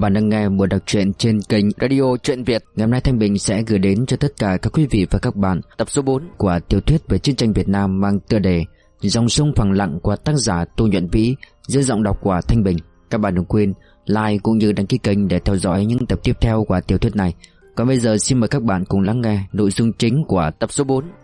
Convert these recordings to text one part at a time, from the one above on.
bạn đang nghe buổi đọc truyện trên kênh Radio Truyện Việt. Ngày hôm nay Thanh Bình sẽ gửi đến cho tất cả các quý vị và các bạn tập số 4 của tiểu thuyết về chiến tranh Việt Nam mang tựa đề Dòng sông phẳng lặng của tác giả Tô Nhuận Vĩ dưới giọng đọc của Thanh Bình. Các bạn đừng quên like cũng như đăng ký kênh để theo dõi những tập tiếp theo của tiểu thuyết này. Còn bây giờ xin mời các bạn cùng lắng nghe nội dung chính của tập số 4.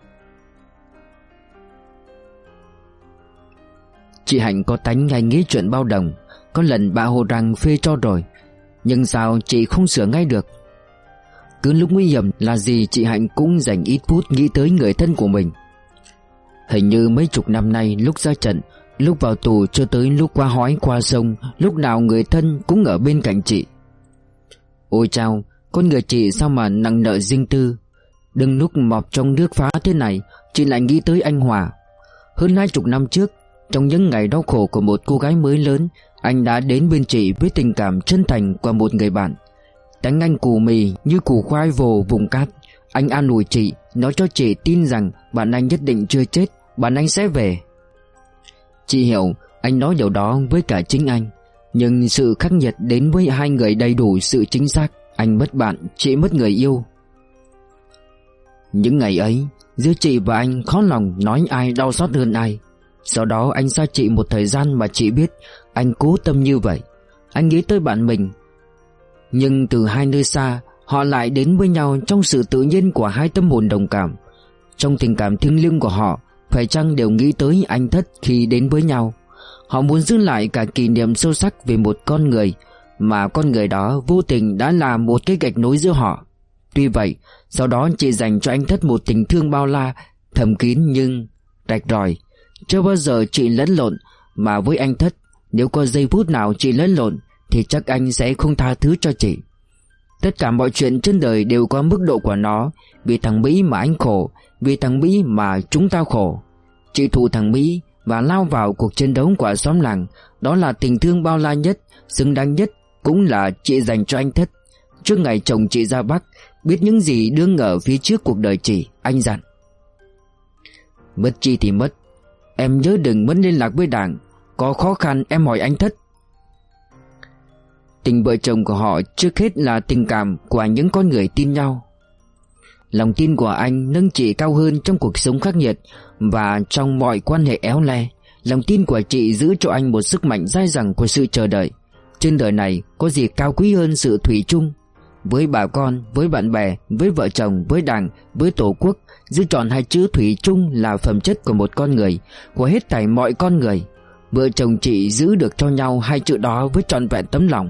Chị Hạnh có tánh hay nghĩ chuyện bao đồng. Có lần bà hồ rằng phê cho rồi, nhưng sao chị không sửa ngay được. Cứ lúc nguy hiểm là gì chị Hạnh cũng dành ít phút nghĩ tới người thân của mình. Hình như mấy chục năm nay, lúc ra trận, lúc vào tù cho tới lúc qua hói qua sông, lúc nào người thân cũng ở bên cạnh chị. Ôi chao, con người chị sao mà nặng nợ riêng tư. Đừng lúc mọp trong nước phá thế này, chị lại nghĩ tới anh Hòa. Hơn 20 năm trước, trong những ngày đau khổ của một cô gái mới lớn, anh đã đến bên chị với tình cảm chân thành của một người bạn. Tánh anh củ mì như củ khoai vồ vùng cát. Anh an ủi chị, nói cho chị tin rằng bạn anh nhất định chưa chết, bạn anh sẽ về. Chị hiểu anh nói điều đó với cả chính anh, nhưng sự khắc nghiệt đến với hai người đầy đủ sự chính xác. Anh mất bạn, chị mất người yêu. Những ngày ấy, giữa chị và anh khó lòng nói ai đau xót hơn ai. Sau đó anh xa chị một thời gian mà chị biết anh cố tâm như vậy. Anh nghĩ tới bạn mình, nhưng từ hai nơi xa, họ lại đến với nhau trong sự tự nhiên của hai tâm hồn đồng cảm. Trong tình cảm thiêng liêng của họ, phải chăng đều nghĩ tới anh Thất khi đến với nhau. Họ muốn giữ lại cả kỷ niệm sâu sắc về một con người, mà con người đó vô tình đã là một cái gạch nối giữa họ. Tuy vậy, sau đó chị dành cho anh Thất một tình thương bao la, thầm kín nhưng rạch ròi. Chưa bao giờ chị lẫn lộn, mà với anh Thất, nếu có giây phút nào chị lẫn lộn thì chắc anh sẽ không tha thứ cho chị. Tất cả mọi chuyện trên đời đều có mức độ của nó. Vì thằng Mỹ mà anh khổ, vì thằng Mỹ mà chúng ta khổ. Chị thù thằng Mỹ và lao vào cuộc chiến đấu của xóm làng. Đó là tình thương bao la nhất, xứng đáng nhất, cũng là chị dành cho anh Thất. Trước ngày chồng chị ra Bắc, biết những gì đương ở phía trước cuộc đời chị, anh dặn: mất chi thì mất, em nhớ đừng mất liên lạc với Đảng. Có khó khăn em hỏi anh Thất. Tình vợ chồng của họ trước hết là tình cảm của những con người tin nhau. Lòng tin của anh nâng chị cao hơn trong cuộc sống khắc nghiệt và trong mọi quan hệ éo le. Lòng tin của chị giữ cho anh một sức mạnh dai dẳng của sự chờ đợi. Trên đời này có gì cao quý hơn sự thủy chung. Với bà con, với bạn bè, với vợ chồng, với Đảng, với Tổ quốc, giữ trọn hai chữ thủy chung là phẩm chất của một con người, của hết thảy mọi con người. Vợ chồng chị giữ được cho nhau hai chữ đó với trọn vẹn tấm lòng.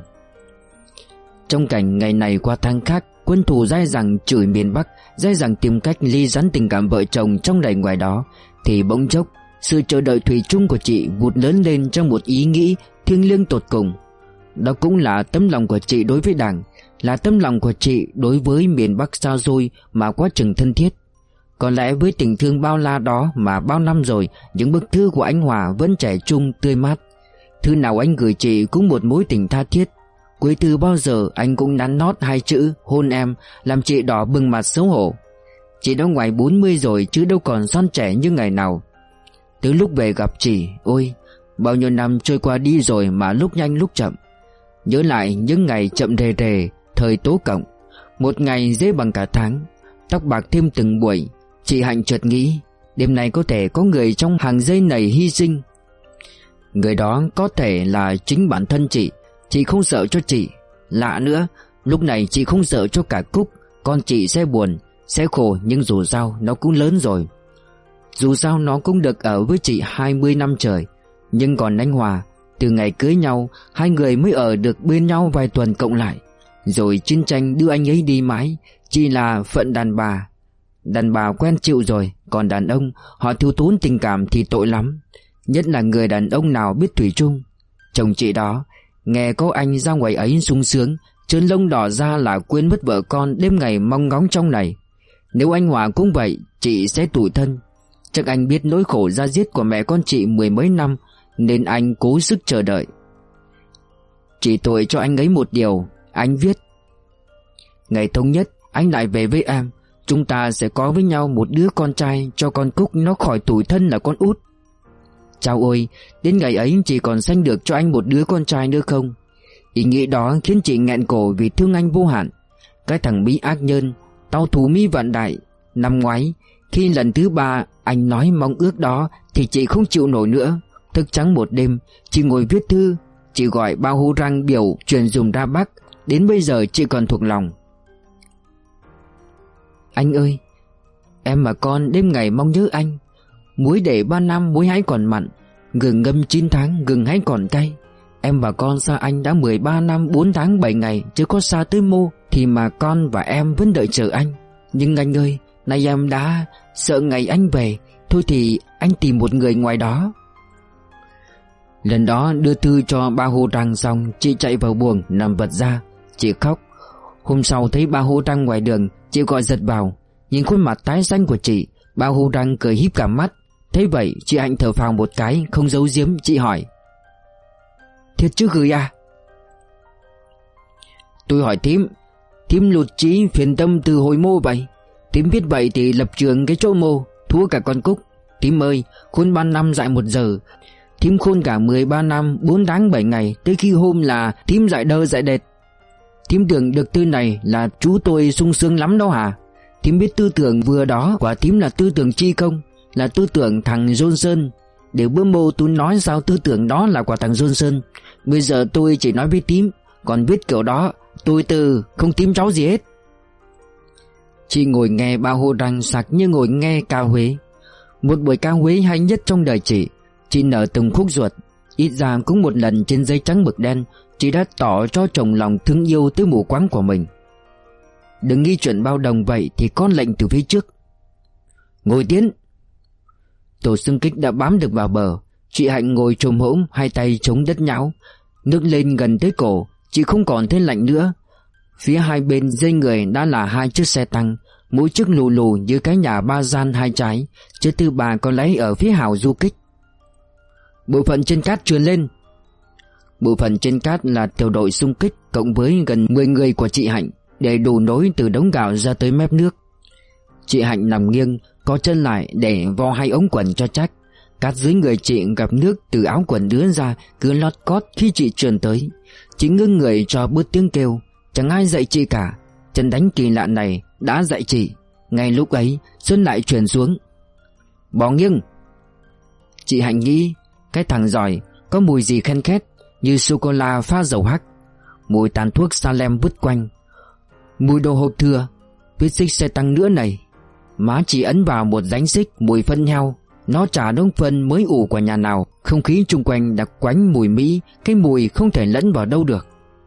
Trong cảnh ngày này qua tháng khác, quân thù dai dẳng chửi miền Bắc, dai dẳng tìm cách ly gián tình cảm vợ chồng trong này ngoài đó, thì bỗng chốc sự chờ đợi thủy chung của chị vụt lớn lên trong một ý nghĩ thiêng liêng tột cùng. Đó cũng là tấm lòng của chị đối với Đảng, là tấm lòng của chị đối với miền Bắc xa xôi mà quá chừng thân thiết. Có lẽ với tình thương bao la đó mà bao năm rồi, những bức thư của anh Hòa vẫn trẻ trung tươi mát. Thư nào anh gửi chị cũng một mối tình tha thiết. Cuối thư bao giờ anh cũng nắn nót hai chữ hôn em, làm chị đỏ bừng mặt xấu hổ. Chị đã ngoài 40 rồi chứ đâu còn son trẻ như ngày nào. Từ lúc về gặp chị, ôi, bao nhiêu năm trôi qua đi rồi mà lúc nhanh lúc chậm. Nhớ lại những ngày chậm rề rề, thời Tố Cộng, một ngày dễ bằng cả tháng, tóc bạc thêm từng buổi. Chị Hạnh chợt nghĩ, đêm nay có thể có người trong hàng dây này hy sinh. Người đó có thể là chính bản thân chị. Chị không sợ cho chị. Lạ nữa, lúc này chị không sợ cho cả Cúc. Con chị sẽ buồn, sẽ khổ, nhưng dù sao nó cũng lớn rồi. Dù sao nó cũng được ở với chị 20 năm trời. Nhưng còn anh Hòa, từ ngày cưới nhau, hai người mới ở được bên nhau vài tuần cộng lại. Rồi chiến tranh đưa anh ấy đi mãi. Chỉ là phận đàn bà. Đàn bà quen chịu rồi. Còn đàn ông, họ thiếu thốn tình cảm thì tội lắm. Nhất là người đàn ông nào biết thủy chung. Chồng chị đó, nghe có anh ra ngoài ấy sung sướng, trơn lông đỏ ra là quên mất vợ con đêm ngày mong ngóng trong này. Nếu anh Hòa cũng vậy, chị sẽ tủi thân. Chắc anh biết nỗi khổ da diết của mẹ con chị 10 mấy năm, nên anh cố sức chờ đợi. Chỉ tội cho anh ấy một điều. Anh viết: ngày thống nhất anh lại về với em. Chúng ta sẽ có với nhau một đứa con trai, cho con Cúc nó khỏi tủi thân là con út. Chao ôi, đến ngày ấy chị còn sanh được cho anh một đứa con trai nữa không? Ý nghĩ đó khiến chị nghẹn cổ vì thương anh vô hạn. Cái thằng Mỹ ác nhân, tao thù Mỹ vạn đại. Năm ngoái, khi lần thứ 3 anh nói mong ước đó thì chị không chịu nổi nữa. Thức trắng một đêm, chị ngồi viết thư. Chị gọi bao hô răng biểu truyền dùm ra Bắc. Đến bây giờ chị còn thuộc lòng. Anh ơi, em và con đêm ngày mong nhớ anh. Muối để 3 năm muối hãy còn mặn, gừng ngâm 9 tháng gừng hãy còn cay. Em và con xa anh đã 13 năm 4 tháng 7 ngày, chứ có xa tới mô thì mà con và em vẫn đợi chờ anh. Nhưng anh ơi, nay em đã sợ ngày anh về. Thôi thì anh tìm một người ngoài đó. Lần đó đưa thư cho ba Hô Trăng xong, chị chạy vào buồng nằm vật ra. Chị khóc. Hôm sau thấy ba Hô Trăng ngoài đường, chị gọi giật vào. Nhìn khuôn mặt tái xanh của chị, ba Hô Trăng cười híp cả mắt. Thế vậy chị Hạnh thở phào một cái, không giấu giếm. Chị hỏi: Thiệt chứ gửi à? Tôi hỏi thím lụt trí phiền tâm từ hồi mô vậy. Thím biết vậy thì lập trường cái chỗ mô, thua cả con Cúc. Thím ơi, khôn 3 năm dại 1 giờ, thím khôn cả 13 năm 4 tháng 7 ngày. Tới khi hôm là thím dại đơ dại đệt. Thím tưởng được tư này là chú tôi sung sướng lắm đó hả? Thím biết tư tưởng vừa đó của thím là tư tưởng chi công, là tư tưởng thằng Johnson. Để bữa mô tôi nói sao tư tưởng đó là của thằng Johnson. Bây giờ tôi chỉ nói với thím, còn biết kiểu đó tôi từ không tím cháu gì hết. Chị ngồi nghe ba Hô Trăng sặc như ngồi nghe ca Huế. Một buổi ca Huế hay nhất trong đời chị nở từng khúc ruột. Ít ra cũng một lần trên giấy trắng mực đen, chị đã tỏ cho chồng lòng thương yêu tới mù quáng của mình. Đừng nghĩ chuyện bao đồng vậy thì con lệnh từ phía trước: Ngồi tiến. Tổ xung kích đã bám được vào bờ. Chị Hạnh ngồi chồm hổm, hai tay chống đất nhão, nước lên gần tới cổ. Chị không còn thấy lạnh nữa. Phía hai bên dây người đã là 2 chiếc xe tăng, mỗi chiếc lù lù như cái nhà 3 gian 2 trái. Chiếc thứ 3 có lẽ ở phía hào du kích. Bộ phận trên cát truyền lên. Bộ phận trên cát là tiểu đội xung kích cộng với gần 10 người của chị Hạnh, để đủ nối từ đống gạo ra tới mép nước. Chị Hạnh nằm nghiêng, có chân lại để vo 2 ống quần cho chắc. Cát dưới người chị gặp nước từ áo quần đứa ra cứ lót cót khi chị truyền tới. Chị ngưng người cho bớt tiếng kêu. Chẳng ai dạy chị cả. Chân đánh kỳ lạ này đã dạy chị. Ngay lúc ấy Xuân lại truyền xuống: Bò nghiêng. Chị Hạnh nghĩ cái thằng giỏi có mùi gì khen khét như sô-cô-la pha dầu hắc, mùi tàn thuốc Salem vứt quanh, mùi đồ hộp thừa, vết xích xe tăng nữa này. Má chị ấn vào một rãnh xích mùi phân heo. Nó chả đống phân mới ủ của nhà nào. Không khí chung quanh đặc quánh mùi Mỹ, cái mùi không thể lẫn vào đâu được.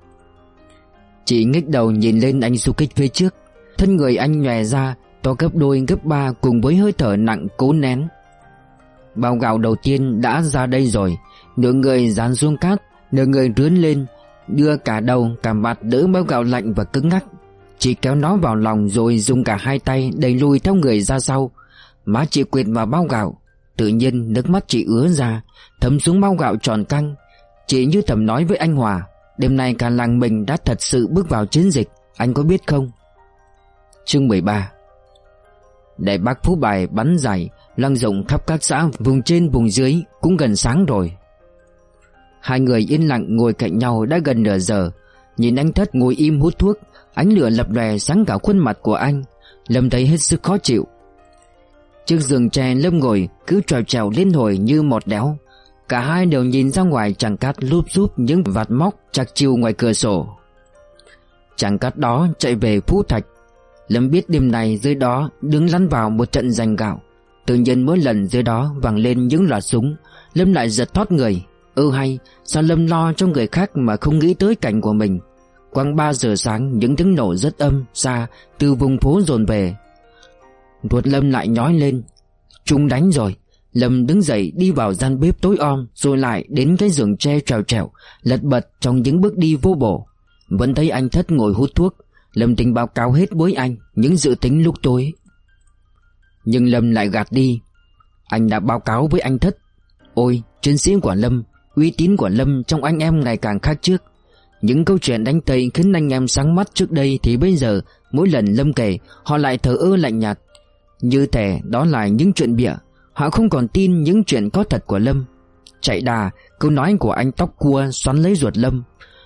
Chị nghếch đầu nhìn lên anh du kích phía trước. Thân người anh nhòe ra, to gấp đôi gấp 3 cùng với hơi thở nặng cố nén. Bao gạo đầu tiên đã ra đây rồi. Nửa người dán xuống cát, nửa người rướn lên, đưa cả đầu cả mặt đỡ bao gạo lạnh và cứng ngắc. Chị kéo nó vào lòng rồi dùng cả 2 tay đẩy lùi theo người ra sau. Má chị quệt vào bao gạo. Tự nhiên nước mắt chị ứa ra, thấm xuống bao gạo tròn căng. Chị như thầm nói với anh Hòa: Đêm nay cả làng mình đã thật sự bước vào chiến dịch, anh có biết không? Chương 13. Đại bác Phú Bài bắn dài lan rộng khắp các xã vùng trên vùng dưới. Cũng gần sáng rồi. Hai người yên lặng ngồi cạnh nhau đã gần nửa giờ. Nhìn anh Thất ngồi im hút thuốc, ánh lửa lập lòe sáng cả khuôn mặt của anh. Lâm thấy hết sức khó chịu. Trước giường tre Lâm ngồi cứ trèo trèo lên hồi như một đéo. Cả hai đều nhìn ra ngoài chàng cát lúp xúp những vạt móc chạc chiu ngoài cửa sổ. Chàng cát đó chạy về Phú Thạch. Lâm biết đêm này dưới đó đứng lăn vào một trận giành gạo. Tự nhiên mỗi lần dưới đó vang lên những loạt súng, Lâm lại giật thót người. Hay sao Lâm lo cho người khác mà không nghĩ tới cảnh của mình. Quang 3 giờ sáng những tiếng nổ rất âm xa từ vùng phố dồn về. Ruột Lâm lại nhói lên. Chúng đánh rồi. Lâm đứng dậy đi vào gian bếp tối om, rồi lại đến cái giường tre trèo trèo lật bật trong những bước đi vô bổ. Vẫn thấy anh Thất ngồi hút thuốc. Lâm tính báo cáo hết với anh những dự tính lúc tối. Nhưng Lâm lại gạt đi. Anh đã báo cáo với anh Thất. Ôi, chiến sĩ của Lâm, uy tín của Lâm trong anh em ngày càng khác trước. Những câu chuyện đánh Tây khiến anh em sáng mắt trước đây thì bây giờ mỗi lần Lâm kể, họ lại thờ ơ lạnh nhạt, như thể đó là những chuyện bịa. Họ không còn tin những chuyện có thật của Lâm. Chạy đà, câu nói của anh tóc cua xoắn lấy ruột Lâm.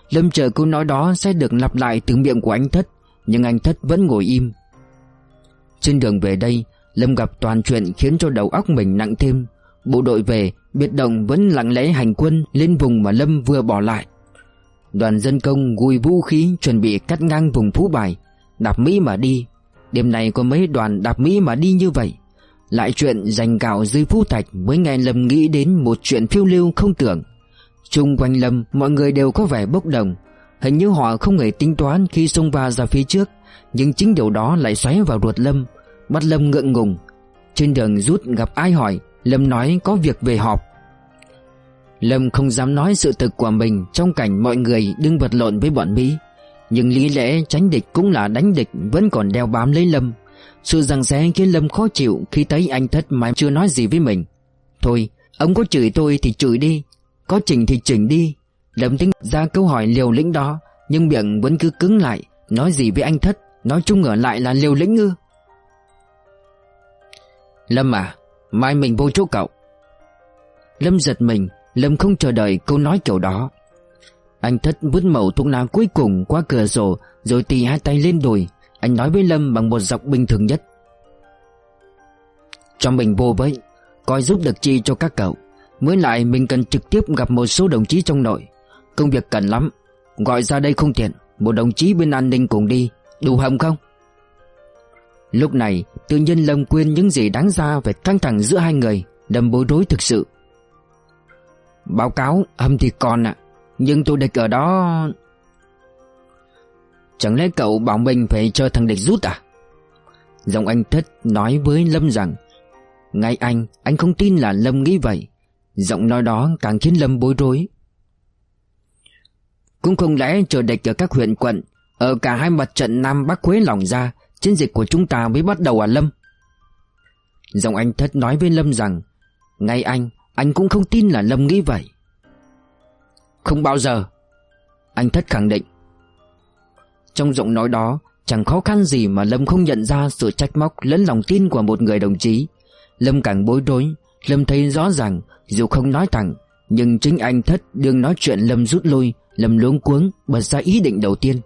Lâm chờ câu nói đó sẽ được lặp lại từ miệng của anh Thất, nhưng anh Thất vẫn ngồi im. Trên đường về đây, Lâm gặp toàn chuyện khiến cho đầu óc mình nặng thêm. Bộ đội về, biệt động vẫn lặng lẽ hành quân lên vùng mà Lâm vừa bỏ lại. Đoàn dân công gùi vũ khí chuẩn bị cắt ngang vùng Phú Bài, đạp Mỹ mà đi. Đêm nay có mấy đoàn đạp Mỹ mà đi như vậy. Lại chuyện giành gạo dưới Phú Thạch mới nghe Lâm nghĩ đến một chuyện phiêu lưu không tưởng. Chung quanh Lâm mọi người đều có vẻ bốc đồng. Hình như họ không hề tính toán khi xông va ra phía trước, nhưng chính điều đó lại xoáy vào ruột Lâm, bắt Lâm ngượng ngùng. Trên đường rút gặp ai hỏi, Lâm nói có việc về họp. Lâm không dám nói sự thực của mình trong cảnh mọi người đương vật lộn với bọn Mỹ, nhưng lý lẽ tránh địch cũng là đánh địch vẫn còn đeo bám lấy Lâm. Sự giằng xé khiến Lâm khó chịu khi thấy anh Thất mà chưa nói gì với mình. Thôi, ông có chửi tôi thì chửi đi, có chỉnh thì chỉnh đi. Lâm tính ra câu hỏi liều lĩnh đó, nhưng miệng vẫn cứ cứng lại. Nói gì với anh Thất, nói chung ở lại là liều lĩnh ư? Lâm à, mai mình vô chỗ cậu. Lâm giật mình. Lâm không chờ đợi câu nói kiểu đó. Anh Thất vứt mẩu thuốc lá cuối cùng qua cửa sổ, rồi tì hai tay lên đùi. Anh nói với Lâm bằng một giọng bình thường nhất: cho mình vô với, coi giúp được chi cho các cậu. Mới lại mình cần trực tiếp gặp một số đồng chí trong nội, công việc cần lắm. Gọi ra đây không tiện, một đồng chí bên an ninh cùng đi, đủ hầm không? Lúc này tự nhiên Lâm quên những gì đáng ra về căng thẳng giữa hai người. Lâm bối rối thực sự. Báo cáo hầm thì còn ạ, nhưng tôi địch ở đó. Chẳng lẽ cậu bảo mình phải chờ thằng địch rút à? Giọng anh Thất nói với Lâm rằng: ngay anh không tin là Lâm nghĩ vậy. Giọng nói đó càng khiến Lâm bối rối. Cũng không lẽ chờ địch ở các huyện quận, ở cả hai mặt trận Nam Bắc Quế lỏng ra, chiến dịch của chúng ta mới bắt đầu à Lâm? Giọng anh Thất nói với Lâm rằng: ngay anh cũng không tin là Lâm nghĩ vậy. Không bao giờ, anh Thất khẳng định. Trong giọng nói đó chẳng khó khăn gì mà Lâm không nhận ra sự trách móc lẫn lòng tin của một người đồng chí. Lâm càng bối rối. Lâm thấy rõ ràng dù không nói thẳng, nhưng chính anh Thất đương nói chuyện Lâm rút lui. Lâm luống cuống bật ra ý định đầu tiên: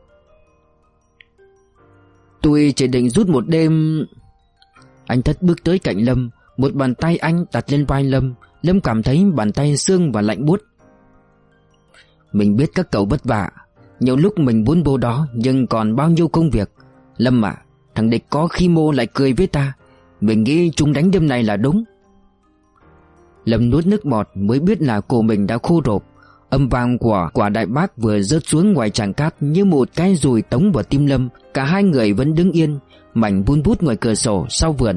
tôi chỉ định rút một đêm. Anh Thất bước tới cạnh Lâm, một bàn tay anh đặt lên vai Lâm. Lâm cảm thấy bàn tay xương và lạnh buốt. Mình biết các cậu vất vả, nhiều lúc mình muốn vô đó, nhưng còn bao nhiêu công việc. Lâm à, thằng địch có khi mô lại cười với ta. Mình nghĩ chúng đánh đêm này là đúng. Lâm nuốt nước bọt mới biết là cổ mình đã khô rộp. Âm vang của quả đại bác vừa rớt xuống ngoài tràng cát như một cái dùi tống vào tim Lâm. Cả hai người vẫn đứng yên, mảnh vun vút ngoài cửa sổ sau vườn.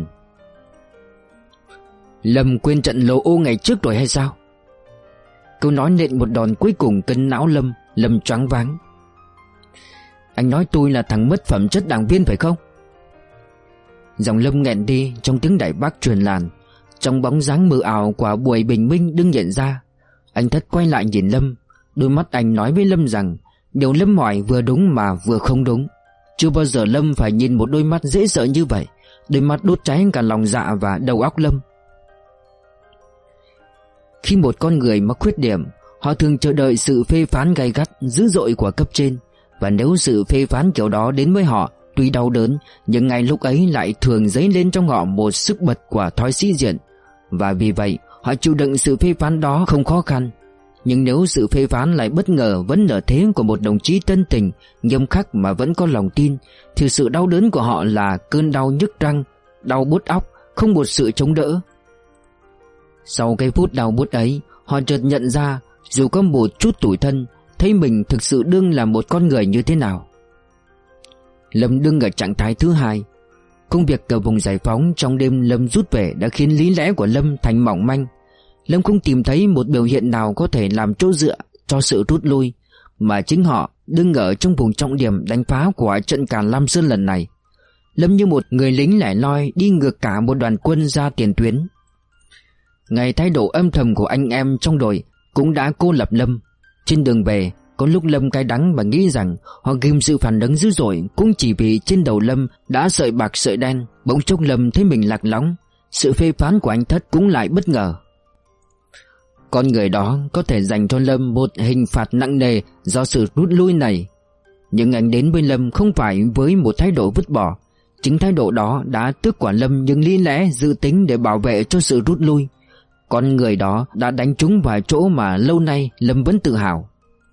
Lâm quên trận lô ô ngày trước rồi hay sao? Câu nói nện một đòn cuối cùng cân não Lâm. Lâm choáng váng. Anh nói tôi là thằng mất phẩm chất đảng viên phải không? Giọng Lâm nghẹn đi trong tiếng đại bác truyền làn. Trong bóng dáng mờ ảo của buổi bình minh đương hiện ra. Anh Thất quay lại nhìn Lâm. Đôi mắt anh nói với Lâm rằng điều Lâm hỏi vừa đúng mà vừa không đúng. Chưa bao giờ Lâm phải nhìn một đôi mắt dễ sợ như vậy. Đôi mắt đốt cháy cả lòng dạ và đầu óc Lâm. Khi một con người mắc khuyết điểm, họ thường chờ đợi sự phê phán gay gắt, dữ dội của cấp trên. Và nếu sự phê phán kiểu đó đến với họ, tuy đau đớn, nhưng ngay lúc ấy lại thường dấy lên trong họ một sức bật của thói sĩ diện. Và vì vậy, họ chịu đựng sự phê phán đó không khó khăn. Nhưng nếu sự phê phán lại bất ngờ vẫn ở thế của một đồng chí tân tình, nghiêm khắc mà vẫn có lòng tin, thì sự đau đớn của họ là cơn đau nhức răng, đau buốt óc, không một sự chống đỡ. Sau cái phút đau buốt ấy, họ chợt nhận ra, dù có một chút tủi thân, thấy mình thực sự đương là một con người như thế nào. Lâm đương ở trạng thái thứ hai. Công việc ở vùng giải phóng trong đêm Lâm rút về đã khiến lý lẽ của Lâm thành mỏng manh. Lâm không tìm thấy một biểu hiện nào có thể làm chỗ dựa cho sự rút lui, mà chính họ đương ở trong vùng trọng điểm đánh phá của trận càn Lam Sơn lần này. Lâm như một người lính lẻ loi đi ngược cả một đoàn quân ra tiền tuyến. Ngày thái độ âm thầm của anh em trong đội cũng đã cô lập Lâm. Trên đường về, có lúc Lâm cay đắng và nghĩ rằng họ ghim sự phản ứng dữ dội cũng chỉ vì trên đầu Lâm đã sợi bạc sợi đen. Bỗng chốc Lâm thấy mình lạc lõng. Sự phê phán của anh Thất cũng lại bất ngờ. Con người đó có thể dành cho Lâm một hình phạt nặng nề do sự rút lui này. Nhưng anh đến với Lâm không phải với một thái độ vứt bỏ. Chính thái độ đó đã tước quả Lâm những lý lẽ dự tính để bảo vệ cho sự rút lui. Con người đó đã đánh trúng vào chỗ mà lâu nay Lâm vẫn tự hào.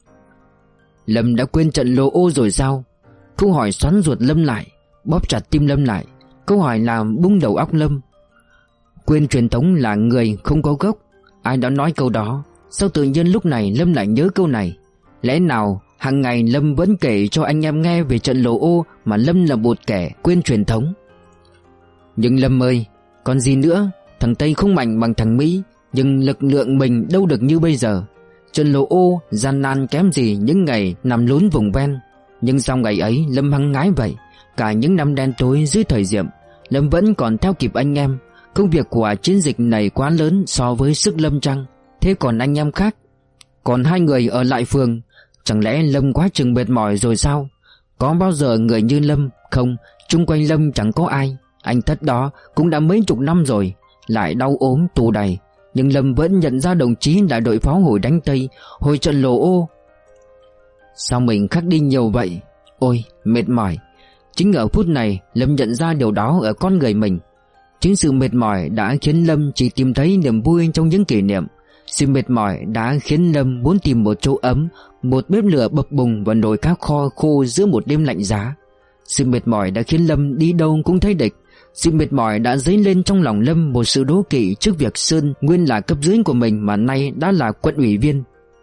Lâm đã quên trận Lô Ô rồi sao? Câu hỏi xoắn ruột Lâm lại, bóp chặt tim Lâm lại. Câu hỏi làm bung đầu óc Lâm. Quên truyền thống là người không có gốc. Ai đã nói câu đó? Sao tự nhiên lúc này Lâm lại nhớ câu này? Lẽ nào hàng ngày Lâm vẫn kể cho anh em nghe về trận Lô Ô mà Lâm là một kẻ quên truyền thống? Nhưng Lâm ơi, còn gì nữa? Thằng Tây không mạnh bằng thằng Mỹ, nhưng lực lượng mình đâu được như bây giờ. Trận Lô Ô gian nan kém gì những ngày nằm lún vùng ven. Nhưng sau ngày ấy Lâm hăng ngái vậy. Cả những năm đen tối dưới thời Diệm, Lâm vẫn còn theo kịp anh em. Công việc của chiến dịch này quá lớn so với sức Lâm chăng? Thế còn anh em khác? Còn hai người ở lại phường, chẳng lẽ Lâm quá chừng mệt mỏi rồi sao? Có bao giờ người như Lâm? Không, chung quanh Lâm chẳng có ai. Anh Thất đó cũng đã mấy chục năm rồi, lại đau ốm tù đầy, nhưng Lâm vẫn nhận ra đồng chí đại đội pháo hồi đánh Tây, hồi trận Lô Ô. Sao mình khác đi nhiều vậy? Ôi, mệt mỏi. Chính ở phút này Lâm nhận ra điều đó ở con người mình. Chính sự mệt mỏi đã khiến Lâm chỉ tìm thấy niềm vui trong những kỷ niệm. Sự mệt mỏi đã khiến Lâm muốn tìm một chỗ ấm, một bếp lửa bập bùng và nồi cá kho khô giữa một đêm lạnh giá. Sự mệt mỏi đã khiến Lâm đi đâu cũng thấy địch. Sự mệt mỏi đã dấy lên trong lòng Lâm một sự đố kỵ trước việc Sơn nguyên là cấp dưới của mình mà nay đã là quận ủy viên.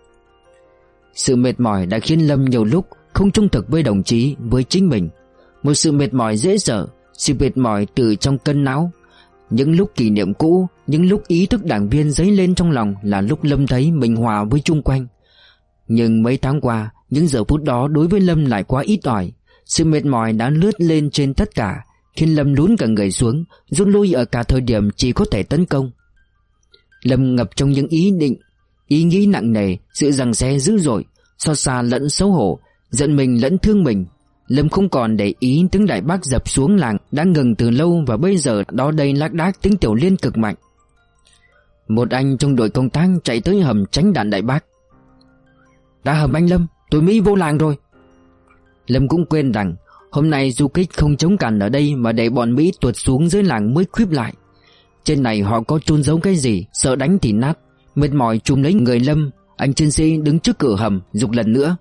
Sự mệt mỏi đã khiến Lâm nhiều lúc không trung thực với đồng chí, với chính mình. Một sự mệt mỏi dễ sợ, sự mệt mỏi từ trong cân não. Những lúc kỷ niệm cũ, những lúc ý thức đảng viên dấy lên trong lòng là lúc Lâm thấy mình hòa với chung quanh. Nhưng mấy tháng qua, những giờ phút đó đối với Lâm lại quá ít ỏi. Sự mệt mỏi đã lướt lên trên tất cả, khiến Lâm lún cả người xuống, rút lui ở cả thời điểm chỉ có thể tấn công. Lâm ngập trong những ý định, ý nghĩ nặng nề, sự giằng xé dữ dội, xót xa lẫn xấu hổ, giận mình lẫn thương mình. Lâm không còn để ý tiếng đại bác dập xuống làng đã ngừng từ lâu, và bây giờ đó đây lác đác tiếng Tiểu Liên cực mạnh. Một anh trong đội công tác chạy tới hầm tránh đạn đại bác. Đã hầm anh Lâm, tụi Mỹ vô làng rồi. Lâm cũng quên rằng hôm nay du kích không chống cản ở đây mà để bọn Mỹ tuột xuống dưới làng mới khuyếp lại. Trên này họ có chôn giấu cái gì, sợ đánh thì nát. Mệt mỏi chùm lấy người Lâm, anh chiến sĩ đứng trước cửa hầm giục lần nữa.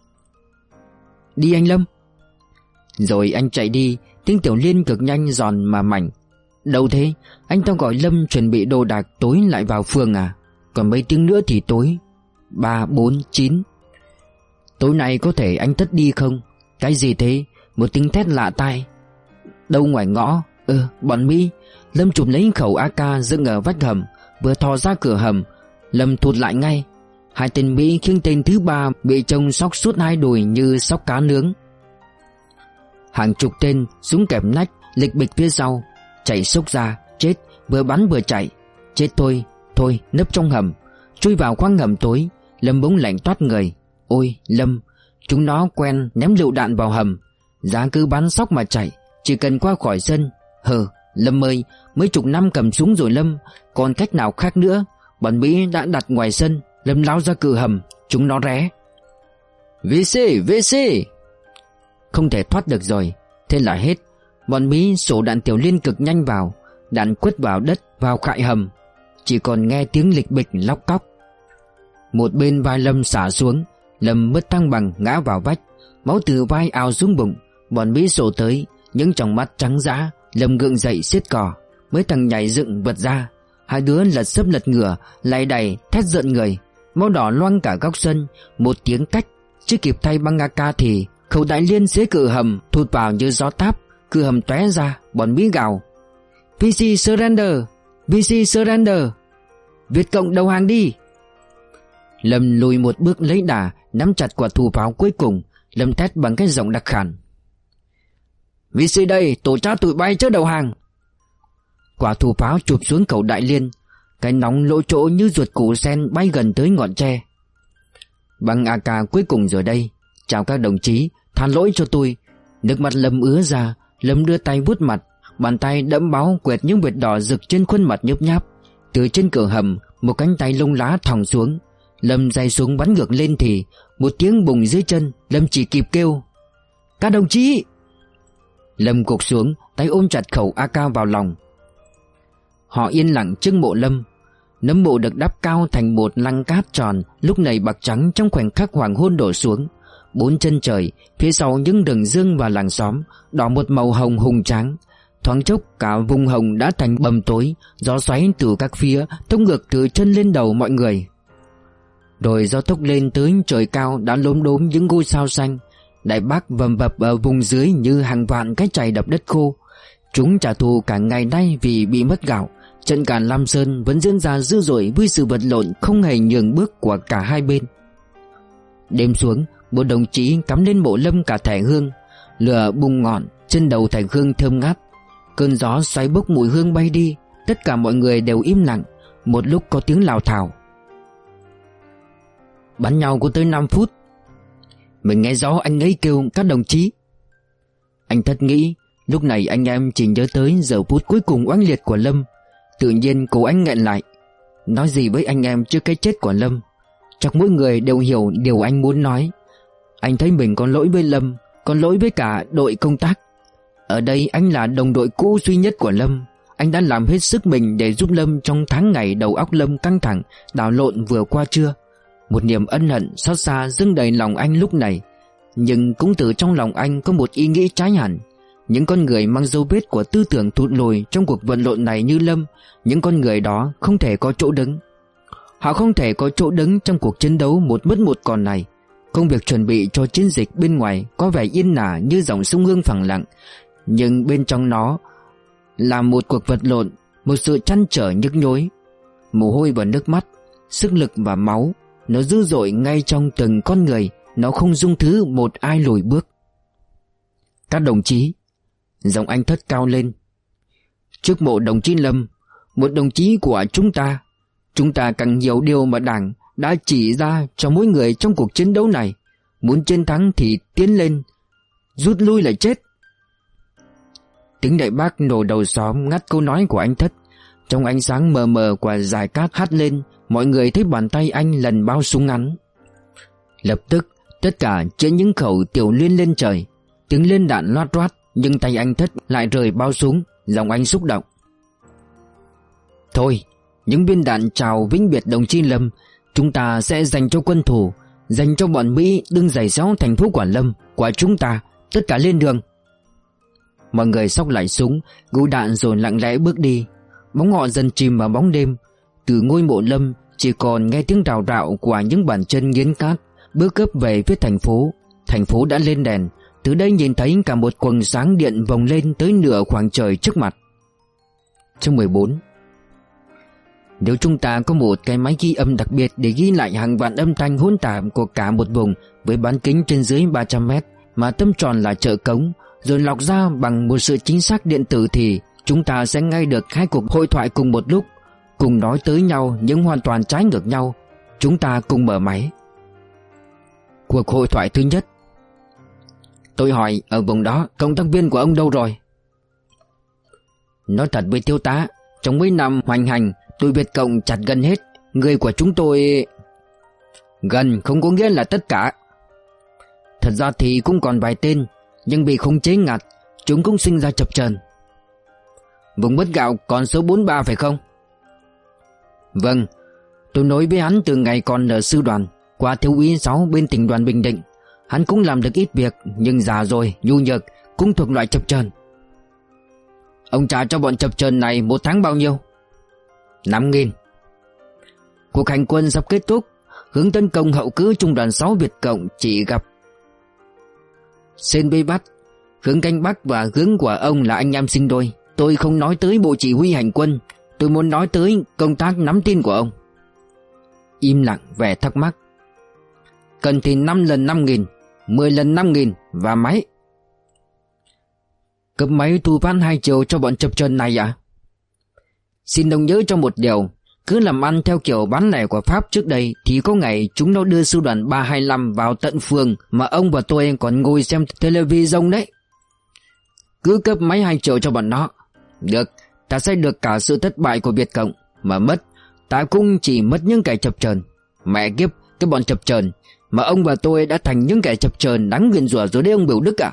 Đi anh Lâm. Rồi anh chạy đi, tiếng Tiểu Liên cực nhanh giòn mà mảnh. Đâu thế, anh ta gọi Lâm chuẩn bị đồ đạc tối lại vào phường à? Còn mấy tiếng nữa thì tối. 3, 4, 9. Tối nay có thể anh Tất đi không? Cái gì thế? Một tiếng thét lạ tai. Đâu ngoài ngõ? Bọn Mỹ. Lâm chụp lấy khẩu AK dựng ở vách hầm, vừa thò ra cửa hầm, Lâm thụt lại ngay. Hai tên Mỹ khiến tên thứ ba bị trông xóc suốt hai đùi như xóc cá nướng. Hàng chục tên súng kẹp nách lịch bịch phía sau, chạy xốc ra, chết, vừa bắn vừa chạy. Chết thôi, thôi nấp trong hầm. Chui vào khoang hầm tối, Lâm bỗng lạnh toát người. Ôi Lâm, chúng nó quen ném lựu đạn vào hầm, giá cứ bắn sóc mà chạy, chỉ cần qua khỏi sân. Lâm ơi, mấy chục năm cầm súng rồi Lâm, còn cách nào khác nữa. Bọn Mỹ đã đặt ngoài sân. Lâm lao ra cửa hầm, chúng nó ré. VC. Không thể thoát được rồi. Thế là hết. Bọn Mỹ sổ đạn Tiểu Liên cực nhanh vào, đạn quất vào đất, vào khại hầm. Chỉ còn nghe tiếng lịch bịch lóc cóc. Một bên vai Lâm xả xuống, Lâm mất thăng bằng ngã vào vách, máu từ vai ào xuống bụng. Bọn Mỹ sổ tới, những tròng mắt trắng dã. Lâm gượng dậy xiết cò, mấy thằng nhảy dựng vật ra. Hai đứa lật xấp lật ngửa, lay đày thét giận người. Máu đỏ loang cả góc sân. Một tiếng cách, chưa kịp thay băng AK thì khẩu đại liên dưới cửa hầm thụt vào như gió táp. Cửa hầm tóe ra. Bọn Mỹ gào VC surrender, VC surrender, Việt Cộng đầu hàng đi. Lâm lùi một bước lấy đà, nắm chặt quả thủ pháo cuối cùng. Lâm thét bằng cái giọng đặc khàn. VC đây, tổ cha tụi bay chớ đầu hàng. Quả thủ pháo chụp xuống khẩu đại liên, cái nóng lỗ chỗ như ruột củ sen bay gần tới ngọn tre. Băng AK cuối cùng rồi đây. Chào các đồng chí, tha lỗi cho tôi. Nước mắt Lâm ứa ra. Lâm đưa tay vuốt mặt, bàn tay đẫm máu quẹt những vệt đỏ rực trên khuôn mặt nhớp nháp. Từ trên cửa hầm, Một cánh tay lông lá thòng xuống. Lâm giày xuống bắn ngược lên thì một tiếng bùng dưới chân. Lâm chỉ kịp kêu: "Các đồng chí!" Lâm gục xuống, tay ôm chặt khẩu AK vào lòng. Họ yên lặng trước mộ Lâm. Nấm mộ được đắp cao thành một lăng cát tròn, lúc này bạc trắng trong khoảnh khắc hoàng hôn đổ xuống. Bốn chân trời, phía sau những rừng dương và làng xóm, đỏ một màu hồng hùng tráng. Thoáng chốc cả vùng hồng đã thành bầm tối, gió xoáy từ các phía tốc ngược từ chân lên đầu mọi người. Rồi gió tốc lên tới trời cao đã lốm đốm những ngôi sao xanh. Đại bác vầm vập ở vùng dưới như hàng vạn cái chày đập đất khô. Chúng trả thù cả ngày nay vì bị mất gạo. Trận càn Lam Sơn vẫn diễn ra dữ dội với sự vật lộn không hề nhường bước của cả hai bên. Đêm xuống, một đồng chí cắm lên mộ Lâm cả thẻ hương. Lửa bùng ngọn, trên đầu thẻ hương thơm ngát. Cơn gió xoáy bốc mùi hương bay đi. Tất cả mọi người đều im lặng. Một lúc có tiếng lào thào: "Bắn nhau có tới 5 phút. Mình nghe rõ anh ấy kêu các đồng chí." Anh Thất nghĩ lúc này anh em chỉ nhớ tới giờ phút cuối cùng oanh liệt của Lâm. Tự nhiên cổ anh nghẹn lại. Nói gì với anh em trước cái chết của Lâm? Chắc mỗi người đều hiểu điều anh muốn nói. Anh thấy mình có lỗi với Lâm, có lỗi với cả đội công tác. Ở đây anh là đồng đội cũ duy nhất của Lâm. Anh đã làm hết sức mình để giúp Lâm trong tháng ngày đầu óc Lâm căng thẳng, đảo lộn vừa qua trưa. Một niềm ân hận xót xa dâng đầy lòng anh lúc này. Nhưng cũng từ trong lòng anh có một ý nghĩ trái hẳn. Những con người mang dấu vết của tư tưởng thụt lùi trong cuộc vận lộn này như Lâm, những con người đó không thể có chỗ đứng. Họ không thể có chỗ đứng trong cuộc chiến đấu một mất một còn này. Công việc chuẩn bị cho chiến dịch bên ngoài có vẻ yên ả như dòng sông Hương phẳng lặng, nhưng bên trong nó là một cuộc vật lộn, một sự trăn trở nhức nhối. Mồ hôi và nước mắt, sức lực và máu, nó dữ dội ngay trong từng con người. Nó không dung thứ một ai lùi bước. "Các đồng chí!" Giọng anh Thất cao lên. "Trước mộ đồng chí Lâm, một đồng chí của chúng ta càng hiểu điều mà Đảng đã chỉ ra cho mỗi người trong cuộc chiến đấu này. Muốn chiến thắng thì tiến lên, rút lui là chết." Tiếng đại bác nổ đầu xóm ngắt câu nói của anh Thất. Trong ánh sáng mờ mờ của dải cát hắt lên, mọi người thấy bàn tay anh lần bao súng ngắn. Lập tức tất cả chĩa những khẩu tiểu liên lên trời. Tiếng lên đạn loát loát, nhưng tay anh Thất lại rời bao súng. Giọng anh xúc động: "Thôi, những viên đạn chào vĩnh biệt đồng chí Lâm, chúng ta sẽ dành cho quân thù, dành cho bọn Mỹ đừng giày xéo thành phố Quảng Lâm của chúng ta. Tất cả lên đường!" Mọi người xốc lại súng, gú đạn rồi lặng lẽ bước đi. Bóng họ dần chìm vào bóng đêm. Từ ngôi mộ Lâm chỉ còn nghe tiếng rào rạo của những bàn chân nghiến cát bước gấp về phía thành phố. Thành phố đã lên đèn. Từ đây nhìn thấy cả một quầng sáng điện vòng lên tới nửa khoảng trời trước mặt. Chương 14. Nếu chúng ta có một cái máy ghi âm đặc biệt để ghi lại hàng vạn âm thanh hỗn tạp của cả một vùng với bán kính trên dưới 300 mét mà tâm tròn là chợ cống, rồi lọc ra bằng một sự chính xác điện tử, thì chúng ta sẽ nghe được hai cuộc hội thoại cùng một lúc, cùng nói tới nhau nhưng hoàn toàn trái ngược nhau. Chúng ta cùng mở máy. Cuộc hội thoại thứ nhất: "Tôi hỏi, ở vùng đó công tác viên của ông đâu rồi?" "Nói thật với thiếu tá, trong mấy năm hoành hành, tụi Việt Cộng chặt gần hết. Người của chúng tôi..." "Gần không có nghĩa là tất cả. Thật ra thì cũng còn vài tên, nhưng bị khống chế ngặt, chúng cũng sinh ra chập chờn." "Vùng mất gạo còn số 43 phải không?" "Vâng, tôi nói với hắn từ ngày còn ở sư đoàn, qua thiếu úy 6 bên tỉnh đoàn Bình Định. Hắn cũng làm được ít việc, nhưng già rồi, nhu nhược, cũng thuộc loại chập chờn." "Ông trả cho bọn chập chờn này một tháng bao nhiêu?" 5.000. Cuộc hành quân sắp kết thúc. Hướng tấn công hậu cứ trung đoàn 6 Việt Cộng chỉ gặp Sen Bê Bắt. Hướng canh Bắc và hướng của ông là anh em sinh đôi. Tôi không nói tới bộ chỉ huy hành quân, tôi muốn nói tới công tác nắm tin của ông." Im lặng vẻ thắc mắc. "Cần thì 5 lần 5.000, 10 lần 5.000 và máy." "Cấp máy thu phát 2 chiều cho bọn chập chờn này à?" "Xin ông nhớ cho một điều, cứ làm ăn theo kiểu bán lẻ của Pháp trước đây thì có ngày chúng nó đưa sư đoàn 325 vào tận phường mà ông và tôi còn ngồi xem television đấy. Cứ cấp máy 2 triệu cho bọn nó. Được, ta sẽ được cả sự thất bại của Việt Cộng, mà mất Ta cũng chỉ mất những kẻ chập chờn. Mẹ kiếp, cái bọn chập chờn. Mà ông và tôi đã thành những kẻ chập chờn đáng nguyền rủa rồi đấy ông Biểu Đức à?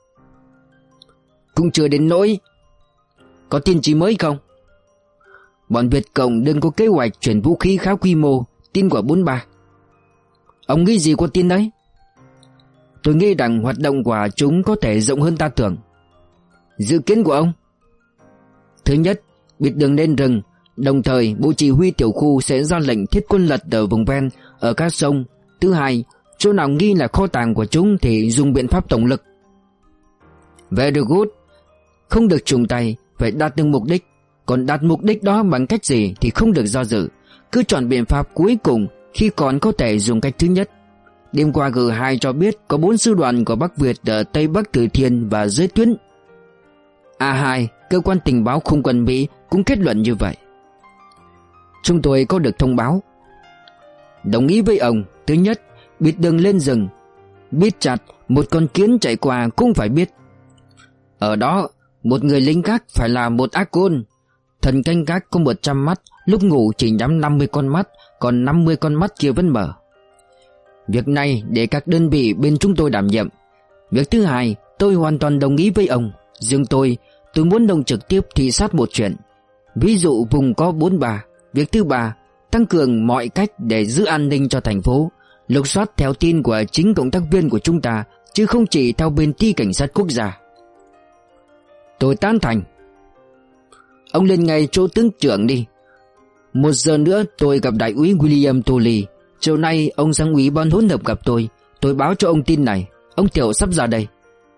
Cũng chưa đến nỗi. Có tin chí mới không? Bọn Việt Cộng đừng có kế hoạch chuyển vũ khí khá quy mô. Tin của 43. Ông nghĩ gì của tin đấy? Tôi nghĩ rằng hoạt động của chúng có thể rộng hơn ta tưởng. Dự kiến của ông? Thứ nhất, bịt đường lên rừng. Đồng thời Bộ Chỉ huy tiểu khu sẽ ra lệnh thiết quân lật ở vùng ven, ở các sông. Thứ hai, chỗ nào nghi là kho tàng của chúng thì dùng biện pháp tổng lực. Very good. Không được trùng tay, phải đạt được mục đích. Còn đạt mục đích đó bằng cách gì thì không được do dự. Cứ chọn biện pháp cuối cùng khi còn có thể dùng cách thứ nhất. Đêm qua G2 cho biết có 4 sư đoàn của Bắc Việt ở Tây Bắc Từ Thiên và dưới tuyến. A2, cơ quan tình báo không quân Mỹ cũng kết luận như vậy. Chúng tôi có được thông báo. Đồng ý với ông. Thứ nhất, bịt đường lên rừng. Biết chặt, một con kiến chạy qua cũng phải biết. Ở đó, một người lính gác phải là một ác côn. Thần canh gác có 100 mắt, lúc ngủ chỉ nhắm 50 con mắt, còn 50 con mắt kia vẫn mở. Việc này để các đơn vị bên chúng tôi đảm nhiệm. Việc thứ hai, tôi hoàn toàn đồng ý với ông. Riêng tôi muốn đồng trực tiếp thị sát một chuyện. Ví dụ vùng có 43. Việc thứ ba, tăng cường mọi cách để giữ an ninh cho thành phố. Lục soát theo tin của chính cộng tác viên của chúng ta, chứ không chỉ theo bên ty cảnh sát quốc gia. Tôi tán thành. Ông lên ngay chỗ tướng trưởng đi. 1 giờ nữa tôi gặp đại úy William Tolley. Chiều nay ông sang ủy ban hỗn hợp gặp tôi. Tôi báo cho ông tin này. Ông Thiệu sắp ra đây.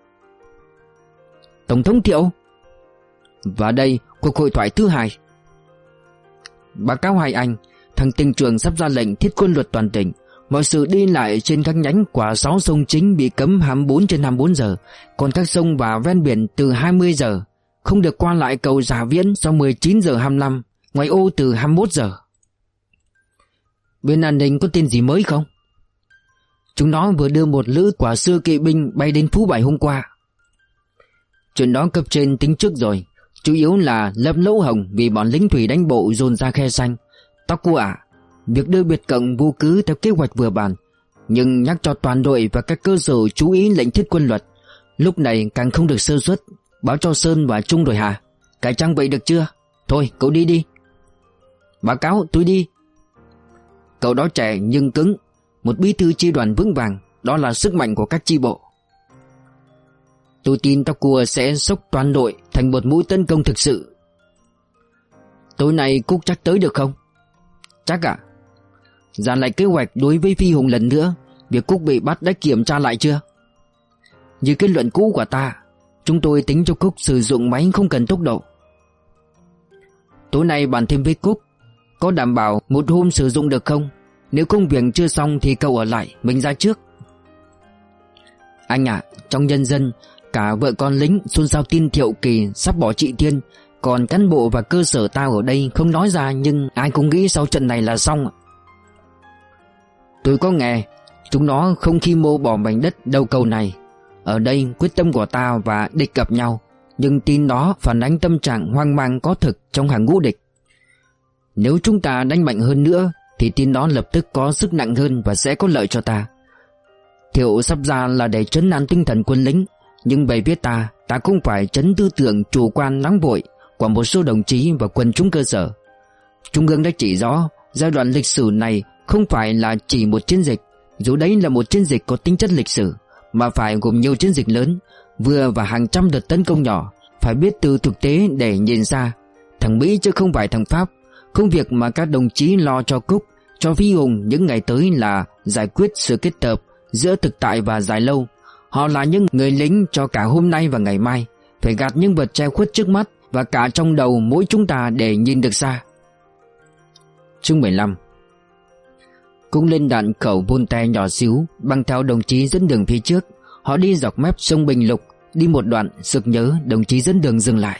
Tổng thống Thiệu. Và đây cuộc hội thoại thứ 2. Báo cáo hai anh, thằng tỉnh trưởng sắp ra lệnh thiết quân luật toàn tỉnh. Mọi sự đi lại trên các nhánh của 6 sông chính bị cấm 24/24 giờ. Còn các sông và ven biển từ 20 giờ. Không được qua lại cầu Giả Viễn sau 19 giờ 25. Ngoài ô từ 21 giờ. Bên an ninh có tin gì mới không? Chúng nó vừa đưa một lữ quả sư kỵ binh bay đến Phú Bài hôm qua. Chuyện đó cấp trên tính trước rồi. Chủ yếu là lấp lỗ hồng vì bọn lính thủy đánh bộ dồn ra khe xanh. Tóc cô ạ, việc đưa Biệt Cộng vô cứ theo kế hoạch vừa bàn. Nhưng nhắc cho toàn đội và các cơ sở chú ý lệnh thiết quân luật. Lúc này càng không được sơ suất. Báo cho Sơn và Trung rồi hả? Cải trang vậy được chưa? Thôi cậu đi đi. Báo cáo tôi đi. Cậu đó trẻ nhưng cứng. Một bí thư chi đoàn vững vàng. Đó là sức mạnh của các chi bộ. Tôi tin tóc cua sẽ xốc toàn đội thành một mũi tấn công thực sự. Tối nay Cúc chắc tới được không? Chắc ạ. Dàn lại kế hoạch đối với Phi Hùng lần nữa. Việc Cúc bị bắt đã kiểm tra lại chưa? Như kết luận cũ của ta, chúng tôi tính cho Cúc sử dụng máy không cần tốc độ. Tối nay bàn thêm với Cúc. Có đảm bảo một hôm sử dụng được không? Nếu công việc chưa xong thì cậu ở lại, mình ra trước. Anh ạ, trong nhân dân, cả vợ con lính xôn xao tin Thiệu Kỳ sắp bỏ chị Tiên. Còn cán bộ và cơ sở tao ở đây không nói ra, nhưng ai cũng nghĩ sau trận này là xong. Tôi có nghe chúng nó không khi mô bỏ mảnh đất đầu cầu này. Ở đây quyết tâm của ta và địch gặp nhau. Nhưng tin đó phản ánh tâm trạng hoang mang có thực trong hàng ngũ địch. Nếu chúng ta đánh mạnh hơn nữa thì tin đó lập tức có sức nặng hơn và sẽ có lợi cho ta. Thiệu sắp ra là để trấn an tinh thần quân lính. Nhưng về phía ta cũng phải trấn tư tưởng chủ quan nóng vội của một số đồng chí và quần chúng cơ sở. Trung ương đã chỉ rõ giai đoạn lịch sử này không phải là chỉ một chiến dịch, dù đấy là một chiến dịch có tính chất lịch sử, mà phải gồm nhiều chiến dịch lớn, vừa và hàng trăm đợt tấn công nhỏ. Phải biết từ thực tế để nhìn ra. Thằng Mỹ chứ không phải thằng Pháp. Công việc mà các đồng chí lo cho Cúc, cho Phi Hùng những ngày tới là giải quyết sự kết hợp giữa thực tại và dài lâu. Họ là những người lính cho cả hôm nay và ngày mai. Phải gạt những vật che khuất trước mắt và cả trong đầu mỗi chúng ta để nhìn được xa. Chương 15. Cũng lên đạn khẩu Volta nhỏ xíu, băng theo đồng chí dẫn đường phía trước. Họ đi dọc mép sông Bình Lục. Đi một đoạn, sực nhớ đồng chí dẫn đường dừng lại.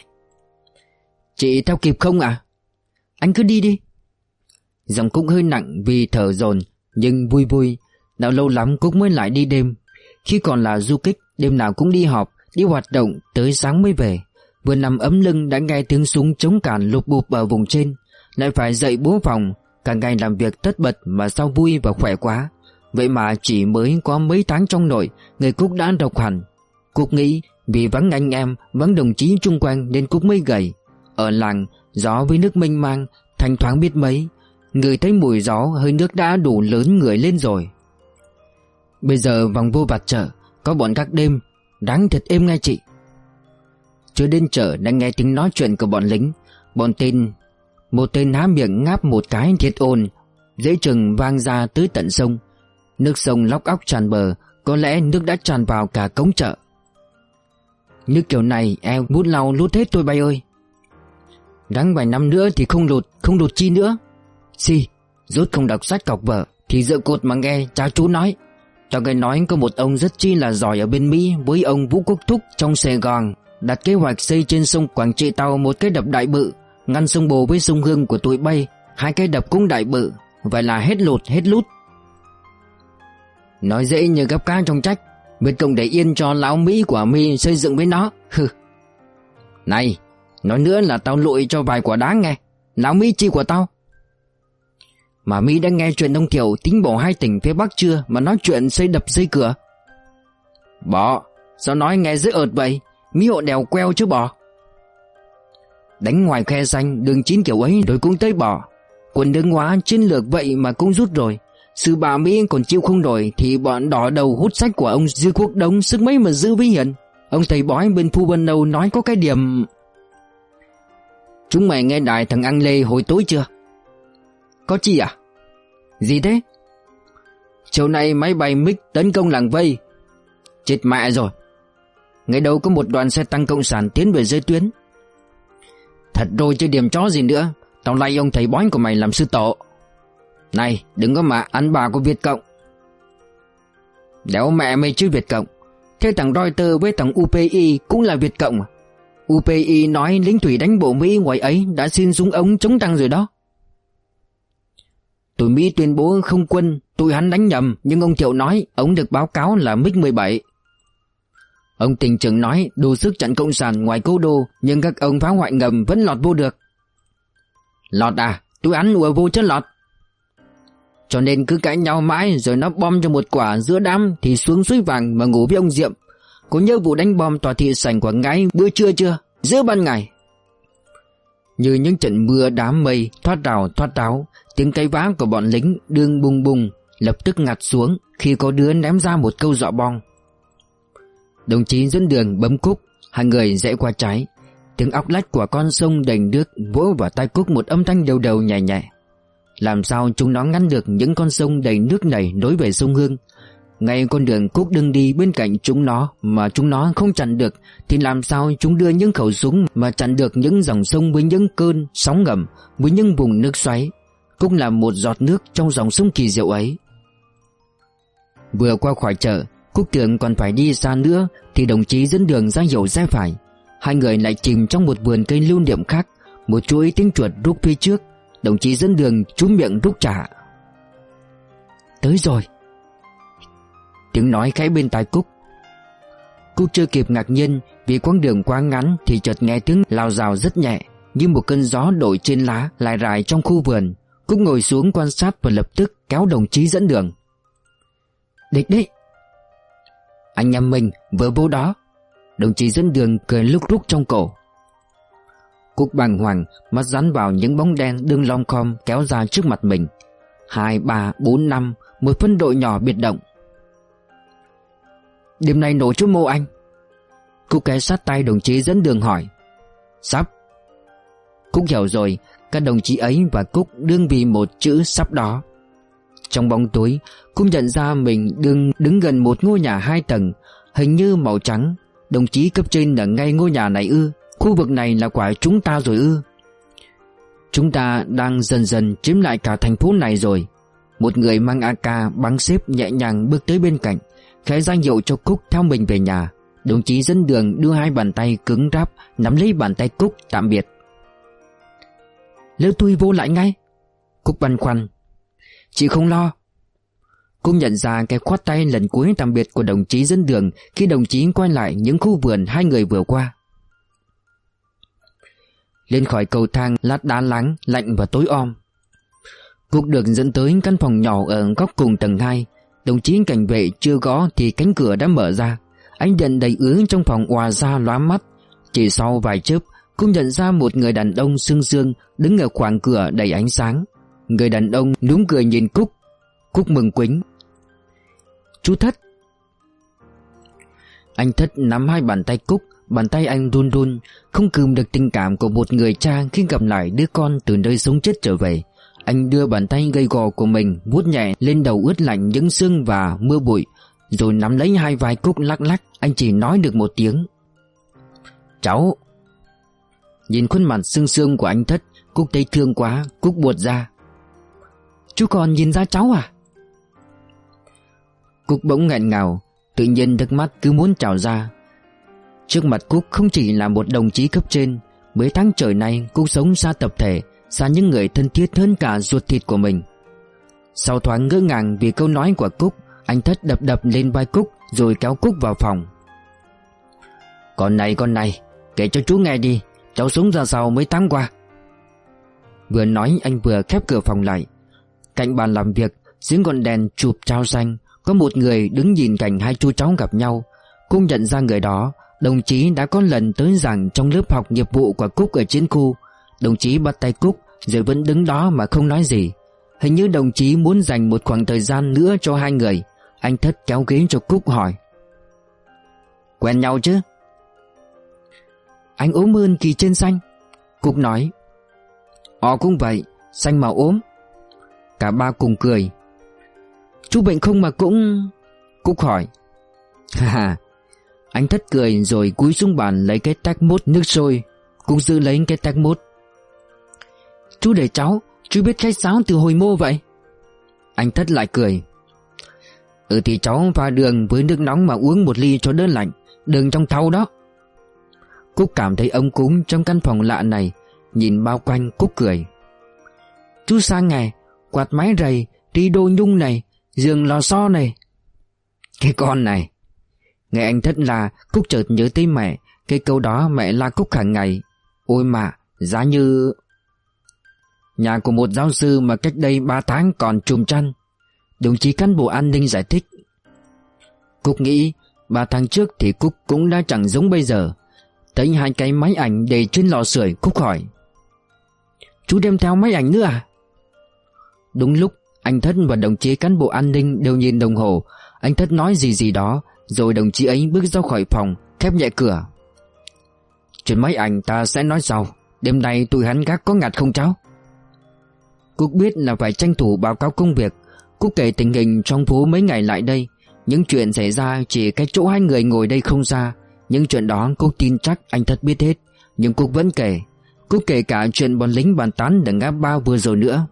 Chị theo kịp không ạ? Anh cứ đi đi. Giọng cũng hơi nặng vì thở dồn, nhưng vui vui. Đã lâu lắm cũng mới lại đi đêm. Khi còn là du kích, đêm nào cũng đi họp, đi hoạt động, tới sáng mới về. Vừa nằm ấm lưng đã nghe tiếng súng chống càn lụp bụp ở vùng trên. Lại phải dậy bố phòng, Cả ngày làm việc tất bật mà sao vui và khỏe quá. Vậy mà chỉ mới có mấy tháng trong nội, người Cúc đã độc hẳn. Cúc nghĩ vì vắng anh em, vắng đồng chí chung quanh nên Cúc mới gầy. Ở làng, gió với nước mênh mang, thanh thoáng biết mấy. Người thấy mùi gió, hơi nước đã đủ lớn người lên rồi. Bây giờ vòng vô vặt chợ, có bọn gác đêm, đáng thật êm nghe chị. Chưa đến chợ đã nghe tiếng nói chuyện của bọn lính. Một tên há miệng ngáp một cái thiệt ồn, dễ chừng vang ra tới tận sông. Nước sông lóc óc tràn bờ, có lẽ nước đã tràn vào cả cống chợ. Nước kiểu này eo mút lau lút hết tôi bay ơi. Đáng vài năm nữa thì không lụt chi nữa. Rốt không đọc sách cọc vở thì dựa cột mà nghe cha chú nói. Cho nghe nói có một ông rất chi là giỏi ở bên Mỹ với ông Vũ Quốc Thúc trong Sài Gòn đặt kế hoạch xây trên sông Quảng Trị Tàu một cái đập đại bự, ngăn sông Bồ với sông Hương của tụi bay. Hai cái đập cũng đại bự, vậy là hết lút. Nói dễ như gấp cá trong trách. Việt Cộng để yên cho lão Mỹ của mi xây dựng với nó. Này, nói nữa là tao lụi cho vài quả đá nghe. Lão Mỹ chi của tao. Mà mi đã nghe chuyện ông Thiệu tính bỏ 2 tỉnh phía Bắc chưa mà nói chuyện xây đập xây cửa? Bỏ. Sao nói nghe dễ ợt vậy? Mỹ hộ đèo queo chứ bỏ. Đánh ngoài khe xanh đường 9 kiểu ấy rồi cũng tới bỏ. Quân đường hóa chiến lược vậy mà cũng rút rồi. Sư bà Mỹ còn chịu không nổi thì bọn đỏ đầu hút sách của ông Dư Quốc Đống sức mấy mà giữ với Hiền. Ông thầy bói bên Phu Vân Âu nói có cái điểm. Chúng mày nghe đài thằng Ang Lê hồi tối chưa? Có chi à? Gì thế? Chiều nay máy bay MiG tấn công làng Vây. Chết mẹ rồi. Ngày đầu có một đoàn xe tăng cộng sản tiến về dưới tuyến. Thật rồi chứ điểm chó gì nữa. Tao lay ông thầy bói của mày làm sư tổ. Này đừng có mà ăn bà của Việt Cộng. Đéo mẹ mày chứ Việt Cộng. Thế thằng Reuters với thằng UPI cũng là Việt Cộng à? UPI nói lính thủy đánh bộ Mỹ ngoài ấy đã xin súng ống chống tăng rồi đó. Tụi Mỹ tuyên bố không quân, tụi hắn đánh nhầm. Nhưng ông Thiệu nói ông được báo cáo là MiG-17. Ông Tỉnh trưởng nói đủ sức chặn cộng sản ngoài cố đô, nhưng các ông phá hoại ngầm vẫn lọt vô được. Lọt à? Tụi hắn ùa vô chứ lọt. Cho nên cứ cãi nhau mãi rồi nó bom cho một quả giữa đám thì xuống suối vàng mà ngủ với ông Diệm. Có nhớ vụ đánh bom tòa thị sảnh Quảng Ngãi bữa trưa chưa? Giữa ban ngày. Như những trận mưa đám mây thoát rào, tiếng cây vã của bọn lính đương bùng bùng lập tức ngặt xuống khi có đứa ném ra một câu dọ bom. Đồng chí dẫn đường bấm cúc, hai người rẽ qua trái. Tiếng óc lách của con sông đầy nước vỗ vào tai Cúc một âm thanh đều đều nhẹ nhẹ. Làm sao chúng nó ngăn được những con sông đầy nước này nối về sông Hương? Ngay con đường Cúc đừng đi bên cạnh chúng nó mà chúng nó không chặn được, thì làm sao chúng đưa những khẩu súng mà chặn được những dòng sông với những cơn sóng ngầm, với những vùng nước xoáy? Cúc là một giọt nước trong dòng sông kỳ diệu ấy. Vừa qua khỏi chợ, Cúc tưởng còn phải đi xa nữa thì đồng chí dẫn đường ra hiệu rẽ phải. Hai người lại chìm trong một vườn cây lưu niệm khác. Một chuỗi tiếng chuột rúc phía trước. Đồng chí dẫn đường chúm miệng rúc trả. Tới rồi. Tiếng nói khẽ bên tai Cúc. Cúc chưa kịp ngạc nhiên vì quãng đường quá ngắn thì chợt nghe tiếng lào rào rất nhẹ, như một cơn gió đổi trên lá lại rải trong khu vườn. Cúc ngồi xuống quan sát và lập tức kéo đồng chí dẫn đường. Địch đấy. Anh em mình vừa vô đó. Đồng chí dẫn đường cười lúc rúc trong cổ. Cúc bàng hoàng, mắt dán vào những bóng đen đương lom khom kéo ra trước mặt mình. 2, 3, 4, 5, một phân đội nhỏ biệt động. Đêm nay nổ chú Mô anh? Cúc ghé sát tay đồng chí dẫn đường hỏi. Sắp. Cúc hiểu rồi, các đồng chí ấy và Cúc đương vì một chữ sắp đó. Trong bóng tối, Cúc nhận ra mình đứng gần một ngôi nhà 2 tầng, hình như màu trắng. Đồng chí cấp trên ở ngay ngôi nhà này ư? Khu vực này là quả chúng ta rồi ư? Chúng ta đang dần dần chiếm lại cả thành phố này rồi. Một người mang AK bắn xếp nhẹ nhàng bước tới bên cạnh, khẽ ra hiệu cho Cúc theo mình về nhà. Đồng chí dẫn đường đưa 2 bàn tay cứng ráp nắm lấy bàn tay Cúc tạm biệt. Lỡ tôi vô lại ngay. Cúc băn khoăn. Chị không lo. Cúc nhận ra cái khoát tay lần cuối tạm biệt của đồng chí dẫn đường khi đồng chí quay lại những khu vườn hai người vừa qua. Lên khỏi cầu thang lát đá láng lạnh và tối om, Cúc được dẫn tới căn phòng nhỏ ở góc cùng tầng 2. Đồng chí cảnh vệ chưa gõ thì cánh cửa đã mở ra. Ánh điện đầy ứ trong phòng òa ra lóa mắt. Chỉ sau vài chớp, Cúc nhận ra một người đàn ông sương sương đứng ở khoảng cửa đầy ánh sáng. Người đàn ông núm cười nhìn Cúc. Cúc mừng quính. Chú Thất. Anh Thất nắm hai bàn tay Cúc. Bàn tay anh run run, không kìm được tình cảm của một người cha khi gặp lại đứa con từ nơi sống chết trở về. Anh đưa bàn tay gầy gò của mình vuốt nhẹ lên đầu ướt lạnh những sương và mưa bụi, rồi nắm lấy hai vai Cúc lắc lắc. Anh chỉ nói được một tiếng: cháu. Nhìn khuôn mặt sương sương của anh Thất, Cúc thấy thương quá. Cúc buột ra: chú còn nhìn ra cháu à? Cúc bỗng nghẹn ngào, tự nhiên nước mắt cứ muốn trào ra. Trước mặt Cúc không chỉ là một đồng chí cấp trên. Mấy tháng trời nay Cúc sống xa tập thể, xa những người thân thiết hơn cả ruột thịt của mình. Sau thoáng ngỡ ngàng vì câu nói của Cúc, anh Thất đập đập lên vai Cúc rồi kéo Cúc vào phòng. Con này, kể cho chú nghe đi, cháu sống ra sao mấy tháng qua. Vừa nói anh vừa khép cửa phòng lại. Cạnh bàn làm việc, dưới ngọn đèn chụp trao xanh, có một người đứng nhìn cảnh hai chú cháu gặp nhau. Cúc nhận ra người đó. Đồng chí đã có lần tới giảng trong lớp học nghiệp vụ của Cúc ở chiến khu. Đồng chí bắt tay Cúc rồi vẫn đứng đó mà không nói gì. Hình như đồng chí muốn dành một khoảng thời gian nữa cho hai người. Anh Thất kéo ghế cho Cúc hỏi: quen nhau chứ? Anh ốm hơn Kỳ trên xanh. Cúc nói: cũng vậy, xanh mà ốm. Cả ba cùng cười. Chú bệnh không mà cũng... Cúc hỏi. Ha. Anh Thất cười rồi cúi xuống bàn lấy cái tách mút nước sôi. Cúc giữ lấy cái tách mút. Chú để cháu, chú biết khách sáo từ hồi mô vậy? Anh Thất lại cười. Thì cháu pha đường với nước nóng mà uống một ly cho đỡ lạnh. Đường trong thau đó. Cúc cảm thấy ấm cúng trong căn phòng lạ này. Nhìn bao quanh Cúc cười. Chú sang ngày, quạt máy rầy, đi đô nhung này, giường lò xo này. Cái con này. Nghe anh Thất là, Cúc chợt nhớ tới mẹ. Cái câu đó mẹ la Cúc hàng ngày. Ôi mà, giá như... Nhà của một giáo sư mà cách đây 3 tháng còn chùm chăn. Đồng chí cán bộ an ninh giải thích. Cúc nghĩ 3 tháng trước thì Cúc cũng đã chẳng giống bây giờ. Thấy hai cái máy ảnh để trên lò sưởi, Cúc hỏi: chú đem theo máy ảnh nữa à? Đúng lúc anh Thất và đồng chí cán bộ an ninh đều nhìn đồng hồ. Anh Thất nói gì đó, rồi đồng chí ấy bước ra khỏi phòng, khép nhẹ cửa. Chuyện máy ảnh ta sẽ nói sau. Đêm nay tụi hắn gác có ngặt không cháu? Cúc biết là phải tranh thủ báo cáo công việc. Cúc kể tình hình trong phố mấy ngày lại đây. Những chuyện xảy ra chỉ cách chỗ hai người ngồi đây không xa. Những chuyện đó Cúc tin chắc anh Thất biết hết. Nhưng Cúc vẫn kể. Cúc kể cả chuyện bọn lính bàn tán ở ngã ba vừa rồi nữa.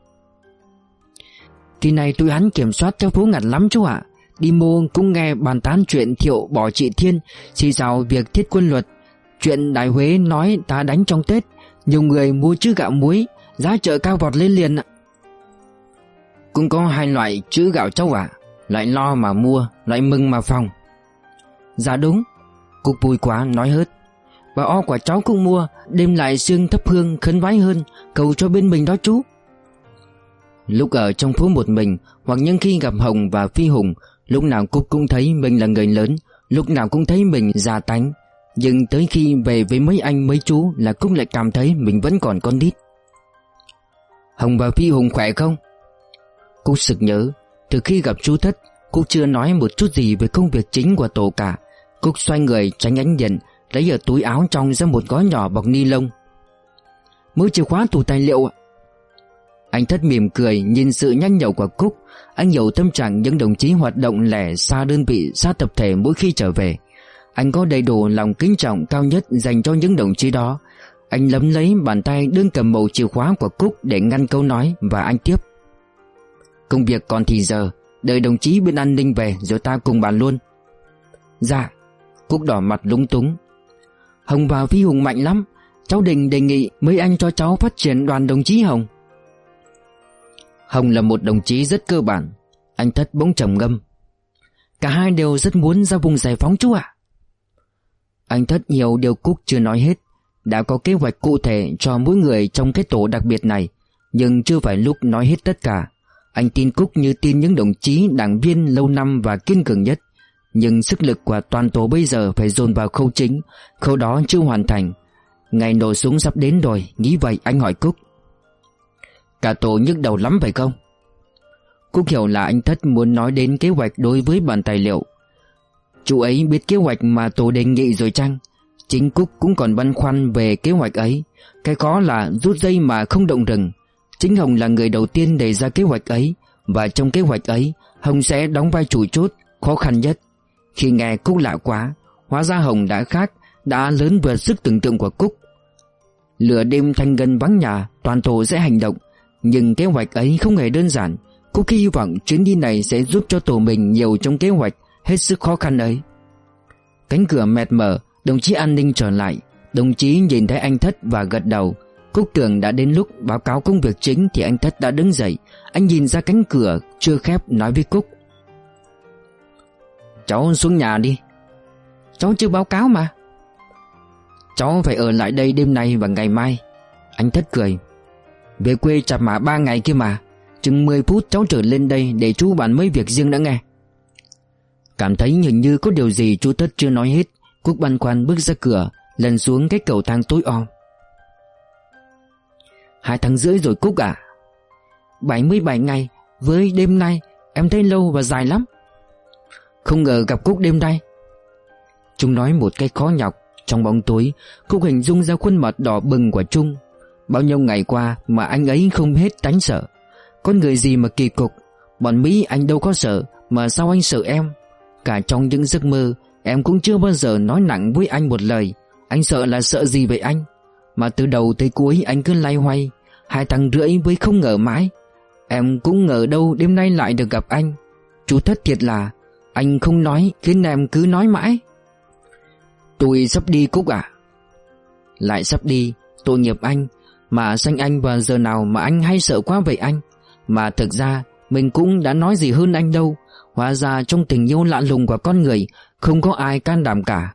Kỳ này tụi hắn kiểm soát theo phố ngặt lắm chú ạ. Đi mô cũng nghe bàn tán chuyện Thiệu bỏ chị Thiên, xì xào việc thiết quân luật. Chuyện Đại Huế nói ta đánh trong Tết. Nhiều người mua chữ gạo muối, giá chợ cao vọt lên liền ạ. Cũng có hai loại chữ gạo cháu ạ. Loại lo mà mua, loại mừng mà phòng. Dạ đúng. Cúc vui quá nói hớt. Bà O của cháu cũng mua, đêm lại sương thắp hương khấn vái hơn, cầu cho bên mình đó chú. Lúc ở trong phố một mình, hoặc những khi gặp Hồng và Phi Hùng, lúc nào Cúc cũng thấy mình là người lớn, lúc nào cũng thấy mình già tánh. Nhưng tới khi về với mấy anh mấy chú là Cúc lại cảm thấy mình vẫn còn con nít. Hồng và Phi Hùng khỏe không? Cúc sực nhớ, từ khi gặp chú Thất, Cúc chưa nói một chút gì về công việc chính của tổ cả. Cúc xoay người tránh ánh điện, lấy ở túi áo trong ra một gói nhỏ bọc ni lông. Mới chìa khóa tủ tài liệu ạ. Anh Thất mỉm cười nhìn sự nhanh nhẩu của Cúc. Anh hiểu tâm trạng những đồng chí hoạt động lẻ xa đơn vị, xa tập thể mỗi khi trở về. Anh có đầy đủ lòng kính trọng cao nhất dành cho những đồng chí đó. Anh lấm lấy bàn tay đương cầm mẩu chìa khóa của Cúc để ngăn câu nói, và anh tiếp: công việc còn thì giờ, đợi đồng chí bên an ninh về rồi ta cùng bàn luôn. Dạ. Cúc đỏ mặt lúng túng. Hồng và Phi Hùng mạnh lắm. Cháu định đề nghị mấy anh cho cháu phát triển đoàn đồng chí Hồng. Hồng là một đồng chí rất cơ bản. Anh Thất bỗng trầm ngâm. Cả hai đều rất muốn ra vùng giải phóng chú ạ. Anh Thất hiểu điều Cúc chưa nói hết. Đã có kế hoạch cụ thể cho mỗi người trong cái tổ đặc biệt này. Nhưng chưa phải lúc nói hết tất cả. Anh tin Cúc như tin những đồng chí đảng viên lâu năm và kiên cường nhất. Nhưng sức lực của toàn tổ bây giờ phải dồn vào khâu chính. Khâu đó chưa hoàn thành. Ngày nổ súng sắp đến rồi. Nghĩ vậy anh hỏi Cúc: cả tổ nhức đầu lắm phải không? Cúc hiểu là anh Thất muốn nói đến kế hoạch đối với bản tài liệu. Chú ấy biết kế hoạch mà tổ đề nghị rồi chăng? Chính Cúc cũng còn băn khoăn về kế hoạch ấy. Cái khó là rút dây mà không động rừng. Chính Hồng là người đầu tiên đề ra kế hoạch ấy, và trong kế hoạch ấy Hồng sẽ đóng vai chủ chốt, khó khăn nhất. Khi nghe Cúc lạ quá, hóa ra Hồng đã khác, đã lớn vượt sức tưởng tượng của Cúc. Lửa đêm thanh ngân vắng nhà, toàn tổ sẽ hành động. Nhưng kế hoạch ấy không hề đơn giản. Cúc hy vọng chuyến đi này sẽ giúp cho tổ mình nhiều trong kế hoạch hết sức khó khăn ấy. Cánh cửa mẹt mở, đồng chí an ninh trở lại. Đồng chí nhìn thấy anh Thất và gật đầu. Cúc tưởng đã đến lúc báo cáo công việc chính thì anh Thất đã đứng dậy. Anh nhìn ra cánh cửa chưa khép nói với Cúc: cháu xuống nhà đi. Cháu chưa báo cáo mà. Cháu phải ở lại đây đêm nay và ngày mai. Anh Thất cười: về quê chạp mã 3 ngày kia mà. Chừng 10 phút cháu trở lên đây để chú bàn mấy việc riêng đã nghe. Cảm thấy hình như có điều gì chú Thất chưa nói hết, Cúc băn khoăn bước ra cửa, lần xuống cái cầu thang tối om. 2 tháng rưỡi rồi Cúc à? 77 ngày với đêm nay em thấy lâu và dài lắm. Không ngờ gặp Cúc đêm nay. Trung nói một cách khó nhọc. Trong bóng tối, Cúc hình dung ra khuôn mặt đỏ bừng của Trung. Bao nhiêu ngày qua mà anh ấy không hết tánh sợ. Con người gì mà kỳ cục. Bọn Mỹ anh đâu có sợ, mà sao anh sợ em? Cả trong những giấc mơ, em cũng chưa bao giờ nói nặng với anh một lời. Anh sợ là sợ gì vậy anh? Mà từ đầu tới cuối anh cứ loay hoay. 2 tháng rưỡi với không ngờ mãi. Em cũng ngờ đâu đêm nay lại được gặp anh. Chú Thất thiệt là anh không nói khiến em cứ nói mãi. Tôi sắp đi Cúc à? Lại sắp đi? Tội nghiệp anh. Mà sanh anh vào giờ nào mà anh hay sợ quá vậy anh? Mà thực ra mình cũng đã nói gì hơn anh đâu. Hóa ra trong tình yêu lạ lùng của con người không có ai can đảm cả.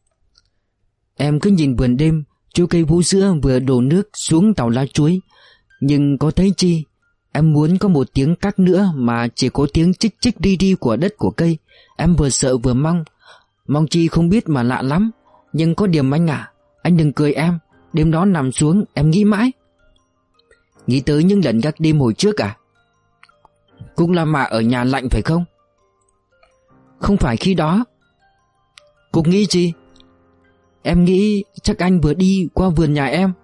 Em cứ nhìn vườn đêm, chú cây vú sữa vừa đổ nước xuống tàu lá chuối. Nhưng có thấy chi? Em muốn có một tiếng cắt nữa mà chỉ có tiếng chích chích đi đi của đất của cây. Em vừa sợ vừa mong. Mong chi không biết mà lạ lắm. Nhưng có điểm anh à, anh đừng cười em. Đêm đó nằm xuống em nghĩ mãi. Nghĩ tới những lần gác đêm hồi trước à? Cũng là mà ở nhà lạnh phải không? Không phải khi đó. Cúc nghĩ chi? Em nghĩ chắc anh vừa đi qua vườn nhà em.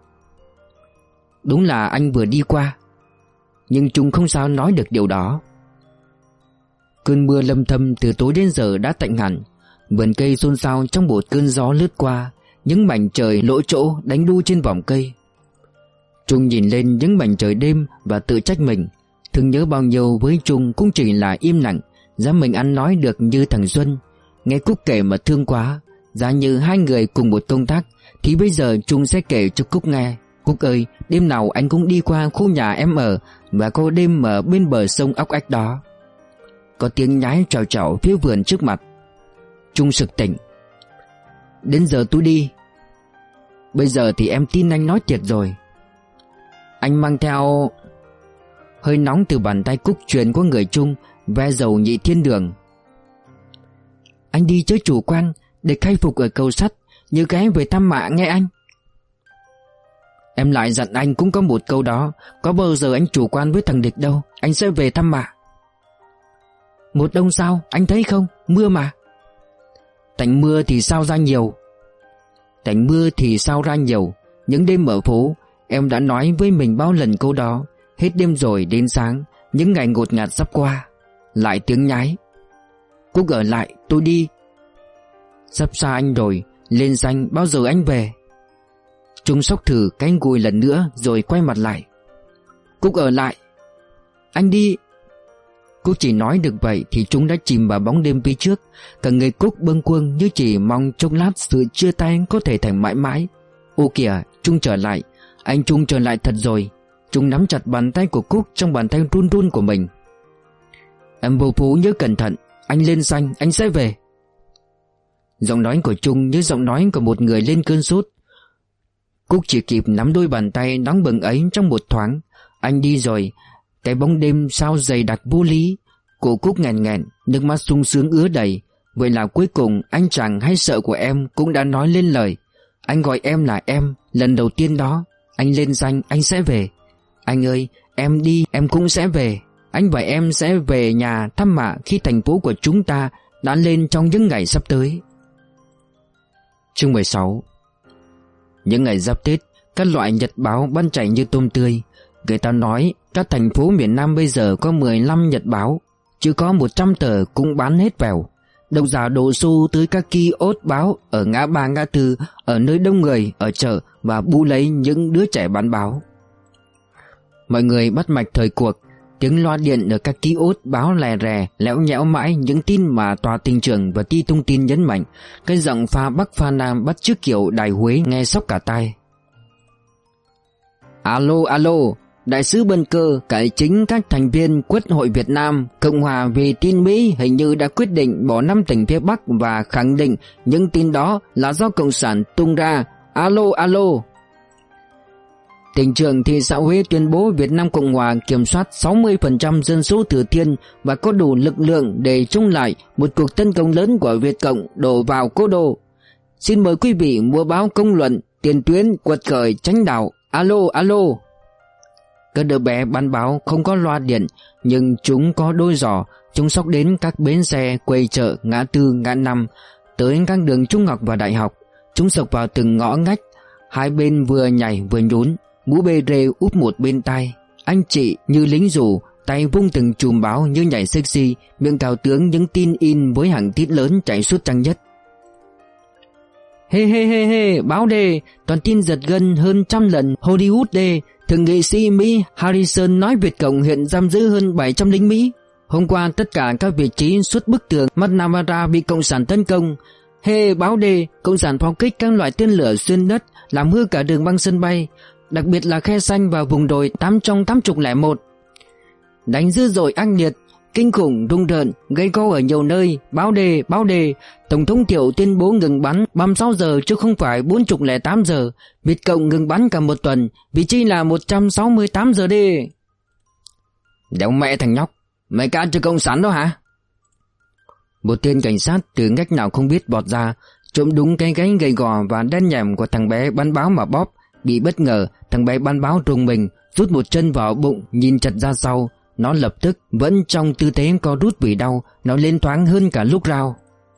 Đúng là anh vừa đi qua. Nhưng chúng không sao nói được điều đó. Cơn mưa lâm thâm từ tối đến giờ đã tạnh hẳn. Vườn cây xôn xao trong một cơn gió lướt qua. Những mảnh trời lỗ chỗ đánh đu trên vòng cây. Trung nhìn lên những mảnh trời đêm và tự trách mình. Thương nhớ bao nhiêu với Trung cũng chỉ là im lặng. Giá mình ăn nói được như thằng Xuân. Nghe Cúc kể mà thương quá. Giá như hai người cùng một công tác thì bây giờ Trung sẽ kể cho Cúc nghe. Cúc ơi, đêm nào anh cũng đi qua khu nhà em ở, và có đêm ở bên bờ sông óc ách đó. Có tiếng nhái trèo trèo phía vườn trước mặt. Trung sực tỉnh. Đến giờ tôi đi. Bây giờ thì em tin anh nói thiệt rồi. Anh mang theo... Hơi nóng từ bàn tay Cúc truyền qua người Trung, ve dầu nhị thiên đường. Anh đi chớ chủ quan, để khai phục ở cầu sắt, như cái về thăm mạ nghe anh. Em lại dặn anh cũng có một câu đó. Có bao giờ anh chủ quan với thằng địch đâu. Anh sẽ về thăm mạ. Một đông sao, anh thấy không, mưa mà. Tạnh mưa thì sao ra nhiều. Tạnh mưa thì sao ra nhiều. Những đêm ở phố, em đã nói với mình bao lần câu đó. Hết đêm rồi đến sáng, những ngày ngột ngạt sắp qua. Lại tiếng nhái. Cúc ở lại, tôi đi. Sắp xa anh rồi, lên danh bao giờ anh về. Trung sốc thử cánh gùi lần nữa rồi quay mặt lại. Cúc ở lại. Anh đi. Cúc chỉ nói được vậy thì Trung đã chìm vào bóng đêm phía trước. Cả người Cúc bâng quâng như chỉ mong chốc lát sự chia tay có thể thành mãi mãi. Ô kìa, Trung trở lại. Anh Trung trở lại thật rồi. Trung nắm chặt bàn tay của Cúc trong bàn tay run run của mình. Em vô phú nhớ cẩn thận. Anh lên xanh, anh sẽ về. Giọng nói của Trung như giọng nói của một người lên cơn sốt. Cúc chỉ kịp nắm đôi bàn tay nóng bừng ấy trong một thoáng. Anh đi rồi. Cái bóng đêm sao dày đặc vô lý. Cô Cúc nghẹn nghẹn, nước mắt sung sướng ứa đầy. Vậy là cuối cùng anh chàng hay sợ của em cũng đã nói lên lời. Anh gọi em là em, lần đầu tiên đó. Anh lên danh anh sẽ về. Anh ơi, em đi em cũng sẽ về. Anh và em sẽ về nhà thăm mạ khi thành phố của chúng ta đã lên trong những ngày sắp tới. Chương 16. Những ngày giáp Tết, các loại nhật báo bán chạy như tôm tươi. Người ta nói các thành phố miền Nam bây giờ có 15 nhật báo, chứ có 100 tờ cũng bán hết vèo. Độc giả đổ xô tới các kiosk báo ở ngã ba ngã tư, ở nơi đông người, ở chợ và bu lấy những đứa trẻ bán báo. Mọi người bắt mạch thời cuộc. Tiếng loa điện ở các kiosk báo lè rè lẽo nhẽo mãi những tin mà tòa tình trưởng và ty thông tin nhấn mạnh. Cái giọng pha Bắc pha Nam bắt chước kiểu đài Huế nghe sốc cả tai. Alo alo, đại sứ Bân Cơ, cải chính các thành viên Quốc hội Việt Nam Cộng hòa vì tin Mỹ hình như đã quyết định bỏ 5 tỉnh phía Bắc và khẳng định những tin đó là do Cộng sản tung ra. Alo alo. Tỉnh trưởng thị xã Huế tuyên bố Việt Nam Cộng Hòa kiểm soát 60% dân số Thừa Thiên và có đủ lực lượng để chống lại một cuộc tấn công lớn của Việt Cộng đổ vào cố đô. Xin mời quý vị mua báo Công luận, Tiền tuyến, Quật khởi, Chánh đạo. Alo alo. Các đứa bé bán báo không có loa điện, nhưng chúng có đôi giỏ. Chúng xốc đến các bến xe, quầy chợ, ngã tư, ngã năm, tới các đường trung học và đại học. Chúng sộc vào từng ngõ ngách, hai bên vừa nhảy vừa nhún, mũ bê rê úp một bên tai. Anh chị như lính dù, tay vung từng chùm báo như nhảy sexy, miệng cào tướng những tin in với hàng tít lớn chạy suốt trang nhất. He, báo đề, toàn tin giật gân hơn 100 lần Hollywood đề. Thượng nghị sĩ Mỹ Harrison nói Việt Cộng hiện giam giữ hơn 700 lính Mỹ. Hôm qua tất cả các vị trí suốt bức tường McNamara bị Cộng sản tấn công. He, báo đề, Cộng sản phóng kích các loại tên lửa xuyên đất, làm hư cả đường băng sân bay, đặc biệt là khe xanh và vùng đồi 8 trong 801. Đánh dữ dội ác liệt, kinh khủng, rung rợn, gây go ở nhiều nơi. Báo đề, Tổng thống Thiệu tuyên bố ngừng bắn 36 giờ chứ không phải 408 giờ. Việt Cộng ngừng bắn cả một tuần, vị trí là 168 giờ đi. Đéo mẹ thằng nhóc, mày ca cho Cộng sản đó hả? Một tên cảnh sát từ ngách nào không biết bọt ra, trộm đúng cái gáy gầy gò và đen nhèm của thằng bé bán báo mà bóp. Bị bất ngờ, thằng bé bán báo rùng mình, rút một chân vào bụng, nhìn chật ra sau. Nó lập tức vẫn trong tư thế co rút vì đau, nó lên thoáng hơn cả lúc rao.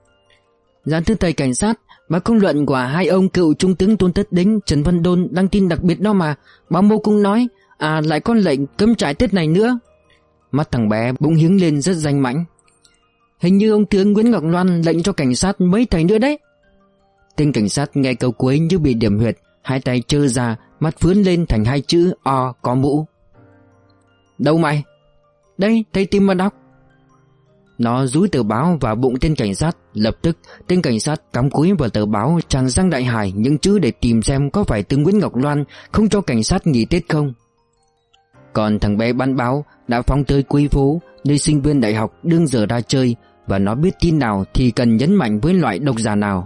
Dạ thưa thầy cảnh sát, báo Công luận của hai ông cựu trung tướng Tôn Tất Đính, Trần Văn Đôn đăng tin đặc biệt đó mà. Báo Mô cũng nói, lại có lệnh cấm trại Tết này nữa. Mắt thằng bé bỗng hiếng lên rất danh mãnh. Hình như ông tướng Nguyễn Ngọc Loan lệnh cho cảnh sát mấy thầy nữa đấy. Tên cảnh sát nghe câu cuối như bị điểm huyệt, hai tay trơ ra, mắt phướn lên thành hai chữ O có mũ. Đâu mày? Đây, thầy tìm mà đọc. Nó dúi tờ báo vào bụng tên cảnh sát. Lập tức tên cảnh sát cắm cúi vào tờ báo, tràn răng đại hải những chữ để tìm xem có phải tướng Nguyễn Ngọc Loan không cho cảnh sát nghỉ Tết không. Còn thằng bé bán báo đã phóng tới Quy Phố, nơi sinh viên đại học đương giờ ra chơi, và nó biết tin nào thì cần nhấn mạnh với loại độc giả nào.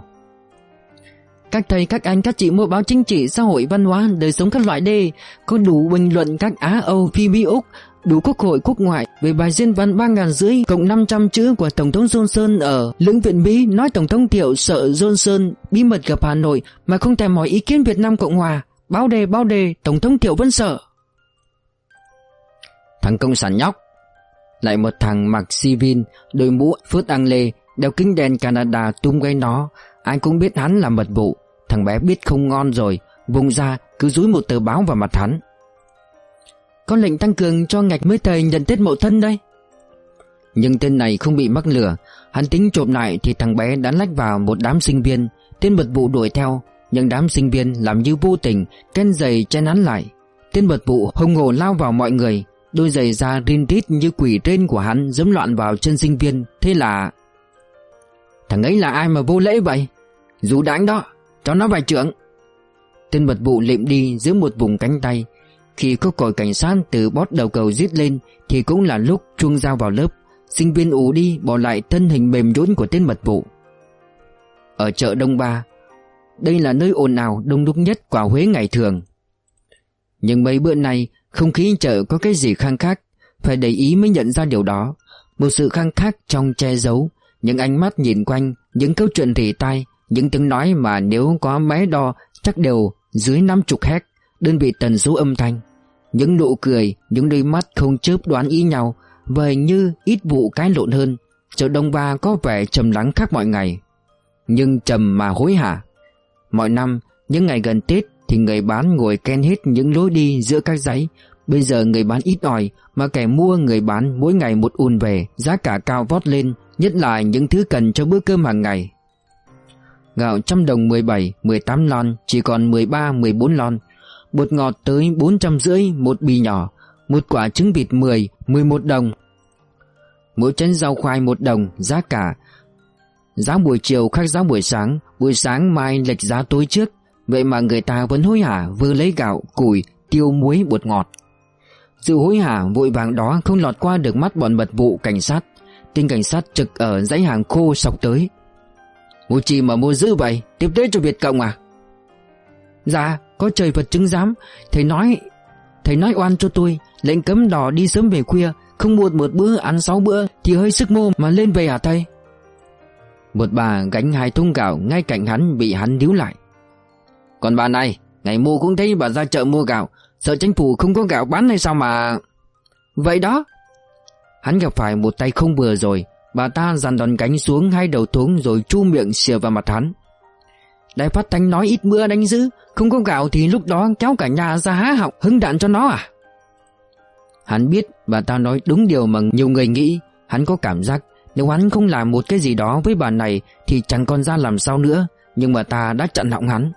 Các thầy, các anh, các chị mua báo chính trị, xã hội, văn hóa, đời sống các loại đề, có đủ bình luận các Á Âu, Phi Mỹ Úc, đủ quốc hội quốc ngoại về bài diễn văn 3.500 cộng 500 chữ của Tổng thống Johnson ở lưỡng viện Mỹ, nói Tổng thống Thiệu sợ Johnson bí mật gặp Hà Nội mà không thèm hỏi ý kiến Việt Nam Cộng Hòa. Báo đề, Tổng thống Thiệu vẫn sợ. Thằng cộng sản nhóc. Lại một thằng mặc civil, đội mũ phớt Anglais, đeo kính đèn Canada tung quay nó. Ai cũng biết hắn là mật vụ. Thằng bé biết không ngon rồi, vùng ra cứ dúi một tờ báo vào mặt hắn. Có lệnh tăng cường cho ngạch mấy thầy nhận Tết Mậu Thân đây. Nhưng tên này không bị mắc lừa. Hắn tính trộm lại thì thằng bé đã lách vào một đám sinh viên. Tên mật vụ đuổi theo, nhưng đám sinh viên làm như vô tình, ken giày chen hắn lại. Tên mật vụ hùng hổ lao vào mọi người, đôi giày da rin rít như quỷ trên của hắn giẫm loạn vào chân sinh viên. Thế là thằng ấy là ai mà vô lễ vậy? Dù đáng đó, cho nó vài trượng. Tên mật vụ lịm đi giữa một vùng cánh tay. Khi có còi cảnh sát từ bót đầu cầu rít lên thì cũng là lúc chuông dao vào lớp. Sinh viên ù đi, bỏ lại thân hình mềm nhũn của tên mật vụ. Ở chợ Đông Ba, đây là nơi ồn ào đông đúc nhất của Huế ngày thường. Nhưng mấy bữa nay Không khí chợ có cái gì khang khác, phải để ý mới nhận ra điều đó. Một sự khang khác trong che giấu, những ánh mắt nhìn quanh, những câu chuyện rỉ tai, những tiếng nói mà nếu có máy đo chắc đều dưới 50 Hz, đơn vị tần số âm thanh. Những nụ cười, những đôi mắt không chớp đoán ý nhau, và hình như ít vụ cãi lộn hơn. Chợ Đông Ba có vẻ trầm lắng khác mọi ngày, nhưng trầm mà hối hả. Mọi năm, những ngày gần Tết thì người bán ngồi ken hết những lối đi giữa các dãy. Bây giờ người bán ít ỏi, mà kẻ mua người bán mỗi ngày một ùn về, giá cả cao vót lên, nhất là những thứ cần cho bữa cơm hàng ngày. Gạo 100 đồng 17, 18 lon chỉ còn 13, 14 lon. Bột ngọt tới 450 một bì nhỏ. Một quả trứng vịt 10, 11 đồng. Mỗi chén rau khoai 1 đồng. Giá cả giá buổi chiều khác giá buổi sáng. Buổi sáng mai lệch giá tối trước. Vậy mà người ta vẫn hối hả vừa lấy gạo, củi, tiêu, muối, bột ngọt. Sự hối hả vội vàng đó không lọt qua được mắt bọn mật vụ cảnh sát. Tên cảnh sát trực ở dãy hàng khô sọc tới. Mua chi mà mua dữ vậy? Tiếp tế cho Việt Cộng à? Dạ, có trời Phật chứng giám. Thầy nói oan cho tôi. Lệnh cấm đò đi sớm về khuya, không mua một bữa ăn 6 bữa thì hơi sức mô mà lên về hả thầy? Một bà gánh 2 thùng gạo ngay cạnh hắn bị hắn níu lại. Còn bà này, ngày mua cũng thấy bà ra chợ mua gạo, sợ chính phủ không có gạo bán hay sao mà... Vậy đó. Hắn gặp phải một tay không vừa rồi. Bà ta dàn đòn gánh xuống 2 đầu thúng rồi chu miệng xìa vào mặt hắn. Đài phát thanh nói ít mưa đánh dữ, không có gạo thì lúc đó kéo cả nhà ra há họng hứng đạn cho nó à? Hắn biết bà ta nói đúng điều mà nhiều người nghĩ. Hắn có cảm giác nếu hắn không làm một cái gì đó với bà này thì chẳng còn ra làm sao nữa. Nhưng bà ta đã chặn họng hắn.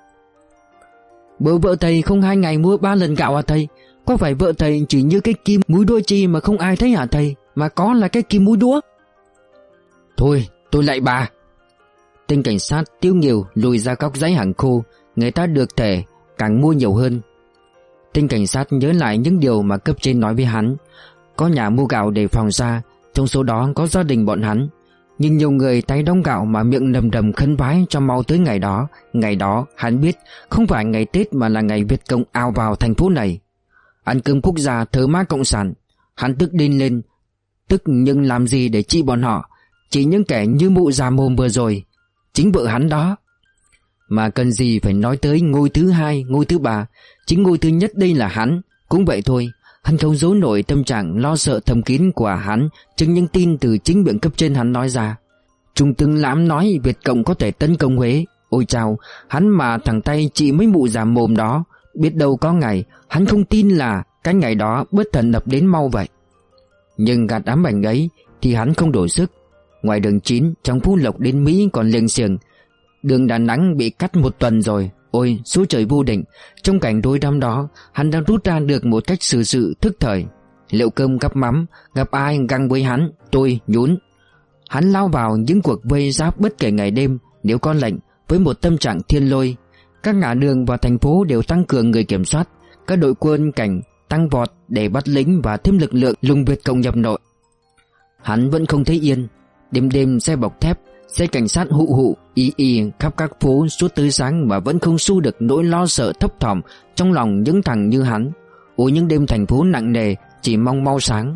Bố vợ thầy không 2 ngày mua 3 lần gạo à thầy? Có phải vợ thầy chỉ như cái kim múi đuôi chi mà không ai thấy hả thầy? Mà có là cái kim múi đũa. Thôi tôi lại bà. Tên cảnh sát tiêu nghỉu lùi ra góc dãy hàng khô. Người ta được thể càng mua nhiều hơn. Tên cảnh sát nhớ lại những điều mà cấp trên nói với hắn. Có nhà mua gạo để phòng ra, trong số đó có gia đình bọn hắn. Nhưng nhiều người tay đong gạo mà miệng đầm đầm khấn vái cho mau tới ngày đó. Ngày đó hắn biết không phải ngày Tết mà là ngày Việt Cộng ào vào thành phố này. Ăn cơm quốc gia thờ má cộng sản. Hắn tức điên lên. Tức nhưng làm gì để trị bọn họ? Chỉ những kẻ như mụ già mồm vừa rồi. Chính vợ hắn đó. Mà cần gì phải nói tới ngôi thứ 2, ngôi thứ 3. Chính ngôi thứ nhất đây là hắn. Cũng vậy thôi. Hắn không giấu nổi tâm trạng lo sợ thầm kín của hắn trước những tin từ chính miệng cấp trên hắn nói ra. Trung tướng Lãm nói Việt Cộng có thể tấn công Huế. Ôi chao, hắn mà thẳng tay trị mấy mụ già mồm đó. Biết đâu có ngày hắn không tin là cái ngày đó bất thần ập đến mau vậy. Nhưng gạt ám ảnh ấy thì hắn không đổi sức. Ngoài đường 9, trong Phú Lộc đến Mỹ còn liêng xiềng. Đường Đà Nẵng bị cắt 1 tuần rồi. Ôi số trời vô định. Trong cảnh đối đám đó, hắn đang rút ra được một cách xử sự thức thời. Liệu cơm gắp mắm, gặp ai găng với hắn, tôi nhún. Hắn lao vào những cuộc vây giáp bất kể ngày đêm nếu có lệnh, với một tâm trạng thiên lôi. Các ngã đường và thành phố đều tăng cường người kiểm soát. Các đội quân cảnh tăng vọt để bắt lính và thêm lực lượng lùng Việt Cộng nhập nội. Hắn vẫn không thấy yên. Đêm đêm xe bọc thép, xe cảnh sát hụ hụ y khắp các phố suốt tới sáng mà vẫn không xu được nỗi lo sợ thấp thỏm trong lòng những thằng như hắn. Ôi những đêm thành phố nặng nề chỉ mong mau sáng.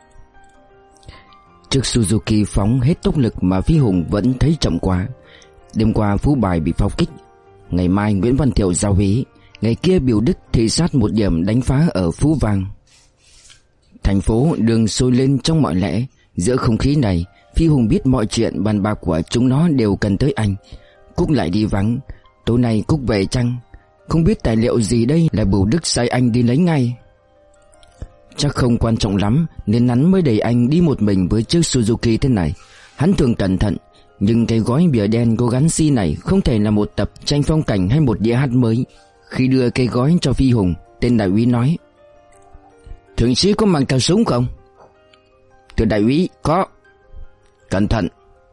Chiếc Suzuki phóng hết tốc lực mà Phi Hùng vẫn thấy chậm quá. Đêm qua Phú Bài bị pháo kích, ngày mai Nguyễn Văn Thiệu giao hí, ngày kia Biểu Đức thị sát một điểm đánh phá ở Phú Vang. Thành phố đường sôi lên trong mọi lẽ. Giữa không khí này, Phi Hùng biết mọi chuyện bàn bạc của chúng nó đều cần tới anh. Cúc lại đi vắng. Tối nay Cúc về chăng? Không biết tài liệu gì đây là Bửu Đức sai anh đi lấy ngay. Chắc không quan trọng lắm nên hắn mới đẩy anh đi một mình với chiếc Suzuki thế này. Hắn thường cẩn thận, nhưng cái gói bìa đen có gắn xi này không thể là một tập tranh phong cảnh hay một đĩa hát mới. Khi đưa cái gói cho Phi Hùng, tên đại úy nói: Thượng sĩ có mang theo súng không? Thưa đại úy, có. Cẩn thận.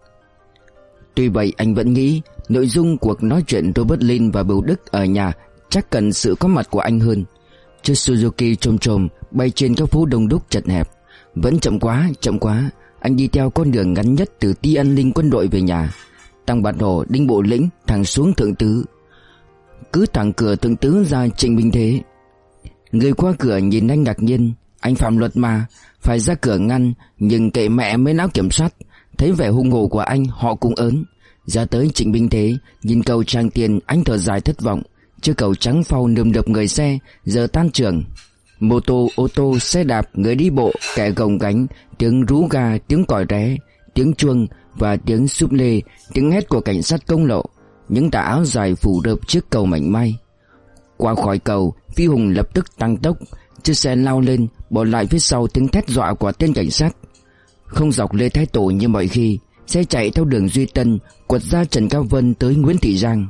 Tuy vậy anh vẫn nghĩ nội dung cuộc nói chuyện Robert Lin và Bửu Đức ở nhà chắc cần sự có mặt của anh hơn. Chiếc Suzuki chồm chồm bay trên các phố đông đúc chật hẹp. Vẫn chậm quá. Anh đi theo con đường ngắn nhất từ Ty An Ninh quân đội về nhà. Tăng Bạt Hồ, Đinh Bộ Lĩnh thẳng xuống Thượng Tứ, cứ thẳng cửa Thượng Tứ ra Trịnh Bình Thế. Người qua cửa nhìn anh ngạc nhiên. Anh phạm luật mà, phải ra cửa ngăn, nhưng kệ mẹ mấy não kiểm soát. Thấy vẻ hung hổ của anh, họ cũng ớn. Ra tới Trịnh Binh Thế, nhìn cầu Tràng Tiền, anh thở dài thất vọng. Chiếc cầu trắng phau nườm nượp người xe, giờ tan trường. Mô tô, ô tô, xe đạp, người đi bộ, kẻ gồng gánh, tiếng rú ga, tiếng còi ré, tiếng chuông và tiếng súp lê, tiếng hét của cảnh sát công lộ. Những tà áo dài phủ rợp chiếc cầu mảnh mai. Qua khỏi cầu, Phi Hùng lập tức tăng tốc. Chiếc xe lao lên, bỏ lại phía sau tiếng thét dọa của tên cảnh sát. Không dọc Lê Thái Tổ như mọi khi, xe chạy theo đường Duy Tân, quật ra Trần Cao Vân tới Nguyễn Thị Giang.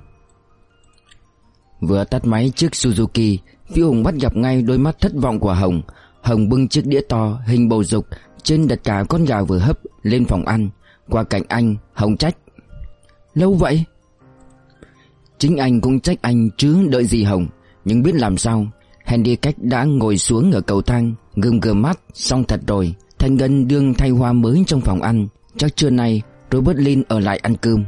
Vừa tắt máy chiếc Suzuki, Phi Hùng bắt gặp ngay đôi mắt thất vọng của Hồng. Hồng bưng chiếc đĩa to hình bầu dục, trên đặt cả con gà vừa hấp, lên phòng ăn. Qua cạnh anh, Hồng trách: "Lâu vậy?" Chính anh cũng trách anh chứ đợi gì Hồng. Nhưng biết làm sao. Henry Cách đã ngồi xuống ở cầu thang, gườm gườm mắt. Xong thật rồi, Thanh Ngân đương thay hoa mới trong phòng ăn. Chắc trưa nay Robert Lin ở lại ăn cơm.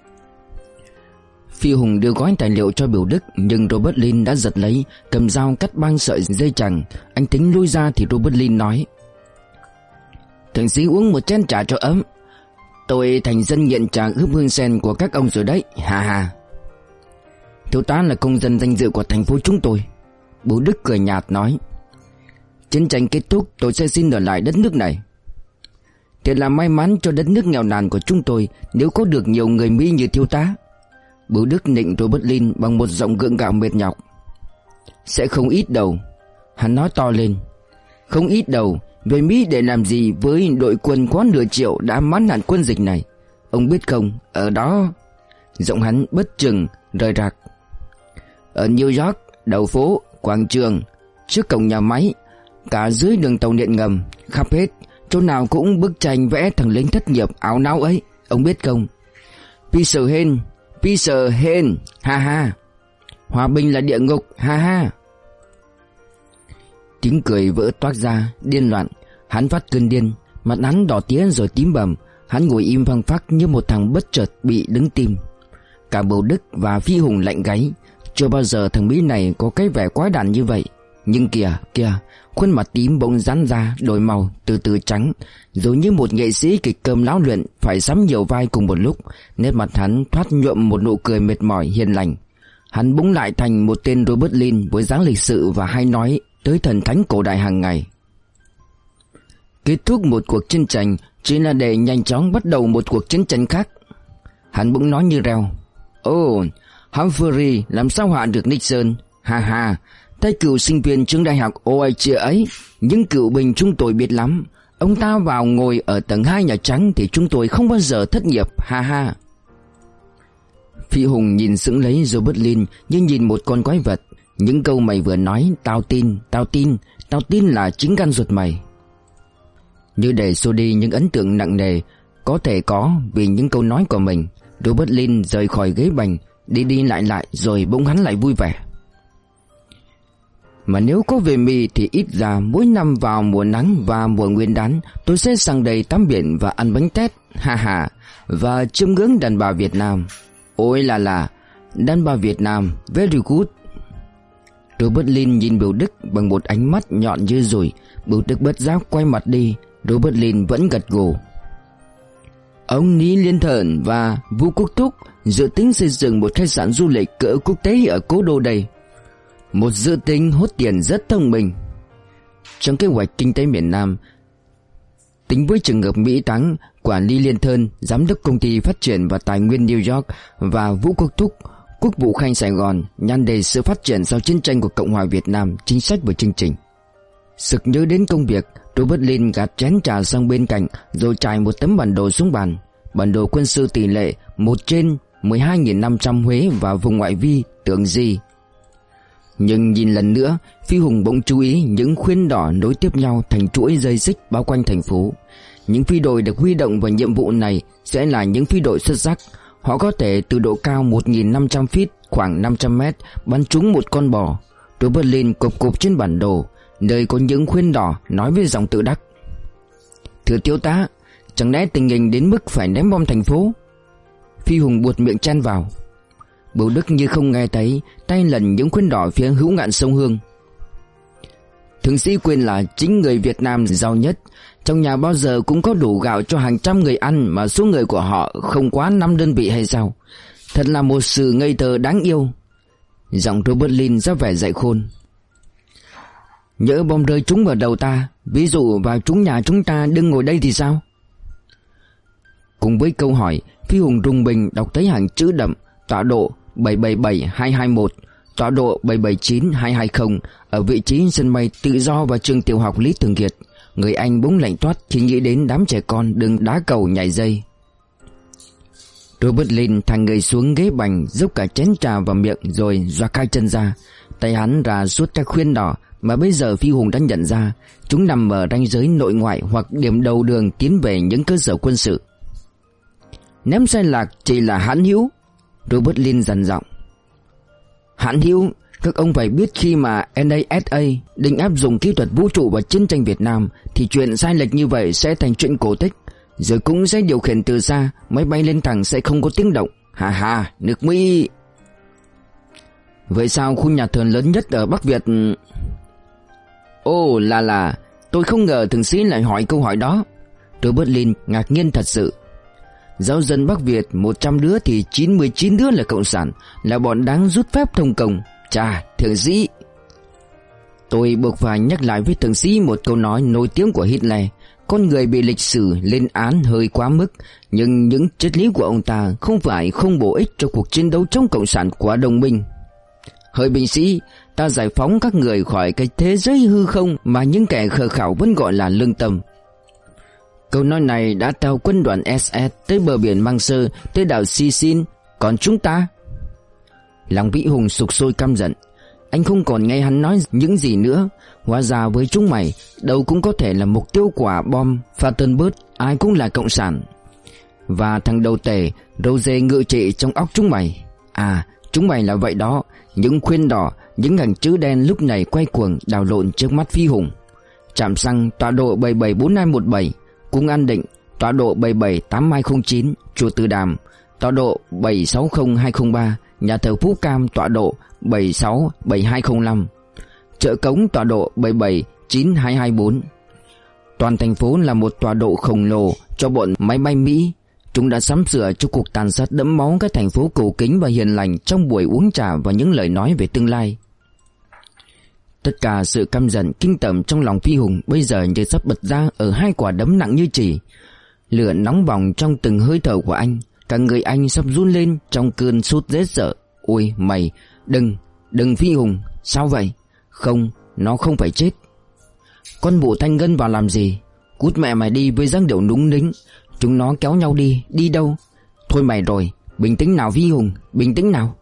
Phi Hùng đưa gói tài liệu cho Biểu Đức, nhưng Robert Lin đã giật lấy, cầm dao cắt băng sợi dây chằng. Anh tính lui ra thì Robert Lin nói: "Thượng sĩ uống một chén trà cho ấm. Tôi thành dân nghiện trà ướp hương sen của các ông rồi đấy, ha ha." "Thiếu tá là công dân danh dự của thành phố chúng tôi." Bố Đức cười nhạt nói: "Chiến tranh kết thúc tôi sẽ xin ở lại đất nước này. Thật là may mắn cho đất nước nghèo nàn của chúng tôi nếu có được nhiều người Mỹ như thiếu tá." Bố Đức nịnh Robert Lin bằng một giọng gượng gạo mệt nhọc. "Sẽ không ít đâu." Hắn nói to lên: "Không ít đâu. Về Mỹ để làm gì với đội quân có nửa triệu đã mãn hạn quân dịch này? Ông biết không, ở đó..." Giọng hắn bất chừng rời rạc. "Ở New York, đầu phố, quảng trường, trước cổng nhà máy, cả dưới đường tàu điện ngầm, khắp hết, chỗ nào cũng bức tranh vẽ thằng lính thất nghiệp áo náo ấy, ông biết không? Peace Hen, ha ha. Hòa bình là địa ngục, ha ha." Tiếng cười vỡ toác ra, điên loạn. Hắn phát cơn điên, mặt hắn đỏ tía rồi tím bầm. Hắn ngồi im phăng phắc như một thằng bất chợt bị đứng tim. Cả Bầu Đức và Phi Hùng lạnh gáy. Chưa bao giờ thằng Mỹ này có cái vẻ quái đản như vậy. Nhưng kìa, khuôn mặt tím bỗng giãn ra, đổi màu, từ từ trắng, giống như một nghệ sĩ kịch cơm lão luyện phải sắm nhiều vai cùng một lúc. Nét mặt hắn thoát nhuộm một nụ cười mệt mỏi hiền lành. Hắn bỗng lại thành một tên Robert Lin với dáng lịch sự và hay nói tới thần thánh cổ đại hàng ngày. Kết thúc một cuộc chiến tranh chỉ là để nhanh chóng bắt đầu một cuộc chiến tranh khác. Hắn bỗng nói như reo: "Ồ, Humphrey làm sao hạ được Nixon? Ha ha, tay cựu sinh viên trường đại học OIG ấy, những cựu binh chúng tôi biết lắm. Ông ta vào ngồi ở tầng 2 Nhà Trắng thì chúng tôi không bao giờ thất nghiệp, ha ha." Phi Hùng nhìn sững lấy Robert Lin như nhìn một con quái vật. Những câu mày vừa nói, tao tin là chính gan ruột mày. Như để xua đi những ấn tượng nặng nề có thể có vì những câu nói của mình, Robert Lin rời khỏi ghế bành, đi lại rồi bỗng hắn lại vui vẻ. "Mà nếu có về Mỹ thì ít ra mỗi năm vào mùa nắng và mùa nguyên đán tôi sẽ sang đây tắm biển và ăn bánh tét, ha ha, và chiêm ngưỡng đàn bà Việt Nam. Ôi là đàn bà Việt Nam, very good." Robert Lin nhìn Bầu Đức bằng một ánh mắt nhọn như dùi. Bầu Đức bất giác quay mặt đi. Robert Lin vẫn gật gù. "Ông Lý Liên Thần và Vũ Quốc Thúc dự tính xây dựng một khách sạn du lịch cỡ quốc tế ở cố đô đây. Một dự tính hốt tiền rất thông minh. Trong kế hoạch kinh tế miền Nam, tính với trường hợp Mỹ thắng, quản lý Liên Thân, giám đốc công ty phát triển và tài nguyên New York, và Vũ Quốc Thúc, quốc vụ khanh Sài Gòn, nhan đề sự phát triển sau chiến tranh của Cộng hòa Việt Nam, chính sách và chương trình." Sực nhớ đến công việc, Robert Lin gạt chén trà sang bên cạnh rồi trải một tấm bản đồ xuống bàn. Bản đồ quân sự tỷ lệ 1/12.500 Huế và vùng ngoại vi tưởng gì. Nhưng nhìn lần nữa, Phi Hùng bỗng chú ý những khuyên đỏ nối tiếp nhau thành chuỗi dây xích bao quanh thành phố. Những phi đội được huy động vào nhiệm vụ này sẽ là những phi đội xuất sắc. Họ có thể từ độ cao 1.500 feet, khoảng 500 mét, bắn trúng một con bò. Robert Lin cộp trên bản đồ, nơi có những khuyên đỏ, nói với giọng tự đắc: "Thưa thiếu tá, chẳng lẽ tình hình đến mức phải ném bom thành phố?" Phi Hùng buột miệng chen vào. Bầu Đức như không nghe thấy, tay lần những khuyên đỏ phía hữu ngạn sông Hương. Thượng sĩ quên là chính người Việt Nam giàu nhất, trong nhà bao giờ cũng có đủ gạo cho hàng trăm người ăn, mà số người của họ không quá 5 đơn vị hay sao? Thật là một sự ngây thơ đáng yêu. Giọng Robert Lin ra vẻ dạy khôn. Nhỡ bom rơi trúng vào đầu ta, ví dụ vào trúng nhà chúng ta đừng ngồi đây thì sao? Cùng với câu hỏi, Phi Hùng rùng mình đọc thấy hàng chữ đậm: tọa độ 777221, tọa độ 779220 ở vị trí sân bay tự do và trường tiểu học Lý Thường Kiệt. Người anh bỗng lạnh toát khi nghĩ đến đám trẻ con đừng đá cầu nhảy dây. Robert Lin thằng người xuống ghế bành, dốc cả chén trà vào miệng rồi doạc hai chân ra. Tay hắn ra suốt các khuyên đỏ mà bây giờ Phi Hùng đã nhận ra, chúng nằm ở ranh giới nội ngoại hoặc điểm đầu đường tiến về những cơ sở quân sự. Ném sai lạc chỉ là hãn hữu, Robert Lin dằn giọng. Hãn hữu? Các ông phải biết khi mà NASA định áp dụng kỹ thuật vũ trụ vào chiến tranh Việt Nam thì chuyện sai lệch như vậy sẽ thành chuyện cổ tích. Rồi cũng sẽ điều khiển từ xa, máy bay lên thẳng sẽ không có tiếng động. Hà hà, nước Mỹ. Vậy sao khu nhà thờ lớn nhất ở Bắc Việt? Ồ là, tôi không ngờ thượng sĩ lại hỏi câu hỏi đó. Robert Lin ngạc nhiên thật sự. Giáo dân Bắc Việt 100 đứa thì 99 đứa là cộng sản, là bọn đáng rút phép thông công. Chà, thượng sĩ. Tôi buộc phải nhắc lại với thượng sĩ một câu nói nổi tiếng của Hitler. Con người bị lịch sử lên án hơi quá mức, nhưng những triết lý của ông ta không phải không bổ ích cho cuộc chiến đấu chống cộng sản của đồng minh. Hỡi binh sĩ, ta giải phóng các người khỏi cái thế giới hư không mà những kẻ khờ khảo vẫn gọi là lương tâm. Câu nói này đã theo quân đoàn SS tới bờ biển Mang Sơ, tới đảo Sicin. Còn chúng ta? Lòng Vĩ Hùng sục sôi căm giận. Anh không còn nghe hắn nói những gì nữa. Hóa ra với chúng mày, đâu cũng có thể là mục tiêu của bom Fatenberg, ai cũng là cộng sản. Và thằng đầu tể Rose ngự trị trong óc chúng mày. À, chúng mày là vậy đó. Những khuyên đỏ, những hàng chữ đen lúc này quay cuồng đảo lộn trước mắt Phi Hùng. Trạm xăng tọa độ 774217, Cung An Định tọa độ 778209, Chùa Từ Đàm tọa độ 760203, Nhà thờ Phú Cam tọa độ 767205, Chợ Cống tọa độ 779224. Toàn thành phố là một tọa độ khổng lồ cho bọn máy bay Mỹ. Chúng đã sắm sửa cho cuộc tàn sát đẫm máu cái thành phố cổ kính và hiền lành trong buổi uống trà và những lời nói về tương lai. Tất cả sự căm giận kinh tởm trong lòng Phi Hùng bây giờ như sắp bật ra ở hai quả đấm nặng như chì. Lửa nóng bỏng trong từng hơi thở của anh, cả người anh sắp run lên trong cơn sốt rét sợ. Ôi mày, đừng Phi Hùng, sao vậy? Không, nó không phải chết. Con bộ Thanh Ngân vào làm gì? Cút mẹ mày đi với dáng điệu núng nính. Chúng nó kéo nhau đi đâu? Thôi mày rồi, bình tĩnh nào Phi Hùng, bình tĩnh nào.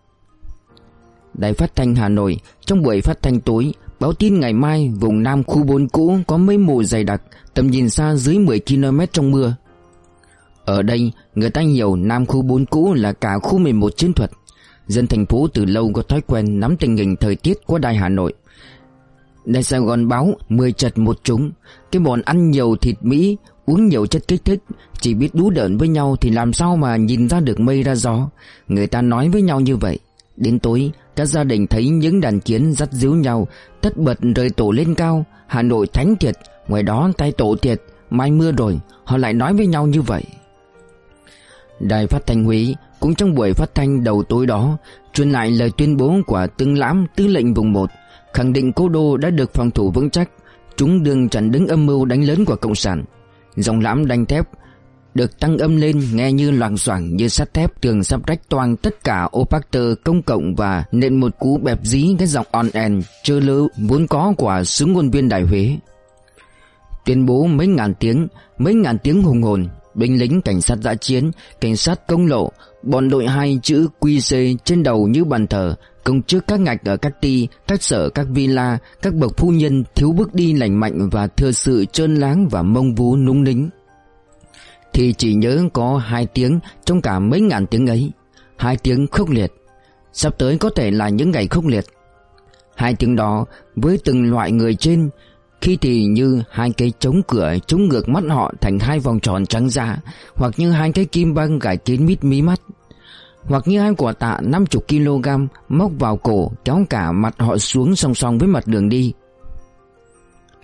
Đài phát thanh Hà Nội trong buổi phát thanh tối báo tin ngày mai vùng Nam khu 4 cũ có mây mù dày đặc, tầm nhìn xa dưới 10 km trong mưa. Ở đây người ta hiểu Nam khu 4 cũ là cả khu 11 chiến thuật. Dân thành phố từ lâu có thói quen nắm tình hình thời tiết của Đài Hà Nội. Đài Sài Gòn báo 10 chật một trúng. Cái bọn ăn nhiều thịt Mỹ, uống nhiều chất kích thích, chỉ biết đú đợn với nhau thì làm sao mà nhìn ra được mây ra gió. Người ta nói với nhau như vậy. Đến tối, các gia đình thấy những đàn kiến dắt díu nhau, tất bật rời tổ lên cao. Hà Nội thánh thiệt, ngoài đó tay tổ thiệt, mai mưa rồi. Họ lại nói với nhau như vậy. Đài phát thanh Huế cũng trong buổi phát thanh đầu tối đó truyền lại lời tuyên bố của Tướng Lãm Tư lệnh vùng 1, khẳng định cố đô đã được phòng thủ vững chắc, chúng đương chặn đứng âm mưu đánh lớn của cộng sản. Giọng Lãm đanh thép được tăng âm lên nghe như loảng xoảng như sắt thép tường sắp rách toang tất cả ô Pasteur công cộng và nện một cú bẹp dí cái giọng on and chơ lơ vốn có của sứ ngôn viên Đài Huế. Tuyên bố mấy ngàn tiếng hùng hồn. Binh lính cảnh sát dã chiến, cảnh sát công lộ, bọn đội 2 chữ QC trên đầu như bàn thờ, công chức các ngạch ở các ty, các sở, các villa, các bậc phu nhân thiếu bước đi lành mạnh và thừa sự trơn láng và mông vú núng nính. Thì chỉ nhớ có 2 tiếng trong cả mấy ngàn tiếng ấy, 2 tiếng khốc liệt. Sắp tới có thể là những ngày khốc liệt. 2 tiếng đó với từng loại người trên, khi thì như 2 cây chống cửa chống ngược mắt họ thành 2 vòng tròn trắng da, hoặc như 2 cái kim băng gài kín mít mí mắt, hoặc như 2 quả tạ 50 kg móc vào cổ kéo cả mặt họ xuống song song với mặt đường đi.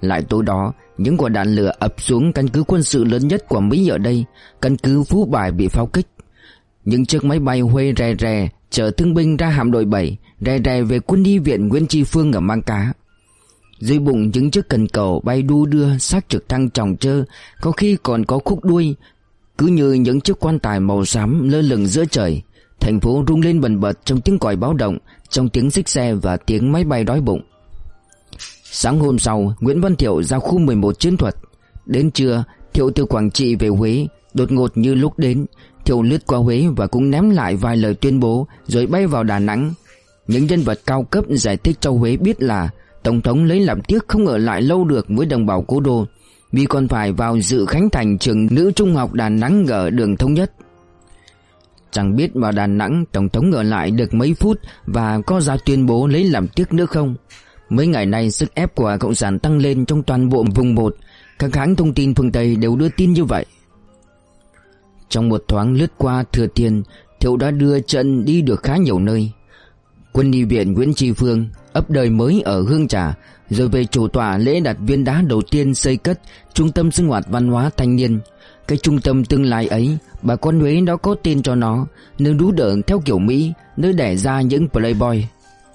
Lại tối đó, những quả đạn lửa ập xuống căn cứ quân sự lớn nhất của Mỹ ở đây, căn cứ Phú Bài bị pháo kích. Những chiếc máy bay Huê rè rè chở thương binh ra hạm đội 7, rè rè về quân y viện Nguyễn Tri Phương ở Mang Cá. Dưới bụng những chiếc cần cầu bay đu đưa, xác trực thăng chòng chơ, có khi còn có khúc đuôi, cứ như những chiếc quan tài màu xám lơ lửng giữa trời. Thành phố rung lên bần bật trong tiếng còi báo động, trong tiếng xích xe và tiếng máy bay đói bụng. Sáng hôm sau, Nguyễn Văn Thiệu ra khu 11 chiến thuật. Đến trưa, Thiệu từ Quảng Trị về Huế. Đột ngột như lúc đến, Thiệu lướt qua Huế và cũng ném lại vài lời tuyên bố, rồi bay vào Đà Nẵng. Những nhân vật cao cấp giải thích cho Huế biết là Tổng thống lấy làm tiếc không ở lại lâu được với đồng bào cố đô, vì còn phải vào dự khánh thành trường nữ trung học Đà Nẵng ở đường Thống Nhất. Chẳng biết vào Đà Nẵng Tổng thống ở lại được mấy phút và có ra tuyên bố lấy làm tiếc nữa không. Mấy ngày nay sức ép của Cộng sản tăng lên trong toàn bộ vùng 1. Các hãng thông tin phương Tây đều đưa tin như vậy. Trong một thoáng lướt qua Thừa Thiên, Thiệu đã đưa chân đi được khá nhiều nơi. Quân y viện Nguyễn Tri Phương, ấp đời mới ở Hương Trà, rồi về chủ tọa lễ đặt viên đá đầu tiên xây cất trung tâm sinh hoạt văn hóa thanh niên. Cái trung tâm tương lai ấy, bà con Huế đã có tên cho nó, nơi đú đỡ theo kiểu Mỹ, nơi đẻ ra những playboy.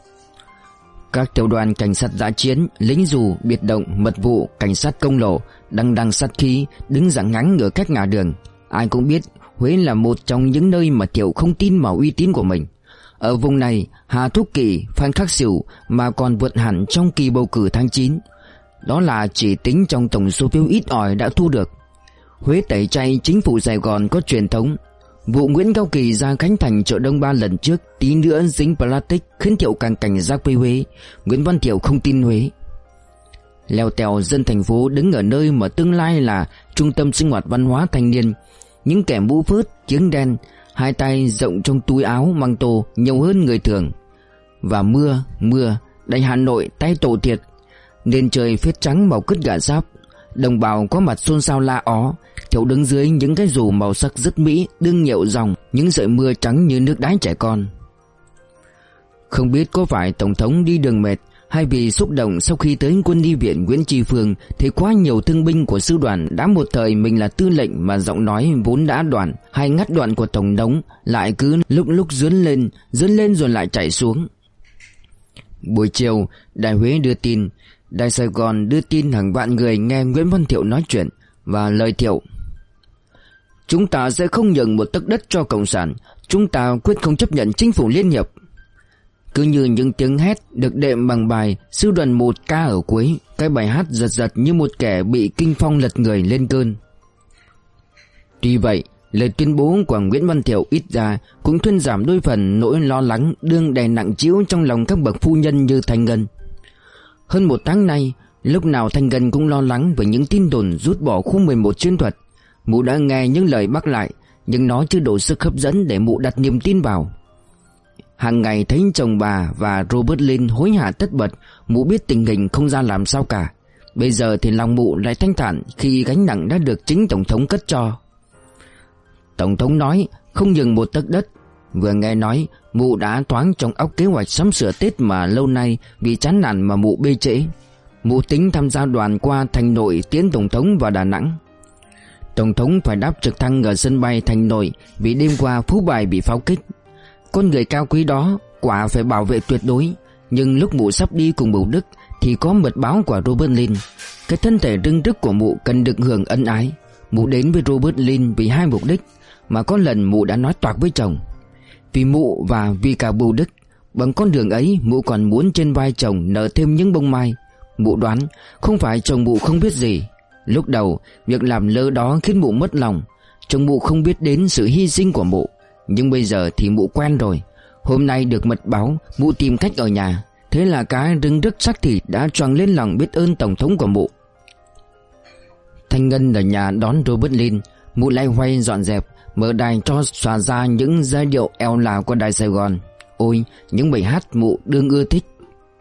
Các tiểu đoàn cảnh sát dã chiến, lính dù, biệt động, mật vụ, cảnh sát công lộ, đằng sát khí, đứng dặn ngắn ở các ngã đường. Ai cũng biết Huế là một trong những nơi mà Thiệu không tin vào uy tín của mình. Ở vùng này, Hà Thúc Kỷ, Phan Khắc Sửu mà còn vượt hẳn trong kỳ bầu cử tháng 9. Đó là chỉ tính trong tổng số phiếu ít ỏi đã thu được. Huế tẩy chay chính phủ Sài Gòn có truyền thống. Vụ Nguyễn Cao Kỳ ra khánh thành chợ Đông Ba lần trước tí nữa dính plastic khiến Thiệu càng cảnh giác với Huế. Nguyễn Văn Thiệu không tin Huế. Leo tèo dân thành phố đứng ở nơi mà tương lai là trung tâm sinh hoạt văn hóa thanh niên. Những kẻ mũ phớt, kiếng đen, hai tay rộng trong túi áo măng tô nhiều hơn người thường. Và mưa đánh Hà Nội tay tổ thiệt. Nên trời phết trắng màu cứt gà sáp. Đồng bào có mặt xôn xao la ó. Thiệu đứng dưới những cái dù màu sắc rất mỹ, đương nhệu dòng những sợi mưa trắng như nước đái trẻ con. Không biết có phải Tổng thống đi đường mệt, hay vì xúc động sau khi tới quân y viện Nguyễn Tri Phương thấy quá nhiều thương binh của sư đoàn đã một thời mình là tư lệnh mà giọng nói vốn đã đoạn hay ngắt đoạn của Tổng thống lại cứ lúc dướn lên rồi lại chảy xuống. Buổi chiều, Đài Huế đưa tin, Đài Sài Gòn đưa tin hàng vạn người nghe Nguyễn Văn Thiệu nói chuyện. Và lời Thiệu: chúng ta sẽ không nhường một tấc đất cho Cộng sản, chúng ta quyết không chấp nhận chính phủ liên hiệp. Cứ như những tiếng hét được đệm bằng bài Sư đoàn 1 ca ở cuối. Cái bài hát giật như một kẻ bị kinh phong lật người lên cơn. Tuy vậy, lời tuyên bố của Nguyễn Văn Thiệu ít ra cũng thuyên giảm đôi phần nỗi lo lắng đương đè nặng trĩu trong lòng các bậc phu nhân như Thanh Ngân. Hơn một tháng nay, lúc nào Thanh Ngân cũng lo lắng về những tin đồn rút bỏ khu 11 chiến thuật. Mụ đã nghe những lời bác lại, nhưng nó chưa đủ sức hấp dẫn để mụ đặt niềm tin vào. Hàng ngày thấy chồng bà và Robert Lin hối hả tất bật, mụ biết tình hình không ra làm sao cả. Bây giờ thì lòng mụ lại thanh thản khi gánh nặng đã được chính Tổng thống cất cho. Tổng thống nói không nhường một tấc đất. Vừa nghe nói, mụ đã thoáng trong óc kế hoạch sắm sửa Tết mà lâu nay vì chán nản mà mụ bê trễ. Mụ tính tham gia đoàn qua Thành Nội tiễn Tổng thống vào Đà Nẵng. Tổng thống phải đáp trực thăng ở sân bay Thành Nội vì đêm qua Phú Bài bị pháo kích. Con người cao quý đó quả phải bảo vệ tuyệt đối. Nhưng lúc mụ sắp đi cùng Bửu Đức thì có mật báo của Robert Lin. Cái thân thể rưng rức của mụ cần được hưởng ân ái. Mụ đến với Robert Lin vì hai mục đích mà có lần mụ đã nói toạc với chồng. Vì mụ và vì cả Bửu Đức. Bằng con đường ấy mụ còn muốn trên vai chồng nở thêm những bông mai. Mụ đoán không phải chồng mụ không biết gì. Lúc đầu việc làm lơ đó khiến mụ mất lòng. Chồng mụ không biết đến sự hy sinh của mụ. Nhưng bây giờ thì mụ quen rồi. Hôm nay được mật báo mụ tìm cách ở nhà. Thế là cái rưng rức xác thịt đã choàng lên lòng biết ơn Tổng thống của mụ. Thanh Ngân ở nhà đón Robert Lin. Mụ lay hoay dọn dẹp, mở đài cho xòa ra những giai điệu eo lào của Đài Sài Gòn. Ôi, những bài hát mụ đương ưa thích.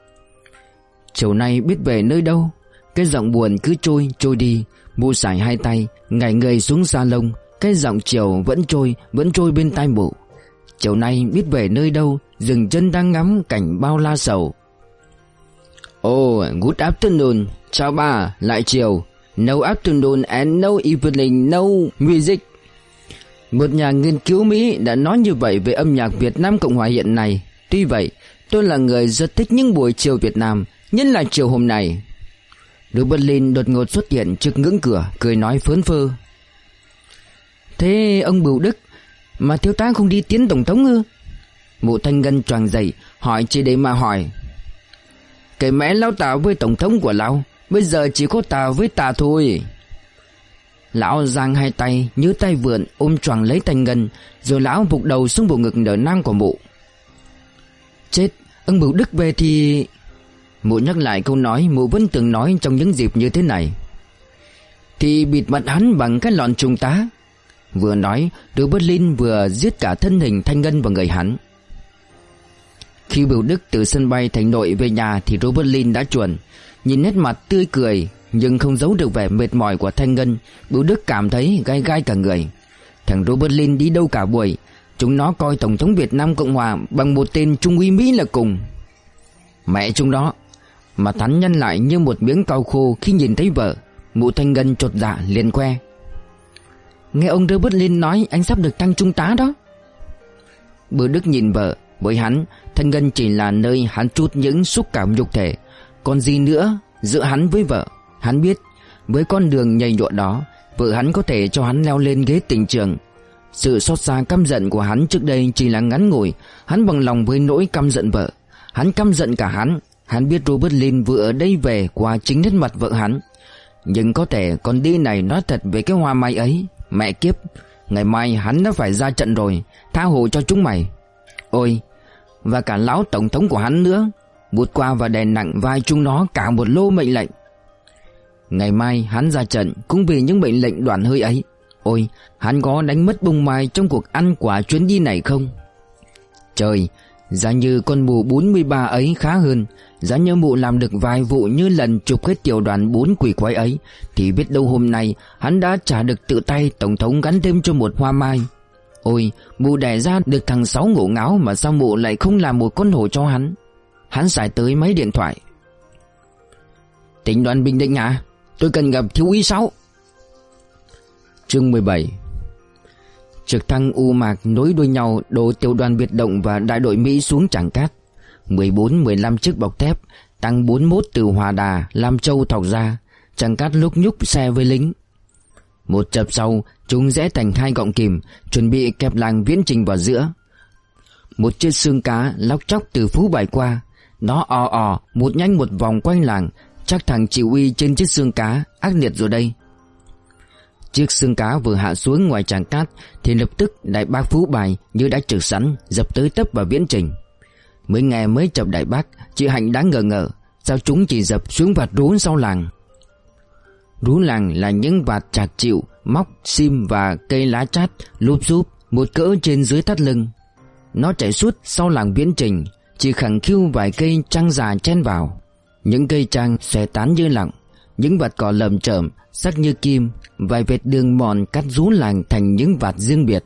Chiều nay biết về nơi đâu. Cái giọng buồn cứ trôi đi. Mụ sải hai tay, ngảy người xuống salon. Cái giọng chiều vẫn trôi bên tai mụ. Chiều nay biết về nơi đâu, dừng chân đang ngắm cảnh bao la sầu. Oh, good afternoon. Chào bà, lại chiều. No afternoon and no evening, no music. Một nhà nghiên cứu Mỹ đã nói như vậy về âm nhạc Việt Nam Cộng Hòa hiện nay. Tuy vậy, tôi là người rất thích những buổi chiều Việt Nam, nhất là chiều hôm nay. Robert Lin đột ngột xuất hiện trước ngưỡng cửa, cười nói phớn phơ. Thế ông Bửu Đức, mà thiếu tá không đi tiến tổng thống ư? Mụ Thanh Ngân choàng dậy, hỏi chỉ để mà hỏi. Cái mẹ lão tào với tổng thống của lão, bây giờ chỉ có tào với tà thôi. Lão giang hai tay như tay vượn ôm choàng lấy Thanh Ngân, rồi lão vụt đầu xuống bộ ngực nở nang của mụ. Chết, ông Bửu Đức về thì... Mụ nhắc lại câu nói mụ vẫn từng nói trong những dịp như thế này. Thì bịt mặt hắn bằng cái lọn trùng tá. Vừa nói, Robert Lin vừa giết cả thân hình Thanh Ngân vào người hắn. Khi Bửu Đức từ sân bay thành nội về nhà thì Robert Lin đã chuẩn. Nhìn nét mặt tươi cười nhưng không giấu được vẻ mệt mỏi của Thanh Ngân, Bửu Đức cảm thấy gai gai cả người. Thằng Robert Lin đi đâu cả buổi, chúng nó coi tổng thống Việt Nam Cộng Hòa bằng một tên trung úy Mỹ là cùng. Mẹ chúng đó. Mà hắn nhăn lại như một miếng cau khô khi nhìn thấy vợ. Mụ Thanh Ngân chột dạ liền khoe. Nghe ông Robert Lin nói anh sắp được thăng trung tá đó. Bửu Đức nhìn vợ. Với hắn, Thanh Ngân chỉ là nơi hắn trút những xúc cảm nhục thể. Còn gì nữa giữa hắn với vợ. Hắn biết với con đường nhầy nhụa đó, vợ hắn có thể cho hắn leo lên ghế tỉnh trưởng. Sự xót xa căm giận của hắn trước đây chỉ là ngắn ngủi. Hắn bằng lòng với nỗi căm giận vợ. Hắn căm giận cả hắn. Hắn biết Robert Lin vừa ở đây về qua chính nét mặt vợ hắn. Nhưng có thể con đi này nói thật về cái hoa mai ấy. Mẹ kiếp, ngày mai hắn đã phải ra trận rồi. Tha hồ cho chúng mày. Ôi, và cả lão tổng thống của hắn nữa. Bút qua và đè nặng vai chúng nó cả một lô mệnh lệnh. Ngày mai hắn ra trận cũng vì những mệnh lệnh đoản hơi ấy. Ôi, hắn có đánh mất bông mai trong cuộc ăn quả chuyến đi này không? Trời, giá như con mụ 43 ấy khá hơn. Giá như mụ làm được vài vụ như lần chụp hết tiểu đoàn 4 quỷ quái ấy, thì biết đâu hôm nay hắn đã trả được tự tay tổng thống gắn thêm cho một hoa mai. Ôi, mụ đẻ ra được thằng Sáu ngổ ngáo mà sao mụ lại không làm một con hổ cho hắn? Hắn xài tới mấy điện thoại. Tỉnh đoàn Bình Định à? Tôi cần gặp thiếu úy Sáu. Chương 17. Trực thăng U Mạc nối đuôi nhau đổ tiểu đoàn biệt động và đại đội Mỹ xuống Tràng Cát. 14-15 chiếc bọc thép tăng 41 từ Hòa Đà, Lam Châu thọc ra. Tràng Cát lúc nhúc xe với lính. Một chập sau, chúng rẽ thành hai gọng kìm, chuẩn bị kẹp làng Viễn Trình vào giữa. Một chiếc xương cá lóc chóc từ Phú Bài qua. Nó ò một nhanh một vòng quanh làng. Chắc thằng chỉ huy trên chiếc xương cá ác liệt rồi đây. Chiếc xương cá vừa hạ xuống ngoài Tràng Cát thì lập tức đại bác Phú Bài như đã trực sẵn dập tới tấp vào Viễn Trình. Mới nghe mới chập đại bác, chị Hạnh đã ngờ ngợ sao chúng chỉ dập xuống vạt rú sau làng. Rú làng là những vạt chạc chịu, móc, sim và cây lá chát lúp xúp một cỡ trên dưới thắt lưng. Nó chạy suốt sau làng Viễn Trình, chỉ khẳng khiu vài cây trăng già chen vào. Những cây trăng xòe tán như lặng, những vạt cỏ lởm chởm sắc như kim, vài vệt đường mòn cắt rú làng thành những vạt riêng biệt.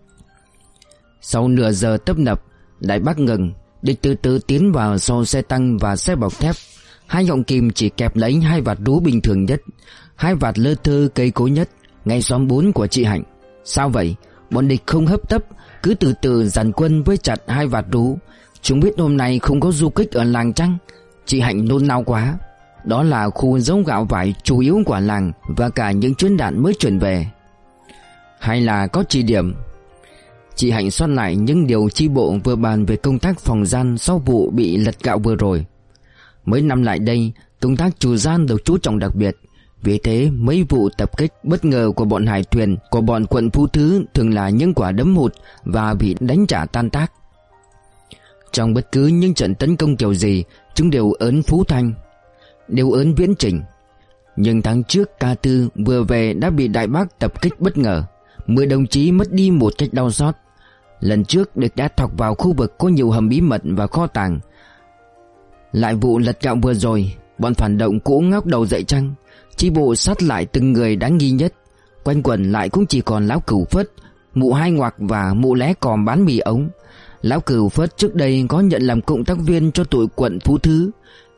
Sau nửa giờ tấp nập, đại bác ngừng. Địch từ từ tiến vào sau xe tăng và xe bọc thép. Hai gọng kìm chỉ kẹp lấy hai vạt rú bình thường nhất, hai vạt lơ thơ cây cối nhất, ngay xóm 4 của chị Hạnh. Sao vậy? Bọn địch không hấp tấp, cứ từ từ dàn quân với chặt hai vạt rú. Chúng biết hôm nay không có du kích ở làng chăng? Chị Hạnh nôn nao quá. Đó là khu giống gạo vải chủ yếu của làng và cả những chuyến đạn mới chuyển về. Hay là có chỉ điểm? Chị Hạnh soát lại những điều chi bộ vừa bàn về công tác phòng gian sau vụ bị lật gạo vừa rồi. Mấy năm lại đây, công tác trù gian được chú trọng đặc biệt. Vì thế mấy vụ tập kích bất ngờ của bọn hải thuyền của bọn quận Phú Thứ thường là những quả đấm hụt và bị đánh trả tan tác. Trong bất cứ những trận tấn công kiểu gì, chúng đều ớn Phú Thanh, đều ớn Viễn Trình. Nhưng tháng trước K4 vừa về đã bị đại bác tập kích bất ngờ, 10 đồng chí mất đi một cách đau xót. Lần trước địch đã thọc vào khu vực có nhiều hầm bí mật và kho tàng. Lại vụ lật gạo vừa rồi, bọn phản động cũ ngóc đầu dậy chăng? Chi bộ sát lại từng người đáng nghi nhất. Quanh quẩn lại cũng chỉ còn lão Cửu Phất, mụ Hai Ngoạc và mụ Lé Còm bán mì ống. Lão Cửu Phất trước đây có nhận làm cộng tác viên cho tụi quận Phú Thứ,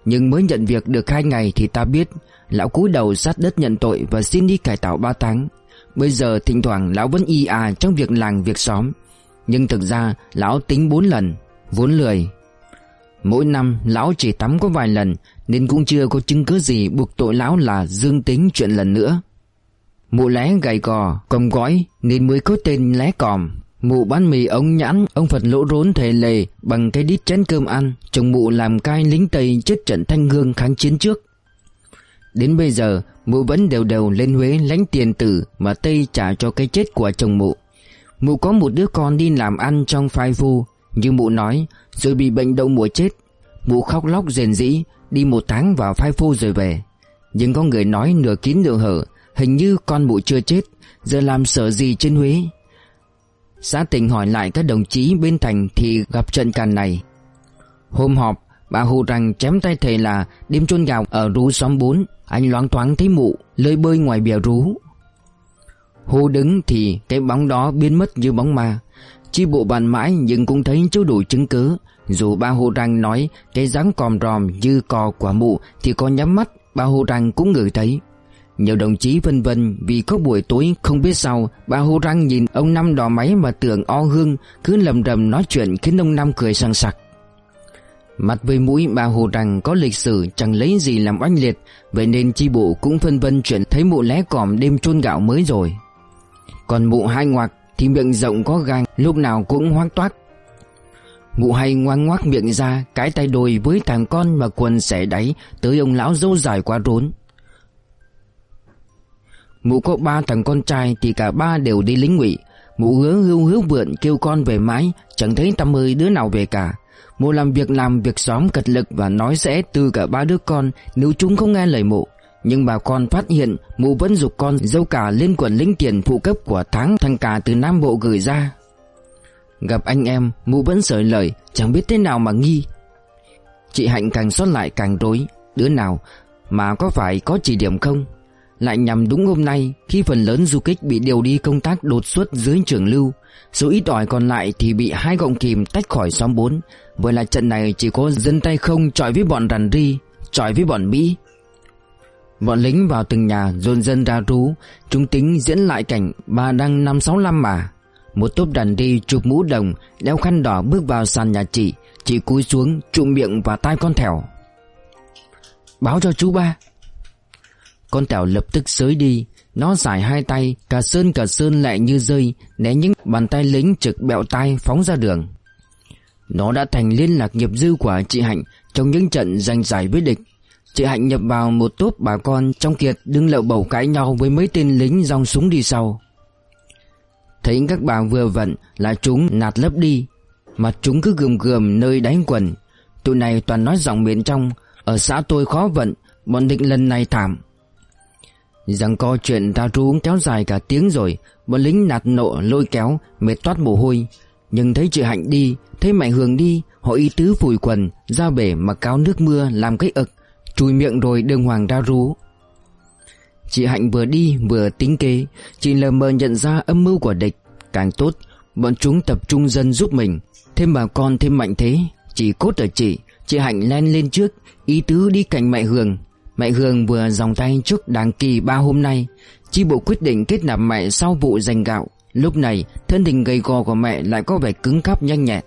Nhưng mới nhận việc được 2 ngày thì ta biết lão cúi đầu sát đất nhận tội và xin đi cải tạo 3 tháng. Bây giờ thỉnh thoảng lão vẫn y trong việc làng việc xóm, nhưng thực ra lão tính 4 lần, vốn lười. Mỗi năm lão chỉ tắm có vài lần, nên cũng chưa có chứng cứ gì buộc tội lão là dương tính chuyện lần nữa. Mụ lé gầy gò, còm gói nên mới có tên lé còm. Mụ bán mì ống nhãn, ông Phật lỗ rốn thề lề bằng cái đít chén cơm ăn. Chồng mụ làm cai lính Tây chết trận Thanh Hương kháng chiến trước. Đến bây giờ mụ vẫn đều đều lên Huế lãnh tiền tử mà Tây trả cho cái chết của chồng mụ. Mụ có một đứa con đi làm ăn trong phai phu, như mụ nói, rồi bị bệnh đậu mùa chết. Mụ khóc lóc rền rĩ, đi 1 tháng vào phai phu rồi về. Nhưng có người nói nửa kín nửa hở, hình như con mụ chưa chết, giờ làm sợ gì trên Huế. Xã tỉnh hỏi lại các đồng chí bên thành thì gặp trận càn này. Hôm họp, bà Hồ Rằng chém tay thầy là đêm chôn gạo ở rú xóm 4. Anh loáng thoáng thấy mụ lơi bơi ngoài bìa rú. Hồ đứng thì cái bóng đó biến mất như bóng ma. Chi bộ bàn mãi nhưng cũng thấy chưa đủ chứng cứ. Dù bà Hồ Rằng nói cái dáng còm ròm như cò của mụ thì có nhắm mắt, bà Hồ Rằng cũng ngửi thấy. Nhiều đồng chí vân vân vì có buổi tối không biết sao bà Hồ Rằng nhìn ông Năm đò máy mà tưởng o hương, cứ lầm rầm nói chuyện khiến ông Năm cười sằng sặc. Mặt với mũi bà Hồ Rằng có lịch sử chẳng lấy gì làm oanh liệt, vậy nên chi bộ cũng phân vân chuyện thấy mụ lé còm đêm chôn gạo mới rồi. Còn mụ Hai Ngoạc thì miệng rộng có gang, lúc nào cũng hoác toác. Mụ Hay ngoang ngoác miệng ra, cái tay đôi với thằng con mà quần xẻ đáy tới ông lão dâu dài quá rốn. Mụ có 3 thằng con trai thì cả 3 đều đi lính ngụy. Mụ hứa vượn kêu con về mãi, chẳng thấy tăm hơi đứa nào về cả. Mụ làm việc xóm cật lực và nói sẽ từ cả 3 đứa con nếu chúng không nghe lời mụ. Nhưng bà con phát hiện mụ vẫn giục con dâu cả lên quần lính tiền phụ cấp của tháng thằng cả từ Nam Bộ gửi ra. Gặp anh em mụ vẫn sởi lời, chẳng biết thế nào mà nghi. Chị Hạnh càng xót lại càng rối, đứa nào mà có phải có chỉ điểm không? Lại nhằm đúng hôm nay khi phần lớn du kích bị điều đi công tác đột xuất dưới Trường Lưu, số ít ỏi còn lại thì bị 2 gọng kìm tách khỏi xóm 4. Vậy là trận này chỉ có dân tay không chọi với bọn rằn ri, chọi với bọn Mỹ. Bọn lính vào từng nhà dồn dân ra rú. Chúng tính diễn lại cảnh bà đang năm 65 mà. Một tốp đàn ri chụp mũ đồng, đeo khăn đỏ bước vào sàn nhà chị cúi xuống trụm miệng và tai con thẻo. Báo cho chú ba. Con Tẻo lập tức xới đi. Nó giải 2 tay, cả sơn lại như rơi, né những bàn tay lính trực bẹo tai phóng ra đường. Nó đã thành liên lạc nghiệp dư của chị Hạnh trong những trận giành giải với địch. Chị Hạnh nhập vào một tốp bà con trong kiệt đứng lậu bầu cãi nhau với mấy tên lính giong súng đi sau. Thấy các bà vừa vặn là chúng nạt lấp đi, mặt chúng cứ gườm nơi đáy quần. Tụi này toàn nói giọng miền trong, ở xã tôi khó vận, bọn địch lần này thảm. Rằng co chuyện ra rú kéo dài cả tiếng rồi, bọn lính nạt nộ lôi kéo, mệt toát mồ hôi. Nhưng thấy chị Hạnh đi, thấy mẹ Hường đi, họ ý tứ phủi quần, ra bể mà cáo nước mưa làm cái ực, chùi miệng rồi đường hoàng ra rú. Chị Hạnh vừa đi vừa tính kế, chị lờ mờ nhận ra âm mưu của địch. Càng tốt, bọn chúng tập trung dân giúp mình, thêm bà con thêm mạnh thế. Chỉ cốt ở chị Hạnh len lên trước, ý tứ đi cạnh mẹ Hường. Mẹ Hường vừa giòng tay trước đảng kỳ 3 hôm nay. Chi bộ quyết định kết nạp mẹ sau vụ giành gạo. Lúc này thân hình gầy gò của mẹ lại có vẻ cứng cáp nhanh nhẹn.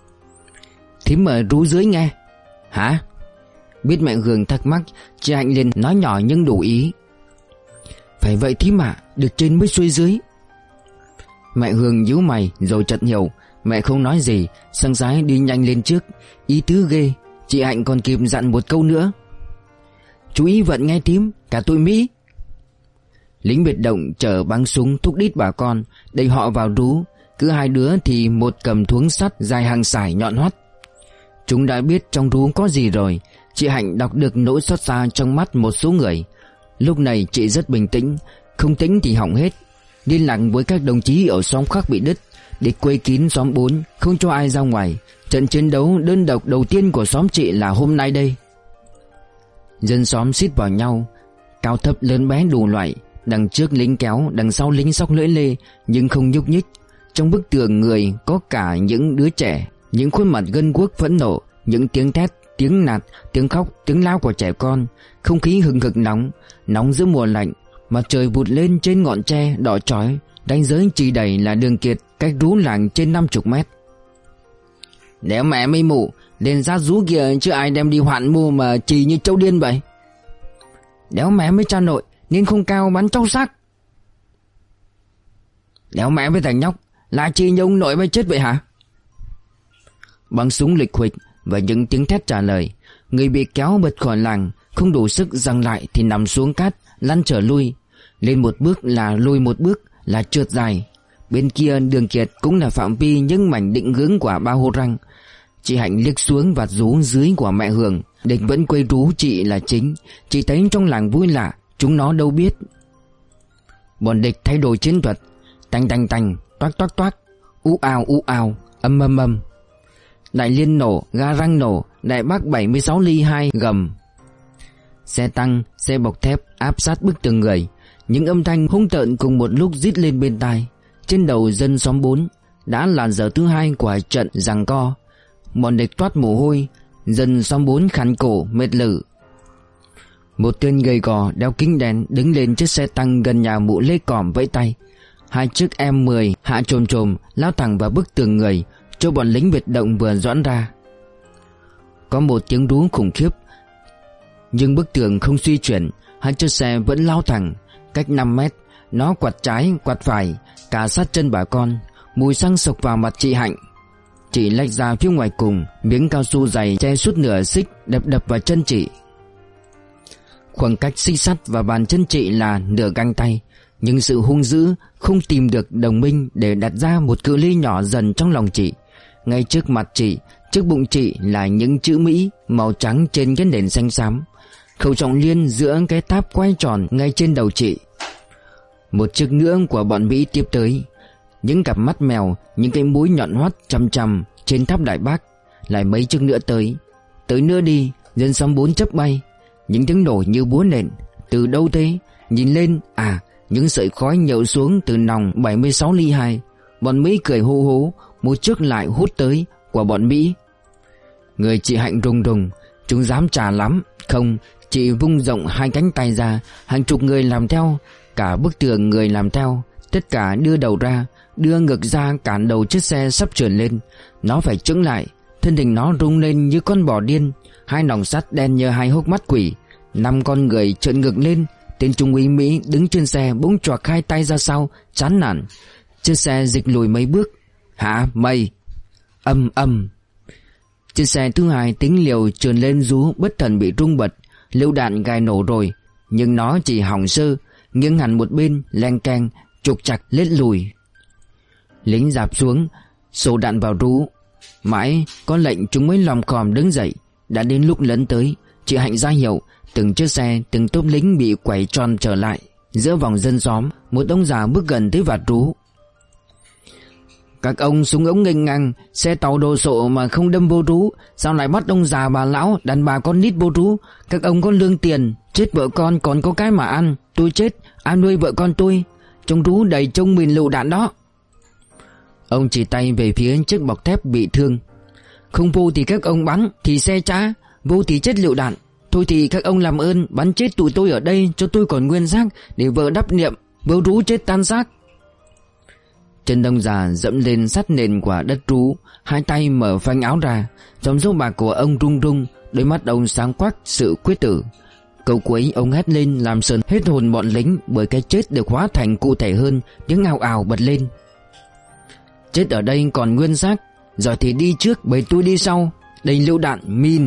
Thím ở rú dưới nghe. Hả? Biết mẹ Hường thắc mắc, chị Hạnh liền nói nhỏ nhưng đủ ý. Phải vậy thím ạ, được trên mới xuôi dưới. Mẹ Hường nhíu mày rồi chợt hiểu. Mẹ không nói gì, sang sái đi nhanh lên trước. Ý tứ ghê. Chị Hạnh còn kịp dặn một câu nữa. Chú ý vận nghe thím, cả tụi Mỹ. Lính biệt động chở bắn súng thúc đít bà con, đẩy họ vào rú. Cứ 2 đứa thì một cầm thuống sắt dài hàng sải nhọn hoắt. Chúng đã biết trong rú có gì rồi. Chị Hạnh đọc được nỗi xót xa trong mắt một số người. Lúc này chị rất bình tĩnh, không tính thì hỏng hết. Liên lạc với các đồng chí ở xóm khác bị đứt, địch quây kín xóm 4, không cho ai ra ngoài. Trận chiến đấu đơn độc đầu tiên của xóm chị là hôm nay đây. Dân xóm xít vào nhau, cao thấp lớn bé đủ loại. Đằng trước lính kéo, đằng sau lính xóc lưỡi lê, nhưng không nhúc nhích. Trong bức tường người có cả những đứa trẻ, những khuôn mặt gân guốc phẫn nộ, những tiếng thét tiếng nạt, tiếng khóc, tiếng lao của trẻ con. Không khí hừng hực nóng giữa mùa lạnh. Mặt trời vụt lên trên ngọn tre đỏ chói, ranh giới chỉ đầy là Đường Kiệt cách rú làng trên 50 mét. Đéo mẹ mây mù, lên ra rú kìa chứ ai đem đi hoạn mua mà chì như trâu điên vậy. Đéo mẹ với cha nội, nên không cao bắn trâu xác. Đéo mẹ với thằng nhóc, là chi như ông nội mới chết vậy hả? Bắn súng lịch huỵch và những tiếng thét trả lời. Người bị kéo bật khỏi làng, không đủ sức giằng lại thì nằm xuống cát, lăn trở lui. Lên một bước là lùi một bước, là trượt dài. Bên kia Đường Kiệt cũng là phạm vi những mảnh định hướng của bao hô răng. Chị Hạnh liếc xuống vạt rú dưới của mẹ Hường. Địch vẫn quây rú chị là chính. Chị thấy trong làng vui lạ, chúng nó đâu biết. Bọn địch thay đổi chiến thuật. Tanh tanh tanh, toác toác toác, ú ào, âm âm âm. Đại liên nổ, ga răng nổ, đại bác 76 ly 2 gầm. Xe tăng, xe bọc thép áp sát bức tường người. Những âm thanh hung tợn cùng một lúc rít lên bên tai. Trên đầu dân xóm 4 đã là giờ thứ 2 của trận giằng co. Bọn địch toát mồ hôi, dân xóm 4 khàn cổ mệt lử. Một tên gầy gò đeo kính đen đứng lên chiếc xe tăng gần nhà mụ Lê Còm vẫy tay. Hai chiếc M10 hạ chồm lao thẳng vào bức tường người, cho bọn lính biệt động vừa doãn ra. Có một tiếng rú khủng khiếp, nhưng bức tường không suy chuyển. Hai chiếc xe vẫn lao thẳng. Cách 5 mét, nó quạt trái quạt phải, cả sát chân bà con. Mùi xăng sộc vào mặt chị Hạnh. Chị lách ra phía ngoài cùng, miếng cao su dày che suốt nửa xích đập vào chân chị. Khoảng cách xích sắt và bàn chân chị là nửa găng tay, nhưng sự hung dữ không tìm được đồng minh để đặt ra một cự ly nhỏ dần trong lòng chị. Ngay trước mặt chị, trước bụng chị là những chữ Mỹ màu trắng trên cái nền xanh xám. Khẩu trọng liên giữa cái táp quay tròn ngay trên đầu chị. Một chiếc nữa của bọn Mỹ tiếp tới. Những cặp mắt mèo, những cái mũi nhọn hoắt chằm chằm trên tháp Đại Bác. Lại mấy chiếc nữa tới. Tới nữa đi, dân xóm 4 chớp bay. Những tiếng nổ như búa nện. Từ đâu thế? Nhìn lên, những sợi khói nhậu xuống từ nòng 76 ly 2. Bọn Mỹ cười hô hố, một chiếc lại hút tới của bọn Mỹ. Người chị Hạnh rùng rùng, chúng dám trả lắm. Không, chị vung rộng hai cánh tay ra, hàng chục người làm theo, cả bức tường người làm theo. Tất cả đưa đầu ra, đưa ngực ra cản đầu chiếc xe sắp trườn lên. Nó phải chững lại, thân hình nó rung lên như con bò điên. Hai nòng sắt đen như hai hốc mắt quỷ. 5 con người trợn ngực lên. Tên trung úy Mỹ đứng trên xe bỗng choạc hai tay ra sau, chán nản. Chiếc xe dịch lùi mấy bước. Hả mày? Âm. Chiếc xe thứ 2 tính liều trườn lên rú bất thần bị rung bật. Lựu đạn gài nổ rồi, nhưng nó chỉ hỏng sơ, nghiêng hẳn một bên, leng keng, trục chặt lết lùi. Lính dạp xuống, xô đạn vào rú. Mãi có lệnh chúng mới lòm khòm đứng dậy. Đã đến lúc lấn tới, chị Hạnh ra hiệu. Từng chiếc xe, từng tốp lính bị quẩy tròn trở lại. Giữa vòng dân xóm, một ông già bước gần tới vạt rú. Các ông súng ống nghênh ngang, xe tàu đồ sộ mà không đâm vô rú. Sao lại bắt ông già bà lão, đàn bà con nít vô rú? Các ông có lương tiền, chết vợ con còn có cái mà ăn. Tôi chết, ai nuôi vợ con tôi? Trong rú đầy trông mìn lựu đạn đó. Ông chỉ tay về phía chiếc bọc thép bị thương. Không vô thì các ông bắn, thì xe trả. Vô thì chết lựu đạn. Thôi thì các ông làm ơn bắn chết tụi tôi ở đây, cho tôi còn nguyên xác để vợ đắp niệm. Vô rú chết tan xác. Chân đông già dẫm lên sắt nền của đất rú, hai tay mở phanh áo ra. Dòng dâu bạc của ông rung rung, đôi mắt ông sáng quắc sự quyết tử. Câu cuối ông hét lên làm sờn hết hồn bọn lính, bởi cái chết được hóa thành cụ thể hơn. Tiếng ào ào bật lên. Chết ở đây còn nguyên xác, rồi thì đi trước bởi tôi đi sau. Đầy lựu đạn min.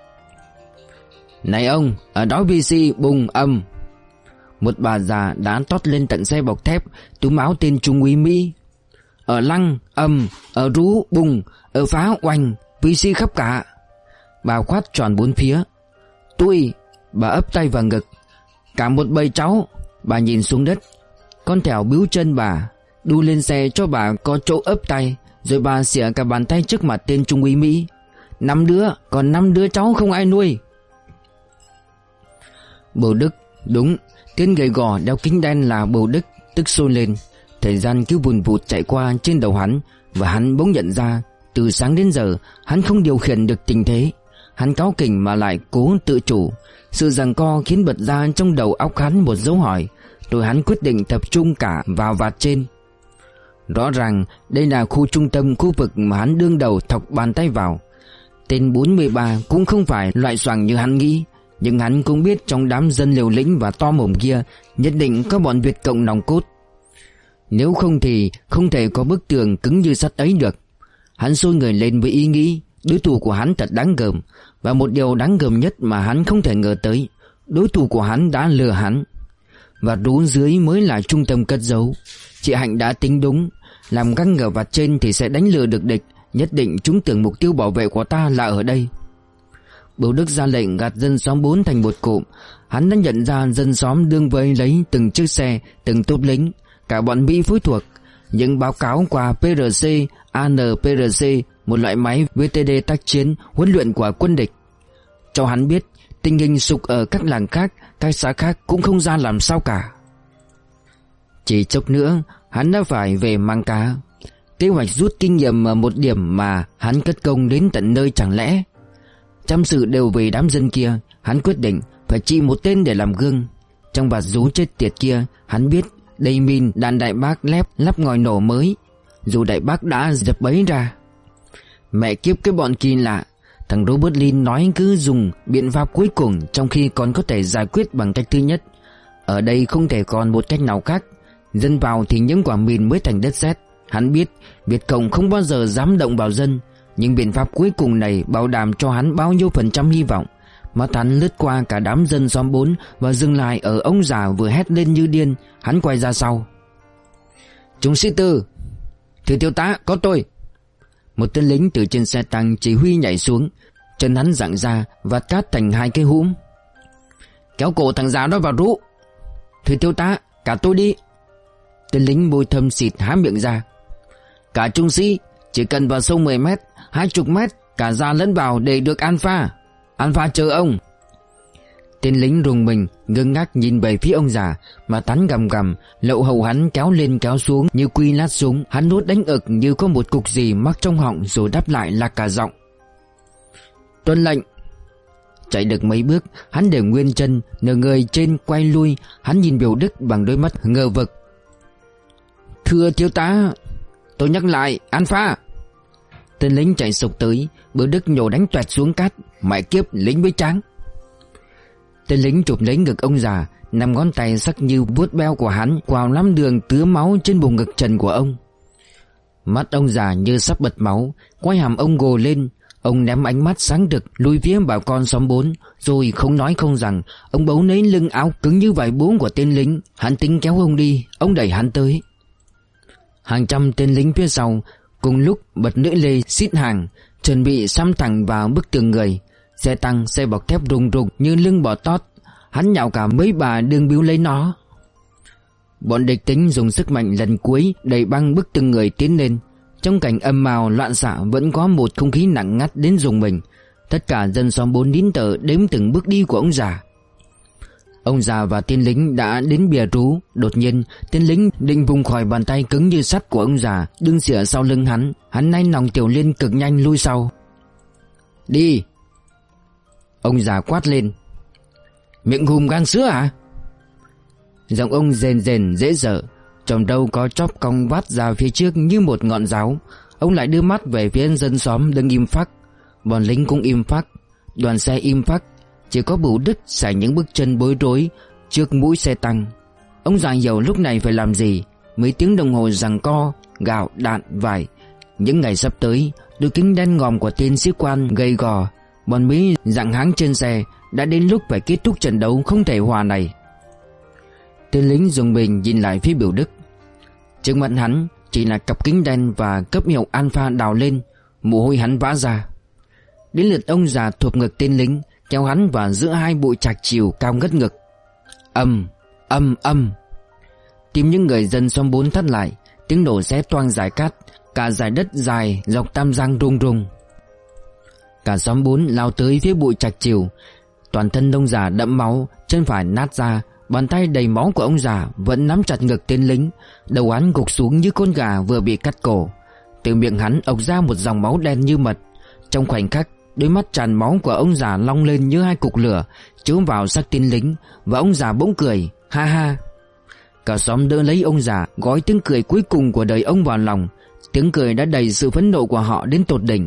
Này ông, ở đó VC bùng âm. Một bà già đã tót lên tận xe bọc thép, túm áo tên trung úy Mỹ. Ở lăng âm, ở rú bùng, ở phá oanh, VC khắp cả. Bà khoát tròn 4 phía. Tôi, bà ấp tay vào ngực. Cả một bầy cháu. Bà nhìn xuống đất. Con thẻo bíu chân bà, đu lên xe cho bà có chỗ ấp tay. Rồi bà xỉa cả bàn tay trước mặt tên trung úy Mỹ. 5 đứa, còn 5 đứa cháu không ai nuôi. Bầu Đức, đúng, tên gầy gò đeo kính đen là Bầu Đức, tức sôi lên. Thời gian cứ vùn vụt chạy qua trên đầu hắn, và hắn bỗng nhận ra, từ sáng đến giờ hắn không điều khiển được tình thế. Hắn cáu kỉnh mà lại cố tự chủ. Sự giằng co khiến bật ra trong đầu óc hắn một dấu hỏi. Rồi hắn quyết định tập trung cả vào vạt trên. Rõ ràng đây là khu trung tâm khu vực mà hắn đương đầu thọc bàn tay vào. Tên 43 cũng không phải loại xoàng như hắn nghĩ. Nhưng hắn cũng biết trong đám dân liều lĩnh và to mồm kia nhất định có bọn Việt Cộng nòng cốt. Nếu không thì không thể có bức tường cứng như sắt ấy được. Hắn sôi người lên với ý nghĩ đối thủ của hắn thật đáng gờm. Và một điều đáng gờm nhất mà hắn không thể ngờ tới, đối thủ của hắn đã lừa hắn. Và rú dưới mới là trung tâm cất giấu. Chị Hạnh đã tính đúng. Làm găng ở vạt trên thì sẽ đánh lừa được địch. Nhất định chúng tưởng mục tiêu bảo vệ của ta là ở đây. Bưu Đức ra lệnh gạt dân xóm 4 thành một cụm. Hắn đã nhận ra dân xóm đương vây lấy từng chiếc xe, từng tốp lính, cả bọn Mỹ phối thuộc. Những báo cáo qua PRC, ANPRC, một loại máy VTD tác chiến huấn luyện của quân địch, cho hắn biết tình hình sục ở các làng khác, các xã khác cũng không ra làm sao cả. Chỉ chốc nữa hắn đã phải về mang cá. Kế hoạch rút kinh nghiệm ở một điểm mà hắn cất công đến tận nơi chẳng lẽ. Trăm sự đều về đám dân kia. Hắn quyết định phải trị một tên để làm gương. Trong vạt rú chết tiệt kia, hắn biết đầy min đàn đại bác lắp ngòi nổ mới. Dù đại bác đã dập bẫy ra. Mẹ kiếp cái bọn kỳ lạ. Thằng Robert Lin nói cứ dùng biện pháp cuối cùng, trong khi còn có thể giải quyết bằng cách thứ nhất. Ở đây không thể còn một cách nào khác. Dân vào thì những quả mìn mới thành đất sét. Hắn biết Việt Cộng không bao giờ dám động vào dân. Nhưng biện pháp cuối cùng này bảo đảm cho hắn bao nhiêu % hy vọng. Mắt hắn lướt qua cả đám dân xóm 4 và dừng lại ở ông già vừa hét lên như điên. Hắn quay ra sau. Trung sĩ Tư, thưa thiếu tá, có tôi. Một tên lính từ trên xe tăng chỉ huy nhảy xuống. Chân hắn giãn ra vạt cát thành hai cái hũm. Kéo cổ thằng già đó vào rú. Thưa thiếu tá, cả tôi đi. Tên lính bôi thâm xịt há miệng ra. Cả trung sĩ chỉ cần vào sâu 10 mét, 20 mét, cả ra lẫn vào để được Alpha. Alpha chờ ông. Tên lính rùng mình ngơ ngác nhìn về phía ông già, mà tán gầm gầm, lậu hầu hắn kéo lên kéo xuống như quy lát súng. Hắn nuốt đánh ực như có một cục gì mắc trong họng, rồi đáp lại là cả giọng. Tuân lệnh. Chạy được mấy bước, hắn để nguyên chân, nửa người trên quay lui. Hắn nhìn Biểu Đức bằng đôi mắt ngờ vực. Thưa thiếu tá, tôi nhắc lại, Alpha. Tên lính chạy sục tới. Biểu Đức nhổ đánh toẹt xuống cát. Mẹ kiếp, lính với tráng. Tên lính chụp lấy ngực ông già, 5 ngón tay sắc như vuốt beo của hắn quào lắm đường tứa máu trên vùng ngực trần của ông. Mắt ông già như sắp bật máu, quai hàm ông gồ lên. Ông ném ánh mắt sáng rực lùi phía bà con xóm 4, rồi không nói không rằng, ông bấu lấy lưng áo cứng như vải bố của tên lính. Hắn tính kéo ông đi, ông đẩy hắn tới. Hàng trăm tên lính phía sau cùng lúc bật lưỡi lê xít hàng, chuẩn bị xăm thẳng vào bức tường người. Xe tăng, xe bọc thép rùng rục như lưng bò tót. Hắn nhào cả mấy bà đương biếu lấy nó. Bọn địch tính dùng sức mạnh lần cuối đẩy băng bức tường người tiến lên. Trong cảnh âm mào loạn xạ vẫn có một không khí nặng ngắt đến rùng mình. Tất cả dân xóm 4 nín thở đếm từng bước đi của ông già. Ông già và tên lính đã đến bìa rú. Đột nhiên tên lính định vùng khỏi bàn tay cứng như sắt của ông già đương xỉa sau lưng hắn. Hắn nai nòng tiểu liên cực nhanh lui sau. Đi. Ông già quát lên. Miệng hùm gan sữa à? Giọng ông rền rền dễ sợ. Trong đâu có chóp cong vắt ra phía trước như một ngọn giáo. Ông lại đưa mắt về phía dân xóm đứng im phắc. Bọn lính cũng im phắc. Đoàn xe im phắc. Chỉ có Bửu Đức xài những bước chân bối rối trước mũi xe tăng. Ông già hiểu lúc này phải làm gì. Mấy tiếng đồng hồ giằng co, gạo, đạn, vải. Những ngày sắp tới, đôi kính đen ngòm của tên sĩ quan gầy gò, bọn Mỹ dặn háng trên xe. Đã đến lúc phải kết thúc trận đấu không thể hòa này. Tên lính dùng mình nhìn lại phía Biểu Đức. Trước mặt hắn chỉ là cặp kính đen và cấp hiệu Alpha đào lên. Mồ hôi hắn vã ra. Đến lượt ông già thụp ngực tên lính, kéo hắn vào giữa hai bụi trạc chiều cao ngất ngực. Âm, âm, âm. Tim những người dân xóm 4 thắt lại. Tiếng nổ xé toang dải cát. Cả dải đất dài dọc Tam Giang rung rung. Cả xóm 4 lao tới phía bụi trạc chiều. Toàn thân ông già đẫm máu, chân phải nát ra. Bàn tay đầy máu của ông già vẫn nắm chặt ngực tên lính. Đầu hắn gục xuống như con gà vừa bị cắt cổ. Từ miệng hắn ộc ra một dòng máu đen như mật. Trong khoảnh khắc Đôi mắt tràn máu của ông già long lên như hai cục lửa chiếu vào xác tên lính, và ông già bỗng cười ha ha. Cả xóm đỡ lấy ông già, gói tiếng cười cuối cùng của đời ông vào lòng. Tiếng cười đã đầy sự phẫn nộ của họ đến tột đỉnh.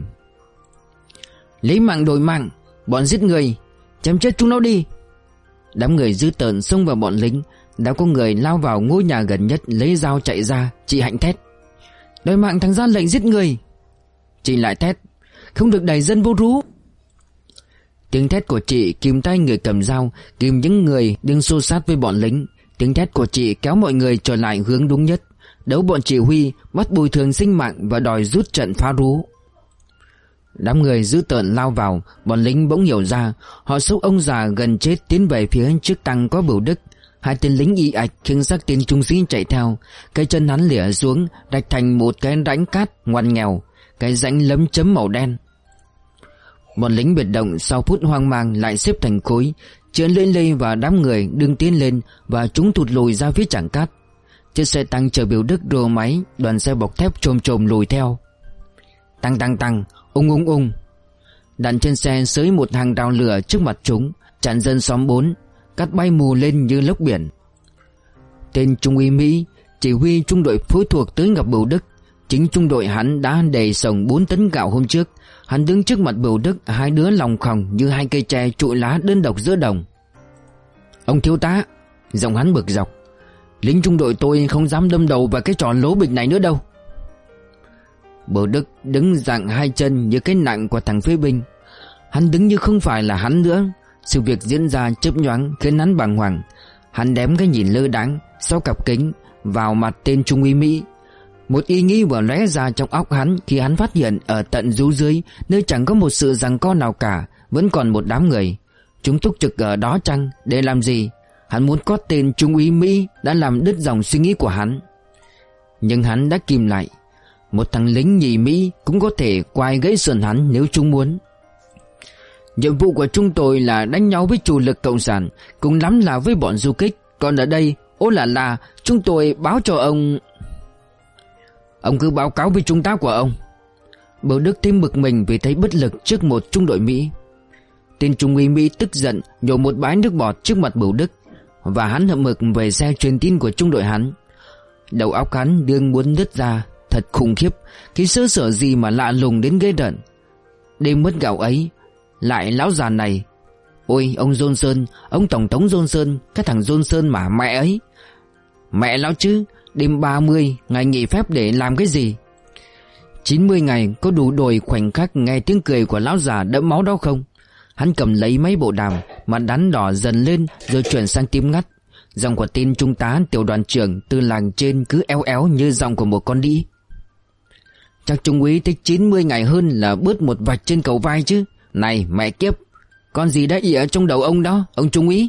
Lấy mạng đổi mạng, bọn giết người, chém chết chúng nó đi. Đám người dữ tợn xông vào bọn lính. Đã có người lao vào ngôi nhà gần nhất lấy dao chạy ra. Chị Hạnh thét: đòi mạng thằng ra lệnh giết người. Chị lại thét: không được đẩy dân vô rú. Tiếng thét của chị kìm tay người cầm dao, kìm những người đang xô sát với bọn lính. Tiếng thét của chị kéo mọi người trở lại hướng đúng nhất, đấu bọn chỉ huy, bắt bồi thường sinh mạng và đòi rút trận phá rú. Đám người dữ tợn lao vào. Bọn lính bỗng hiểu ra. Họ xốc ông già gần chết tiến về phía trước tăng có Bửu Đức. Hai tên lính y ạch khiêng xác tên trung sĩ chạy theo. Cái chân hắn lìa xuống, rạch thành một cái rãnh cát ngoằn nghèo, cái rãnh lấm chấm màu đen. Bọn lính biệt động sau phút hoang mang lại xếp thành khối, chữa lưỡi lê và đám người đương tiến lên, và chúng thụt lùi ra phía trảng cát. Chiếc xe tăng chở Bửu Đức rồ máy, đoàn xe bọc thép chồm chồm lùi theo. Tăng tăng tăng, ung ung ung. Đạn trên xe xới một hàng rào lửa trước mặt chúng, chặn dân xóm 4, cát bay mù lên như lốc biển. Tên trung úy Mỹ, chỉ huy trung đội phối thuộc tới gặp Bửu Đức. Chính trung đội hắn đã đầy sồng 4 tấn gạo hôm trước. Hắn đứng trước mặt Bửu Đức, hai đứa lòng khòng như hai cây tre trụi lá đơn độc giữa đồng. Ông thiếu tá, giọng hắn bực dọc, lính trung đội tôi không dám đâm đầu vào cái trò lố bịch này nữa đâu. Bửu Đức đứng dạng hai chân như cái nặng của thằng phế binh. Hắn đứng như không phải là hắn nữa. Sự việc diễn ra chớp nhoáng khiến hắn bàng hoàng. Hắn đếm cái nhìn lơ đãng sau cặp kính vào mặt tên trung úy Mỹ. Một ý nghĩ vừa lóe ra trong óc hắn khi hắn phát hiện ở tận rú dưới, nơi chẳng có một sự giằng co nào cả, vẫn còn một đám người. Chúng túc trực ở đó chăng? Để làm gì? Hắn muốn cót tên trung úy Mỹ đã làm đứt dòng suy nghĩ của hắn. Nhưng hắn đã kìm lại. Một thằng lính nhì Mỹ cũng có thể quay gãy sườn hắn nếu chúng muốn. Nhiệm vụ của chúng tôi là đánh nhau với chủ lực cộng sản, cùng lắm là với bọn du kích. Còn ở đây, ô là chúng tôi báo cho ông. Ông cứ báo cáo với trung tá của ông. Bửu Đức thêm bực mình vì thấy bất lực trước một trung đội Mỹ. Tên trung úy Mỹ tức giận nhổ một bãi nước bọt trước mặt Bửu Đức, và hắn hậm hực về xe truyền tin của trung đội hắn. Đầu óc hắn đương muốn nứt ra. Thật khủng khiếp, cái sơ sở gì mà lạ lùng đến ghê rợn. Đêm mất gạo ấy, lại lão già này. Ôi ông Johnson, ông tổng thống Johnson, cái thằng Johnson mà mẹ ấy. Mẹ lão chứ, đêm 30 ngày nghỉ phép để làm cái gì? 90 ngày có đủ đổi khoảnh khắc nghe tiếng cười của lão già đẫm máu đó không? Hắn cầm lấy mấy bộ đàm, mặt đắn đỏ dần lên rồi chuyển sang tím ngắt. Giọng của tên trung tá tiểu đoàn trưởng từ làng trên cứ éo éo như giọng của một con đĩ. Chắc trung úy thích 90 ngày hơn là bớt một vạch trên cầu vai chứ. Này mẹ kiếp, con gì đã ỉa trong đầu ông đó, ông trung úy?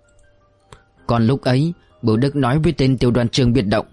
Còn lúc ấy, Bửu Đức nói với tên tiểu đoàn trưởng biệt động: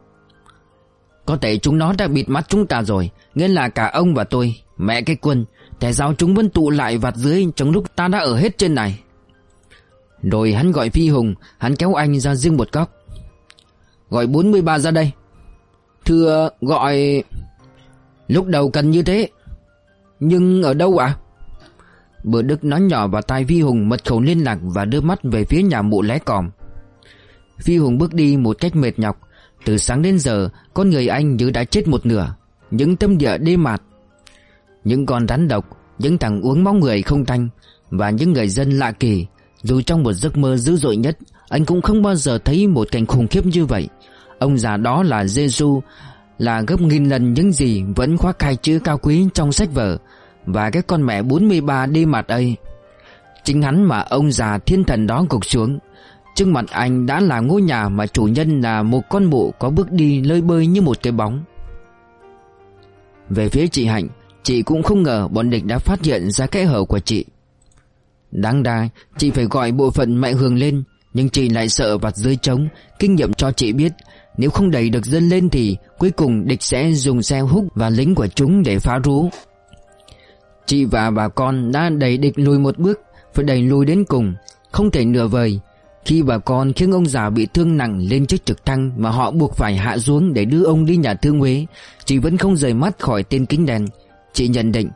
có thể chúng nó đã bịt mắt chúng ta rồi, nghĩa là cả ông và tôi. Mẹ cái quân, tại sao chúng vẫn tụ lại vặt dưới trong lúc ta đã ở hết trên này? Rồi hắn gọi Phi Hùng, hắn kéo anh ra riêng một góc. Gọi 43 ra đây. Thưa, gọi... Lúc đầu cần như thế. Nhưng ở đâu ạ? Bửu Đức nói nhỏ vào tai Phi Hùng mật khẩu liên lạc và đưa mắt về phía nhà mụ lé còm. Phi Hùng bước đi một cách mệt nhọc. Từ sáng đến giờ, con người anh như đã chết một nửa. Những tâm địa đê mạt, những con rắn độc, những thằng uống máu người không tanh, và những người dân lạ kỳ. Dù trong một giấc mơ dữ dội nhất, anh cũng không bao giờ thấy một cảnh khủng khiếp như vậy. Ông già đó là Giêsu, là gấp nghìn lần những gì vẫn khoác hai chữ cao quý trong sách vở. Và cái con mẹ 43 đê mặt ấy, chính hắn mà ông già thiên thần đó gục xuống. Trước mặt anh đã là ngôi nhà mà chủ nhân là một con mụ có bước đi lơi bơi như một cái bóng. Về phía chị Hạnh, chị cũng không ngờ bọn địch đã phát hiện ra kẽ hở của chị. Đáng ra chị phải gọi bộ phận mẹ Hường lên, nhưng chị lại sợ vặt dưới trống. Kinh nghiệm cho chị biết, nếu không đẩy được dân lên thì cuối cùng địch sẽ dùng xe húc và lính của chúng để phá rú. Chị và bà con đã đẩy địch lùi một bước, phải đẩy lùi đến cùng, không thể nửa vời. Khi bà con khiến ông già bị thương nặng lên chiếc trực thăng mà họ buộc phải hạ xuống để đưa ông đi nhà thương Huế, chị vẫn không rời mắt khỏi tên kính đen. Chị nhận định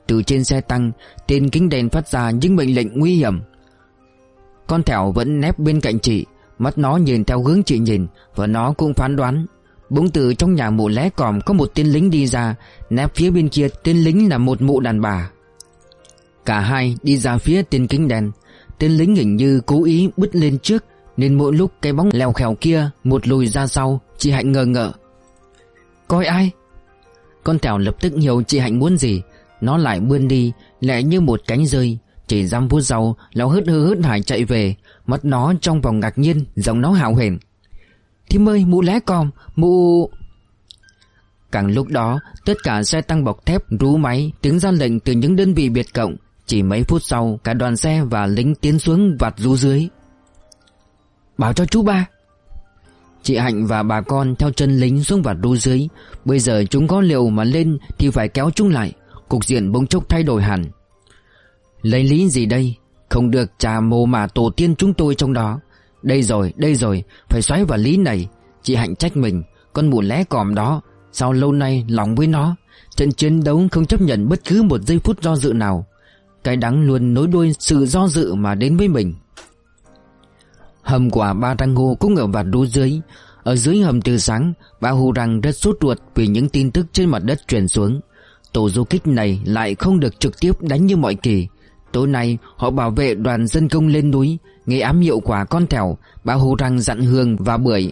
Từ trên xe tăng, tên kính đèn phát ra những mệnh lệnh nguy hiểm. Con thẻo vẫn nép bên cạnh chị, mắt nó nhìn theo hướng chị nhìn, và nó cũng phán đoán. Bỗng từ trong nhà mụ lé còm có một tên lính đi ra, nép phía bên kia tên lính là một mụ đàn bà. Cả hai đi ra phía tên kính đèn. Tên lính hình như cố ý bứt lên trước, nên mỗi lúc cái bóng lèo khèo kia một lùi ra sau. Chị Hạnh ngờ ngợ. Coi ai? Con thẻo lập tức hiểu chị Hạnh muốn gì. Nó lại bươn đi, lẹ như một cánh rơi. Chỉ 5 phút sau, nó hớt hải chạy về. Mắt nó trong vòng ngạc nhiên, giọng nó hào hển. Thím ơi, mụ lé còm, mụ... Càng lúc đó, tất cả xe tăng bọc thép rú máy, tiếng ra lệnh từ những đơn vị biệt cộng. Chỉ mấy phút sau, cả đoàn xe và lính tiến xuống vạt rú dưới. Bảo cho chú ba. Chị Hạnh và bà con theo chân lính xuống vạt rú dưới. Bây giờ chúng có liều mà lên thì phải kéo chúng lại. Cục diện bỗng chốc thay đổi hẳn. Lấy lý gì đây? Không được chà mồ mà tổ tiên chúng tôi trong đó. Đây rồi, phải xoáy vào lý này. Chị Hạnh trách mình. Con mụ lé còm đó, sao lâu nay lòng với nó. Trận chiến đấu không chấp nhận bất cứ một giây phút do dự nào. Cái đắng luôn nối đuôi sự do dự mà đến với mình. Hầm của ba Răng Hô cũng ở vạt rú dưới. Ở dưới hầm từ sáng, ba Hô Răng rất sốt ruột vì những tin tức trên mặt đất truyền xuống. Tổ du kích này lại không được trực tiếp đánh như mọi kỳ. Tối nay họ bảo vệ đoàn dân công lên núi. Nghe ám hiệu quả con thẻo, ba Hô Răng dặn Hương và Bưởi.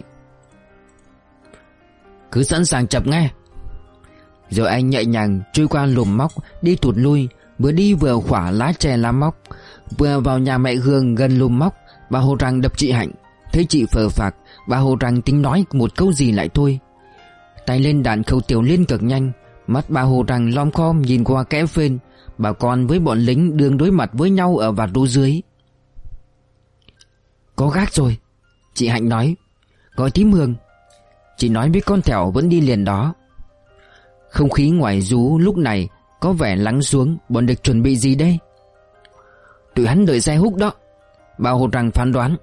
Cứ sẵn sàng chập nghe. Rồi anh nhẹ nhàng trôi qua lùm móc, đi tụt lui, vừa đi vừa khỏa lá tre lá móc. Vừa vào nhà mẹ Hương gần lùm móc, bà Hồ Răng đập chị Hạnh. Thấy chị phờ phạc, bà Hồ Răng tính nói một câu gì lại thôi. Tay lên đạn khẩu tiểu liên cực nhanh. Mắt bà Hồ Răng lom khom nhìn qua kẽ phên. Bà con với bọn lính đương đối mặt với nhau ở vạt rú dưới. Có gác rồi, chị Hạnh nói. Gọi thím Hương. Chị nói với con thẻo vẫn đi liền đó. Không khí ngoài rú lúc này có vẻ lắng xuống. Bọn địch chuẩn bị gì đây? Tụi hắn đợi xe húc đó, bà Hồ Răng phán đoán.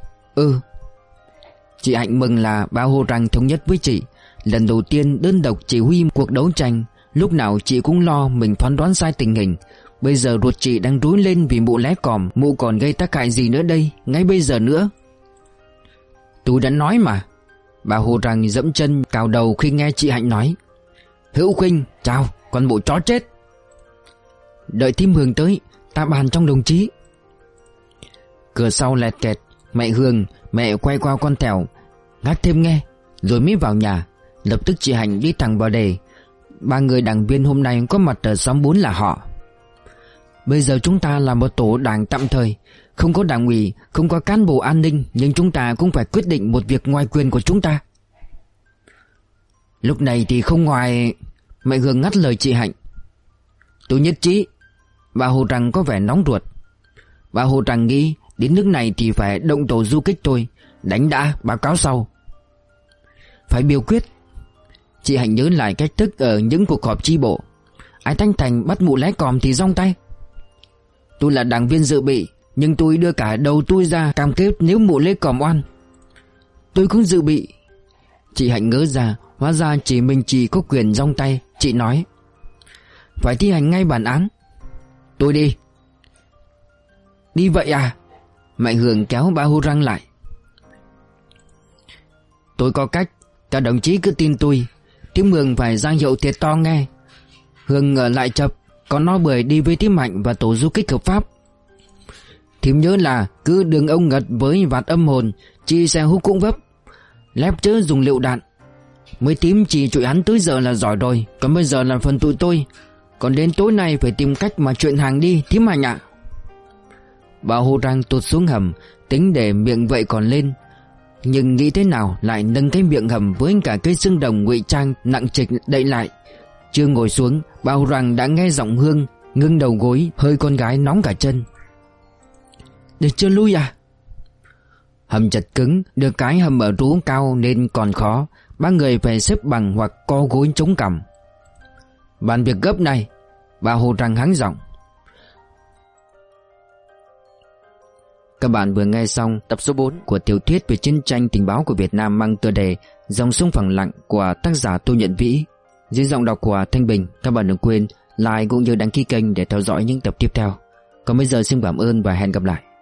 Chị Hạnh mừng là bà Hồ Răng thống nhất với chị. Lần đầu tiên đơn độc chỉ huy cuộc đấu tranh. Lúc nào chị cũng lo mình phán đoán sai tình hình. Bây giờ ruột chị đang rối lên vì mụ lé còm. Mụ còn gây tác hại gì nữa đây, ngay bây giờ nữa? Tôi đã nói mà. Bà Hồ Răng dẫm chân cào đầu khi nghe chị Hạnh nói. Hữu Khuynh, chào, con bộ chó chết. Đợi thím Hương tới, ta bàn trong đồng chí. Cửa sau lẹt kẹt. Mẹ Hương, mẹ quay qua con thẻo. Gác thêm nghe, rồi mới vào nhà. Lập tức chị Hạnh đi thẳng vào đề. 3 người đảng viên hôm nay có mặt ở xóm 4 là họ. Bây giờ chúng ta là một tổ đảng tạm thời. Không có đảng ủy, không có cán bộ an ninh. Nhưng chúng ta cũng phải quyết định một việc ngoài quyền của chúng ta. Lúc này thì không ngoài... Mẹ Hương ngắt lời chị Hạnh. Tôi nhất trí. Bà Hồ Răng có vẻ nóng ruột. Bà Hồ Răng nghĩ đến nước này thì phải động tổ du kích thôi. Đánh đã, báo cáo sau. Phải biểu quyết. Chị Hạnh nhớ lại cách thức ở những cuộc họp chi bộ. Ai Thanh Thành bắt mụ lé còm thì rong tay. Tôi là đảng viên dự bị, nhưng tôi đưa cả đầu tôi ra cam kết nếu mụ lé còm oan. Tôi cũng dự bị. Chị Hạnh ngớ ra, hóa ra chỉ mình chị có quyền rong tay. Chị nói. Phải thi hành ngay bản án. Tôi đi. Đi vậy à? Mẹ Hương kéo bà Hồ Răng lại. Tôi có cách. Các đồng chí cứ tin tôi. Thím Hương phải ra hiệu thiệt to nghe. Hương ở lại chập, còn nó Bưởi đi với thím Hạnh và tổ du kích hợp pháp. Thím nhớ là cứ đường ông Ngật với vạt âm hồn, chi xe hút cũng vấp. Lép chớ dùng lựu đạn. Mới tím chỉ trụi hắn tới giờ là giỏi rồi. Còn bây giờ là phần tụi tôi. Còn đến tối nay phải tìm cách mà chuyện hàng đi thím Hạnh ạ. Bà Hồ Răng tụt xuống hầm, tính để miệng vậy còn lên. Nhưng nghĩ thế nào lại nâng cái miệng hầm với cả cây xương đồng ngụy trang nặng trịch đậy lại. Chưa ngồi xuống, bà Hồ Răng đã nghe giọng Hương ngưng đầu gối, hơi con gái nóng cả chân. Để chưa lui à? Hầm chật cứng, được cái hầm ở rú cao nên còn khó. 3 người phải xếp bằng hoặc co gối chống cằm. Bàn việc gấp này. Bà Hồ Răng hắng giọng. Các bạn vừa nghe xong tập số 4 của tiểu thuyết về chiến tranh tình báo của Việt Nam mang tựa đề Dòng sông phẳng lặng của tác giả Tô Nhuận Vĩ, dưới giọng đọc của Thanh Bình. Các bạn đừng quên like cũng như đăng ký kênh để theo dõi những tập tiếp theo. Còn bây giờ xin cảm ơn và hẹn gặp lại.